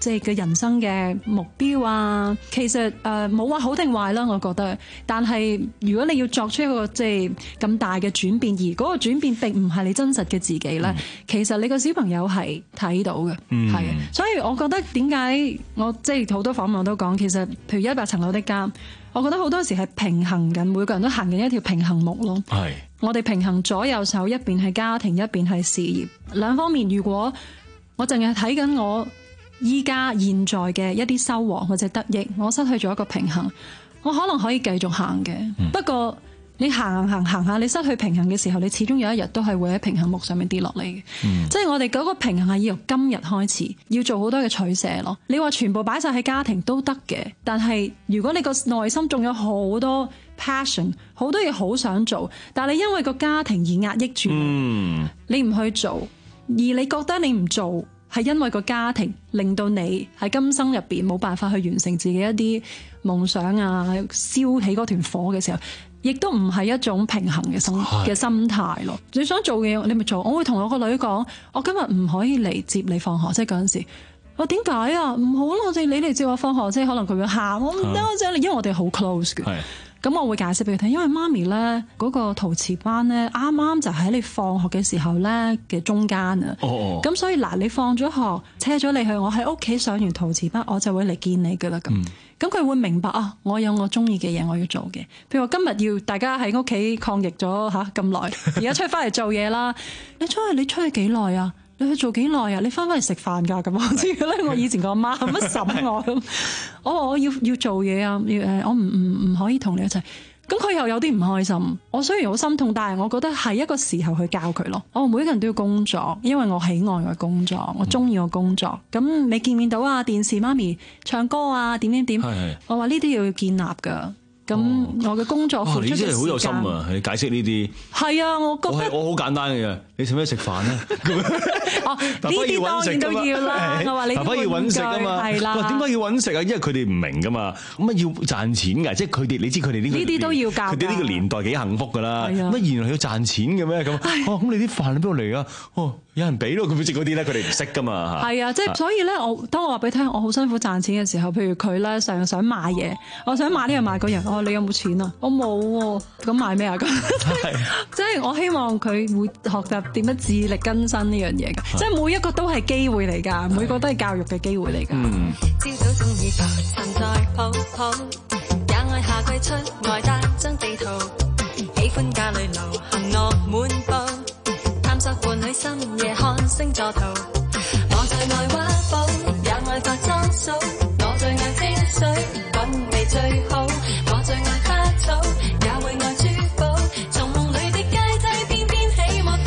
Speaker 12: 即係嘅人生嘅目標啊。其實誒冇話好定壞啦，我覺得。但係如果你要作出一個即係咁大嘅轉變，而嗰個轉變並唔係你真實嘅自己咧，嗯、其實你個小朋友係睇到嘅，係、嗯。所以我覺得點解我即係好多訪問我都講，其實譬如一百層樓的家，我覺得好多時係平衡緊，每個人都行緊一條平衡木咯。係。我哋平衡左右手，一邊係家庭，一邊係事業，兩方面。如果我淨係睇緊我依家現在嘅一啲收穫或者得益，我失去咗一個平衡，我可能可以繼續行嘅。嗯、不過你行行行下，你失去平衡嘅時候，你始終有一日都係會喺平衡木上面跌落嚟嘅。嗯、即係我哋嗰個平衡係要由今日開始，要做好多嘅取捨咯。你話全部擺晒喺家庭都得嘅，但係如果你個內心仲有好多 passion， 好多嘢好想做，但係你因為個家庭而壓抑住，嗯、你唔去做，而你覺得你唔做係因為個家庭令到你喺今生入邊冇辦法去完成自己一啲夢想啊，燒起嗰團火嘅時候，亦都唔係一種平衡嘅心嘅心態咯。你想做嘅嘢你咪做。我會同我個女講，我今日唔可以嚟接你放學，即係嗰陣時我點解啊？唔好啦，我哋你嚟接我放學，即係可能佢會喊，我唔得啫，因為我哋好 close 嘅。咁我會解釋俾佢聽，因為媽咪咧嗰個陶瓷班咧啱啱就喺你放學嘅時候咧嘅中間啊。哦。咁所以嗱，你放咗學，車咗你去，我喺屋企上完陶瓷班，我就會嚟見你噶啦。咁，咁佢會明白啊，我有我中意嘅嘢我要做嘅。譬如我今日要大家喺屋企抗疫咗吓咁耐，而家出去翻嚟做嘢啦。你出去你出去幾耐啊？你去做幾耐啊？你翻返嚟食飯㗎咁，我知嘅咧。我以前個阿媽乜審我咁，我話我要要做嘢啊，要誒，我唔唔唔可以同你一齊。咁佢又有啲唔開心。我雖然好心痛，但係我覺得係一個時候去教佢咯。我每個人都要工作，因為我喜愛我工作，我中意我工作。咁、嗯、你見面到啊，電視媽咪唱歌啊，點點點，是是我話呢啲要建立㗎。咁我嘅工作付出嘅時間，你真係好有心啊！你解釋呢啲係啊，我覺得我好簡單嘅啫。你使唔使食飯咧？哦，呢啲當然都要啦。我話你爸爸要揾食啊嘛，係啦。點解要揾食啊？因為佢哋唔明噶嘛。咁啊要賺錢㗎，即係佢哋你知佢哋呢個呢啲都要教。佢哋呢個年代幾幸福㗎啦。乜原來要賺錢嘅咩咁？哦，咁你啲飯喺邊度嚟啊？哦，有人俾咯。佢食嗰啲咧，佢哋唔識㗎嘛。係啊，即係所以咧，我當我話俾你聽，我好辛苦賺錢嘅時候，譬如佢咧成日想買嘢，我想買呢樣買嗰樣。哦，你有冇錢啊？我冇喎。咁買咩啊？咁即係我希望佢會學習點樣自力更生呢樣嘢㗎。即係每一個都係機會嚟㗎，每個都係教育嘅機會嚟㗎。嗯。朝早中意浮沉在抱抱，也愛夏季出外帶張地圖，喜歡家裏流行樂滿布，探索伴侶深夜看星座圖。我最愛畫布，也愛化妝掃，我最愛清水韻味最好，我最愛花草，也會愛珠寶，從夢裏的街仔翩翩起舞。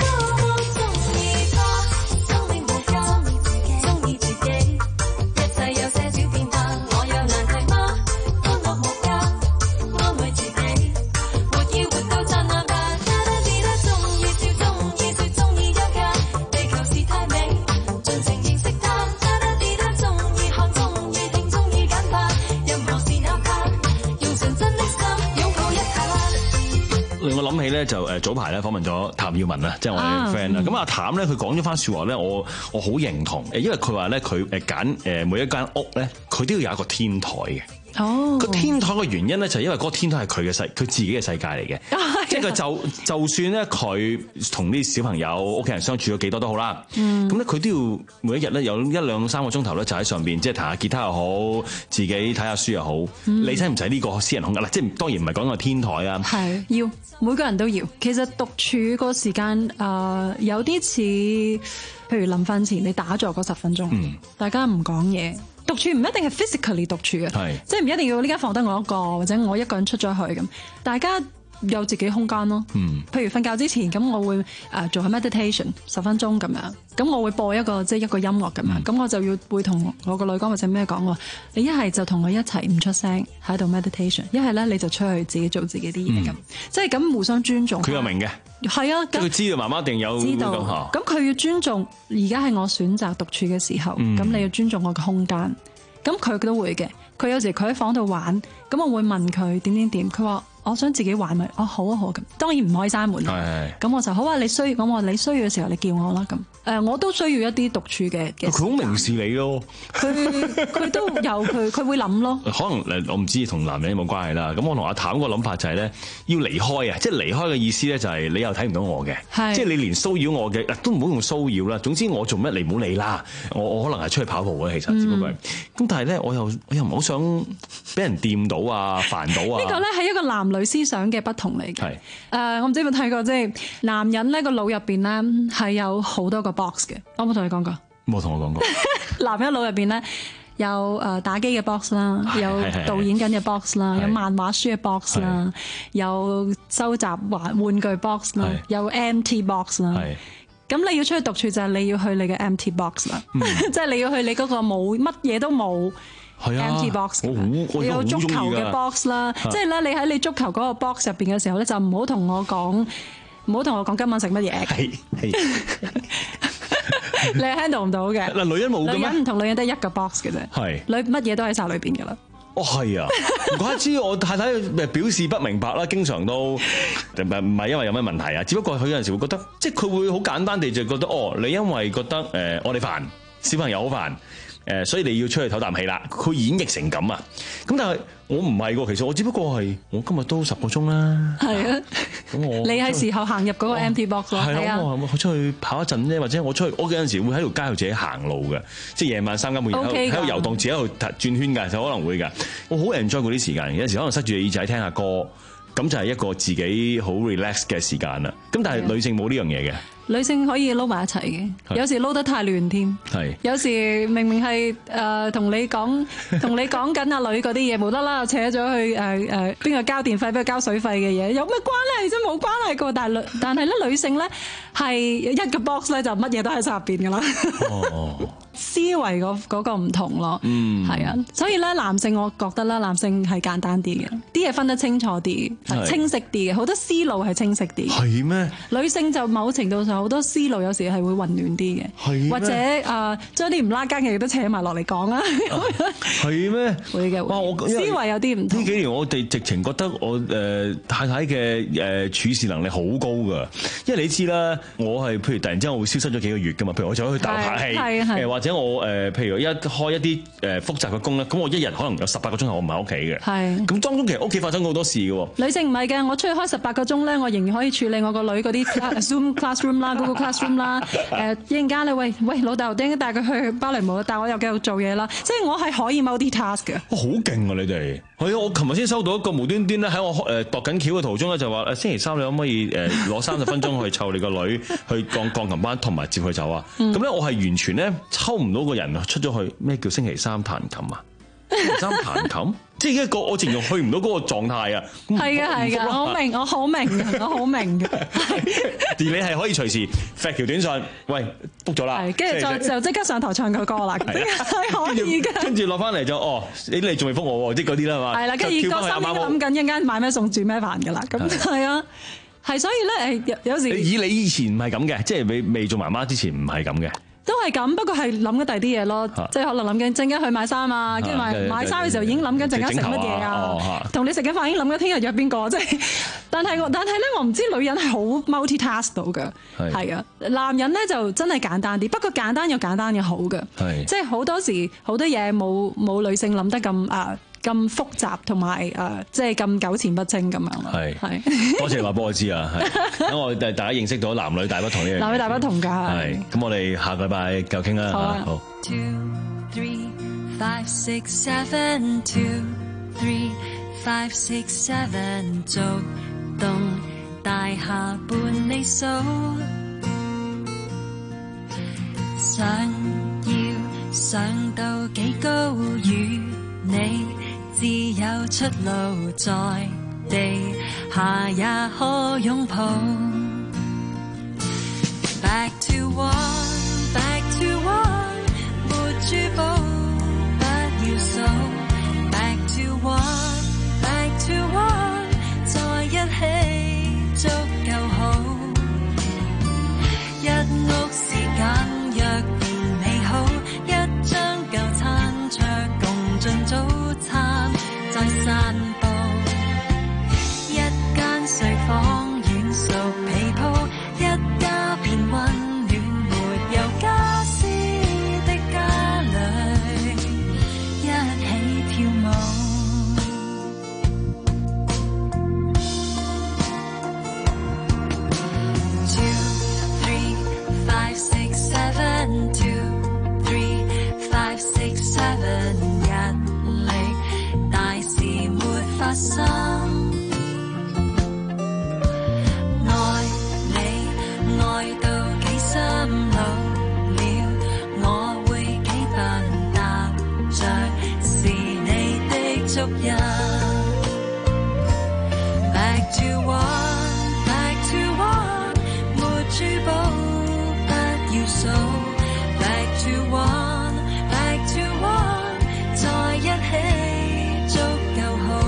Speaker 12: 我諗起咧就誒早排咧訪問咗譚耀文啦，即係我哋 friend 啦。咁阿譚咧佢講咗番説話咧，我我好認同誒，因為佢話咧佢誒揀誒每一間屋咧，佢都要有一個天台嘅。哦，個天台嘅原因咧就係因為嗰個天台係佢嘅世，佢自己嘅世界嚟嘅。即係佢就就算咧佢同啲小朋友屋企人相處咗幾多都好啦。咁咧佢都要每一日咧有一兩三個鐘頭咧就喺上邊，即係彈下吉他又好，自己睇下書又好。嗯、你使唔使呢個私人空間啦？即係當然唔係講個天台啊。係要每個人都要。其實獨處個時間誒、呃、有啲似，譬如臨瞓前你打坐嗰十分鐘，嗯、大家唔講嘢。獨處唔一定係 physically 獨處嘅，是即係唔一定要呢間房得我一個，或者我一個人出咗去咁，大家有自己空間咯。嗯，譬如瞓覺之前咁，我會誒做下 meditation 十分鐘咁樣，咁我會播一個即係一個音樂咁樣，咁、嗯、我就要會同我個女講或者咩講話，你一係就同我一齊唔出聲喺度 meditation， 一係咧你就出去自己做自己啲嘢咁，嗯、即係咁互相尊重。佢又明嘅，係啊，佢知道媽媽一定有知道，咁佢要尊重。而家係我選擇獨處嘅時候，咁、嗯、你要尊重我嘅空間。咁佢都會嘅，佢有時佢喺房度玩，咁我會問佢點點點，佢話我想自己玩咪，哦好啊好咁，當然唔可以閂門。咁我就好啊，你需要咁我你需要嘅時候你叫我啦咁。誒我都需要一啲獨處嘅嘅。
Speaker 5: 佢好明示你咯，
Speaker 12: 佢佢都有佢佢會諗咯。
Speaker 5: 可能誒我唔知同男人有冇關係啦。咁我同阿譚個諗法就係咧，要離開啊，即係離開嘅意思咧就係你又睇唔到我嘅，即係你連騷擾我嘅都唔好用騷擾啦。總之我做乜你唔好理啦。我我可能係出去跑步嘅，其實只不過係。咁但係咧我又我又唔好想俾人掂到啊，煩到啊。
Speaker 12: 呢個咧係一個男女思想嘅不同嚟嘅。誒、呃，我唔知有冇睇過，即係男人咧個腦入邊咧係有好多個 box 嘅。我冇同你講過。
Speaker 5: 冇同我講過。
Speaker 12: 男人腦入邊咧有誒打機嘅 box 啦，有導演緊嘅 box 啦，有漫畫書嘅 box 啦，有收集玩玩具 box 啦，有 empty box 啦。咁你要出去獨處就係你要去你嘅 empty box 啦，即係你要去你嗰個冇乜嘢都冇。empty box，你有足球嘅 box 啦，即係咧你喺你足球嗰個 box 入邊嘅時候咧，就唔好同我講，唔好同我講今晚食乜嘢。係係，你 handle 唔到嘅。嗱，女人冇嘅咩？女人唔同女人得一個 box 嘅啫。係，女乜嘢都喺晒裏邊噶啦。
Speaker 5: 哦，係啊，唔怪得知我太太誒表示不明白啦，經常都唔係唔係因為有咩問題啊，只不過佢有陣時會覺得，即係佢會好簡單地就覺得，哦，你因為覺得誒、呃、我哋煩，小朋友好煩。誒，所以你要出去唞啖氣啦。佢演繹成咁啊，咁但係我唔係喎，其實我只不過係我今日都十個鐘啦。係啊，咁我你係時候行入嗰個 empty box 咯。係啊，我出去跑一陣啫，或者我出去，我有陣時會喺條街度自己行路嘅，即係夜晚三更半夜喺度遊蕩，自己喺度轉圈㗎，就可能會㗎。我好 enjoy 嗰啲時間，有陣時可能塞住耳仔聽下歌，咁就係一個自己好 relax 嘅時間啦。咁但係女性冇呢樣嘢嘅。
Speaker 12: 女性可以撈埋一齊嘅，有時撈得太亂添。係，有時明明係誒同你講，同你講緊阿女嗰啲嘢，無啦啦扯咗去誒誒邊個交電費，邊個交水費嘅嘢，有咩關係啫？冇關係㗎。但係女，但係咧女性咧係一個 box 咧就乜嘢都喺晒入邊㗎啦。哦，思維嗰嗰個唔同咯。嗯，係啊，所以咧男性我覺得啦，男性係簡單啲嘅，啲嘢分得清楚啲，清晰啲嘅，好多思路係清晰啲。係咩？女性就某程度上。好多思路有時係會混亂啲嘅，或者誒將啲唔拉更嘅嘢都扯埋落嚟講啊。係咩？會嘅，哇！我思維有啲唔同。呢幾年我哋直情覺得我誒、呃、太太嘅誒、呃、處事能力好高㗎，因為你知啦，我係譬如突然之間我會消失咗幾個月㗎嘛，譬如我走去大陸拍戲，誒或者我誒、呃、譬如一開一啲誒複雜嘅工咧，咁我一日可能有十八個鐘頭我唔喺屋企嘅。係。咁當中其實屋企發生好多事嘅喎。女性唔係嘅，我出去開十八個鐘咧，我仍然可以處理我個女嗰啲 Zoom classroom 啦。Google Classroom 啦，誒一陣間你喂喂老豆，點解帶佢去芭蕾舞？但係我又繼續做嘢啦，即係我係可以 multitask 嘅。好勁啊！你哋係啊！我琴日先收到一個無端端咧喺我誒度緊橋嘅途中咧，就話誒星期三你可唔可以誒攞三十分鐘去湊你個女去鋼鋼琴班，同埋接佢走啊？咁咧、嗯、我係完全咧抽唔到個人出咗去。咩叫星期三彈琴啊？星期三彈琴？即係一個我形容去唔到嗰個狀態啊！係啊係啊，我好明我好明我好明嘅。而你係可以隨時發條短信，喂 book 咗啦，跟住就就即刻上台唱個歌啦，係可以嘅。跟住落翻嚟就哦，你你仲未覆我喎，即嗰啲啦嘛。係啦，跟住個心已經諗緊一陣間買咩餸煮咩飯㗎啦，咁係啊，係所以咧誒有時以你以前唔係咁嘅，即係未未做媽媽之前唔係咁嘅。都係咁，不過係諗緊第二啲嘢咯，即係可能諗緊陣間去買衫啊，跟住買買衫嘅時候已經諗緊陣間食乜嘢啊，同你食緊飯已經諗緊聽日約邊個，即係。但係我但係咧，我唔知女人係好 multitask 到嘅，係啊，男人咧就真係簡單啲，不過簡單有簡單嘅好嘅，即係好多時好多嘢冇冇女性諗得咁啊。咁複雜同埋誒，即係咁糾纏不清咁樣咯。係係，多謝你話俾我知啊！等我大家認識到男女大不同呢樣嘢。男女大不同㗎。係，咁我哋下個禮拜繼續傾啦。好啊。好。Two three five six seven two three five six seven 逐棟大廈伴你數，想要上到幾高與你。自有出路，在地下也可擁抱。Back to one, back to one， 沒珠寶不要數。Back to one, back to one， 在一起足夠好。一屋是簡約便美好，一張舊餐桌共進早餐。在散步，一
Speaker 13: 發生。愛你愛到幾深老了，我會幾笨踏着是你的足印。Back to one, back to one， 沒珠寶不要數。Back to one, back to one， 在一起足夠好。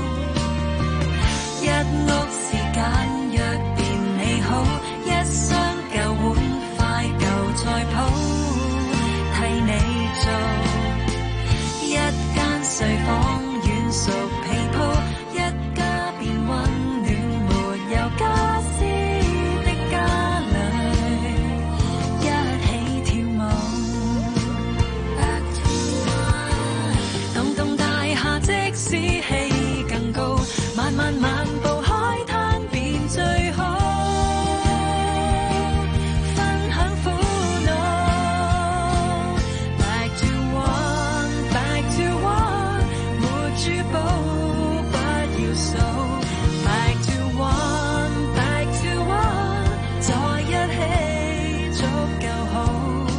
Speaker 13: 一屋時間若便你好，一箱舊碗筷舊菜譜替你做，一間睡房軟熟被鋪，一家便溫暖沒有家私的家裏，一起跳舞。棟棟大廈即使氣更高，慢慢漫步海灘便最好，分享苦惱。Back to one, back to one， 沒珠寶不要數。Back to one, back to one， 在一起足夠好，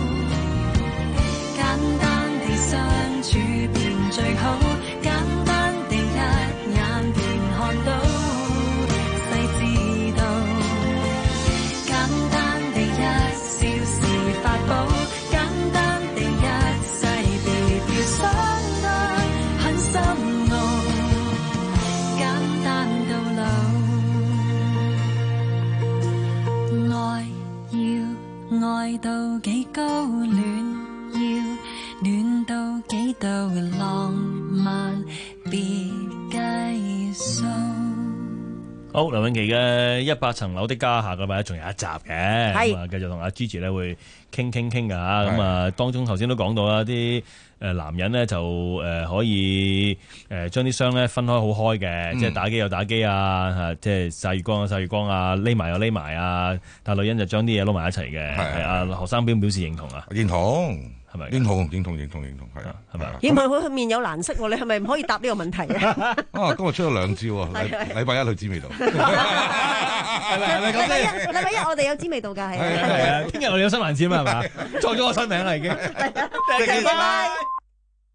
Speaker 13: 簡單地相處便最好，簡單地一眼便看到，細緻到簡單地一笑是法寶，簡單地一世別要想得很深奧，簡單到老。愛要愛到幾高暖，要暖到幾度浪漫，別計數。
Speaker 11: 好，梁詠琪嘅一百層樓的家，下個禮拜仲有一集嘅，咁啊繼續同阿 Gigi 咧會傾傾傾㗎嚇，咁啊當中頭先都講到啦，啲誒男人咧就誒可以誒將啲雙咧分開好開嘅，即係打機有打機啊，嚇即係曬月光有曬月光啊，匿埋有匿埋啊，但係女人就將啲嘢撈埋一齊嘅，係啊，何生表唔表示認同啊？
Speaker 2: 認同。
Speaker 11: 係咪
Speaker 2: 認同認同認同認同係啊，係咪啊？
Speaker 9: 認同佢面有難色喎，你係咪唔可以答呢個問題啊？
Speaker 2: 啊，今日出咗兩招啊！禮禮拜一去知味道，係咪係咪咁
Speaker 9: 禮拜一禮拜一我哋有知味道㗎，係啊
Speaker 11: 係啊！聽日我哋有新環節啊嘛，係嘛？創咗個新名啦已經。
Speaker 9: 拜拜。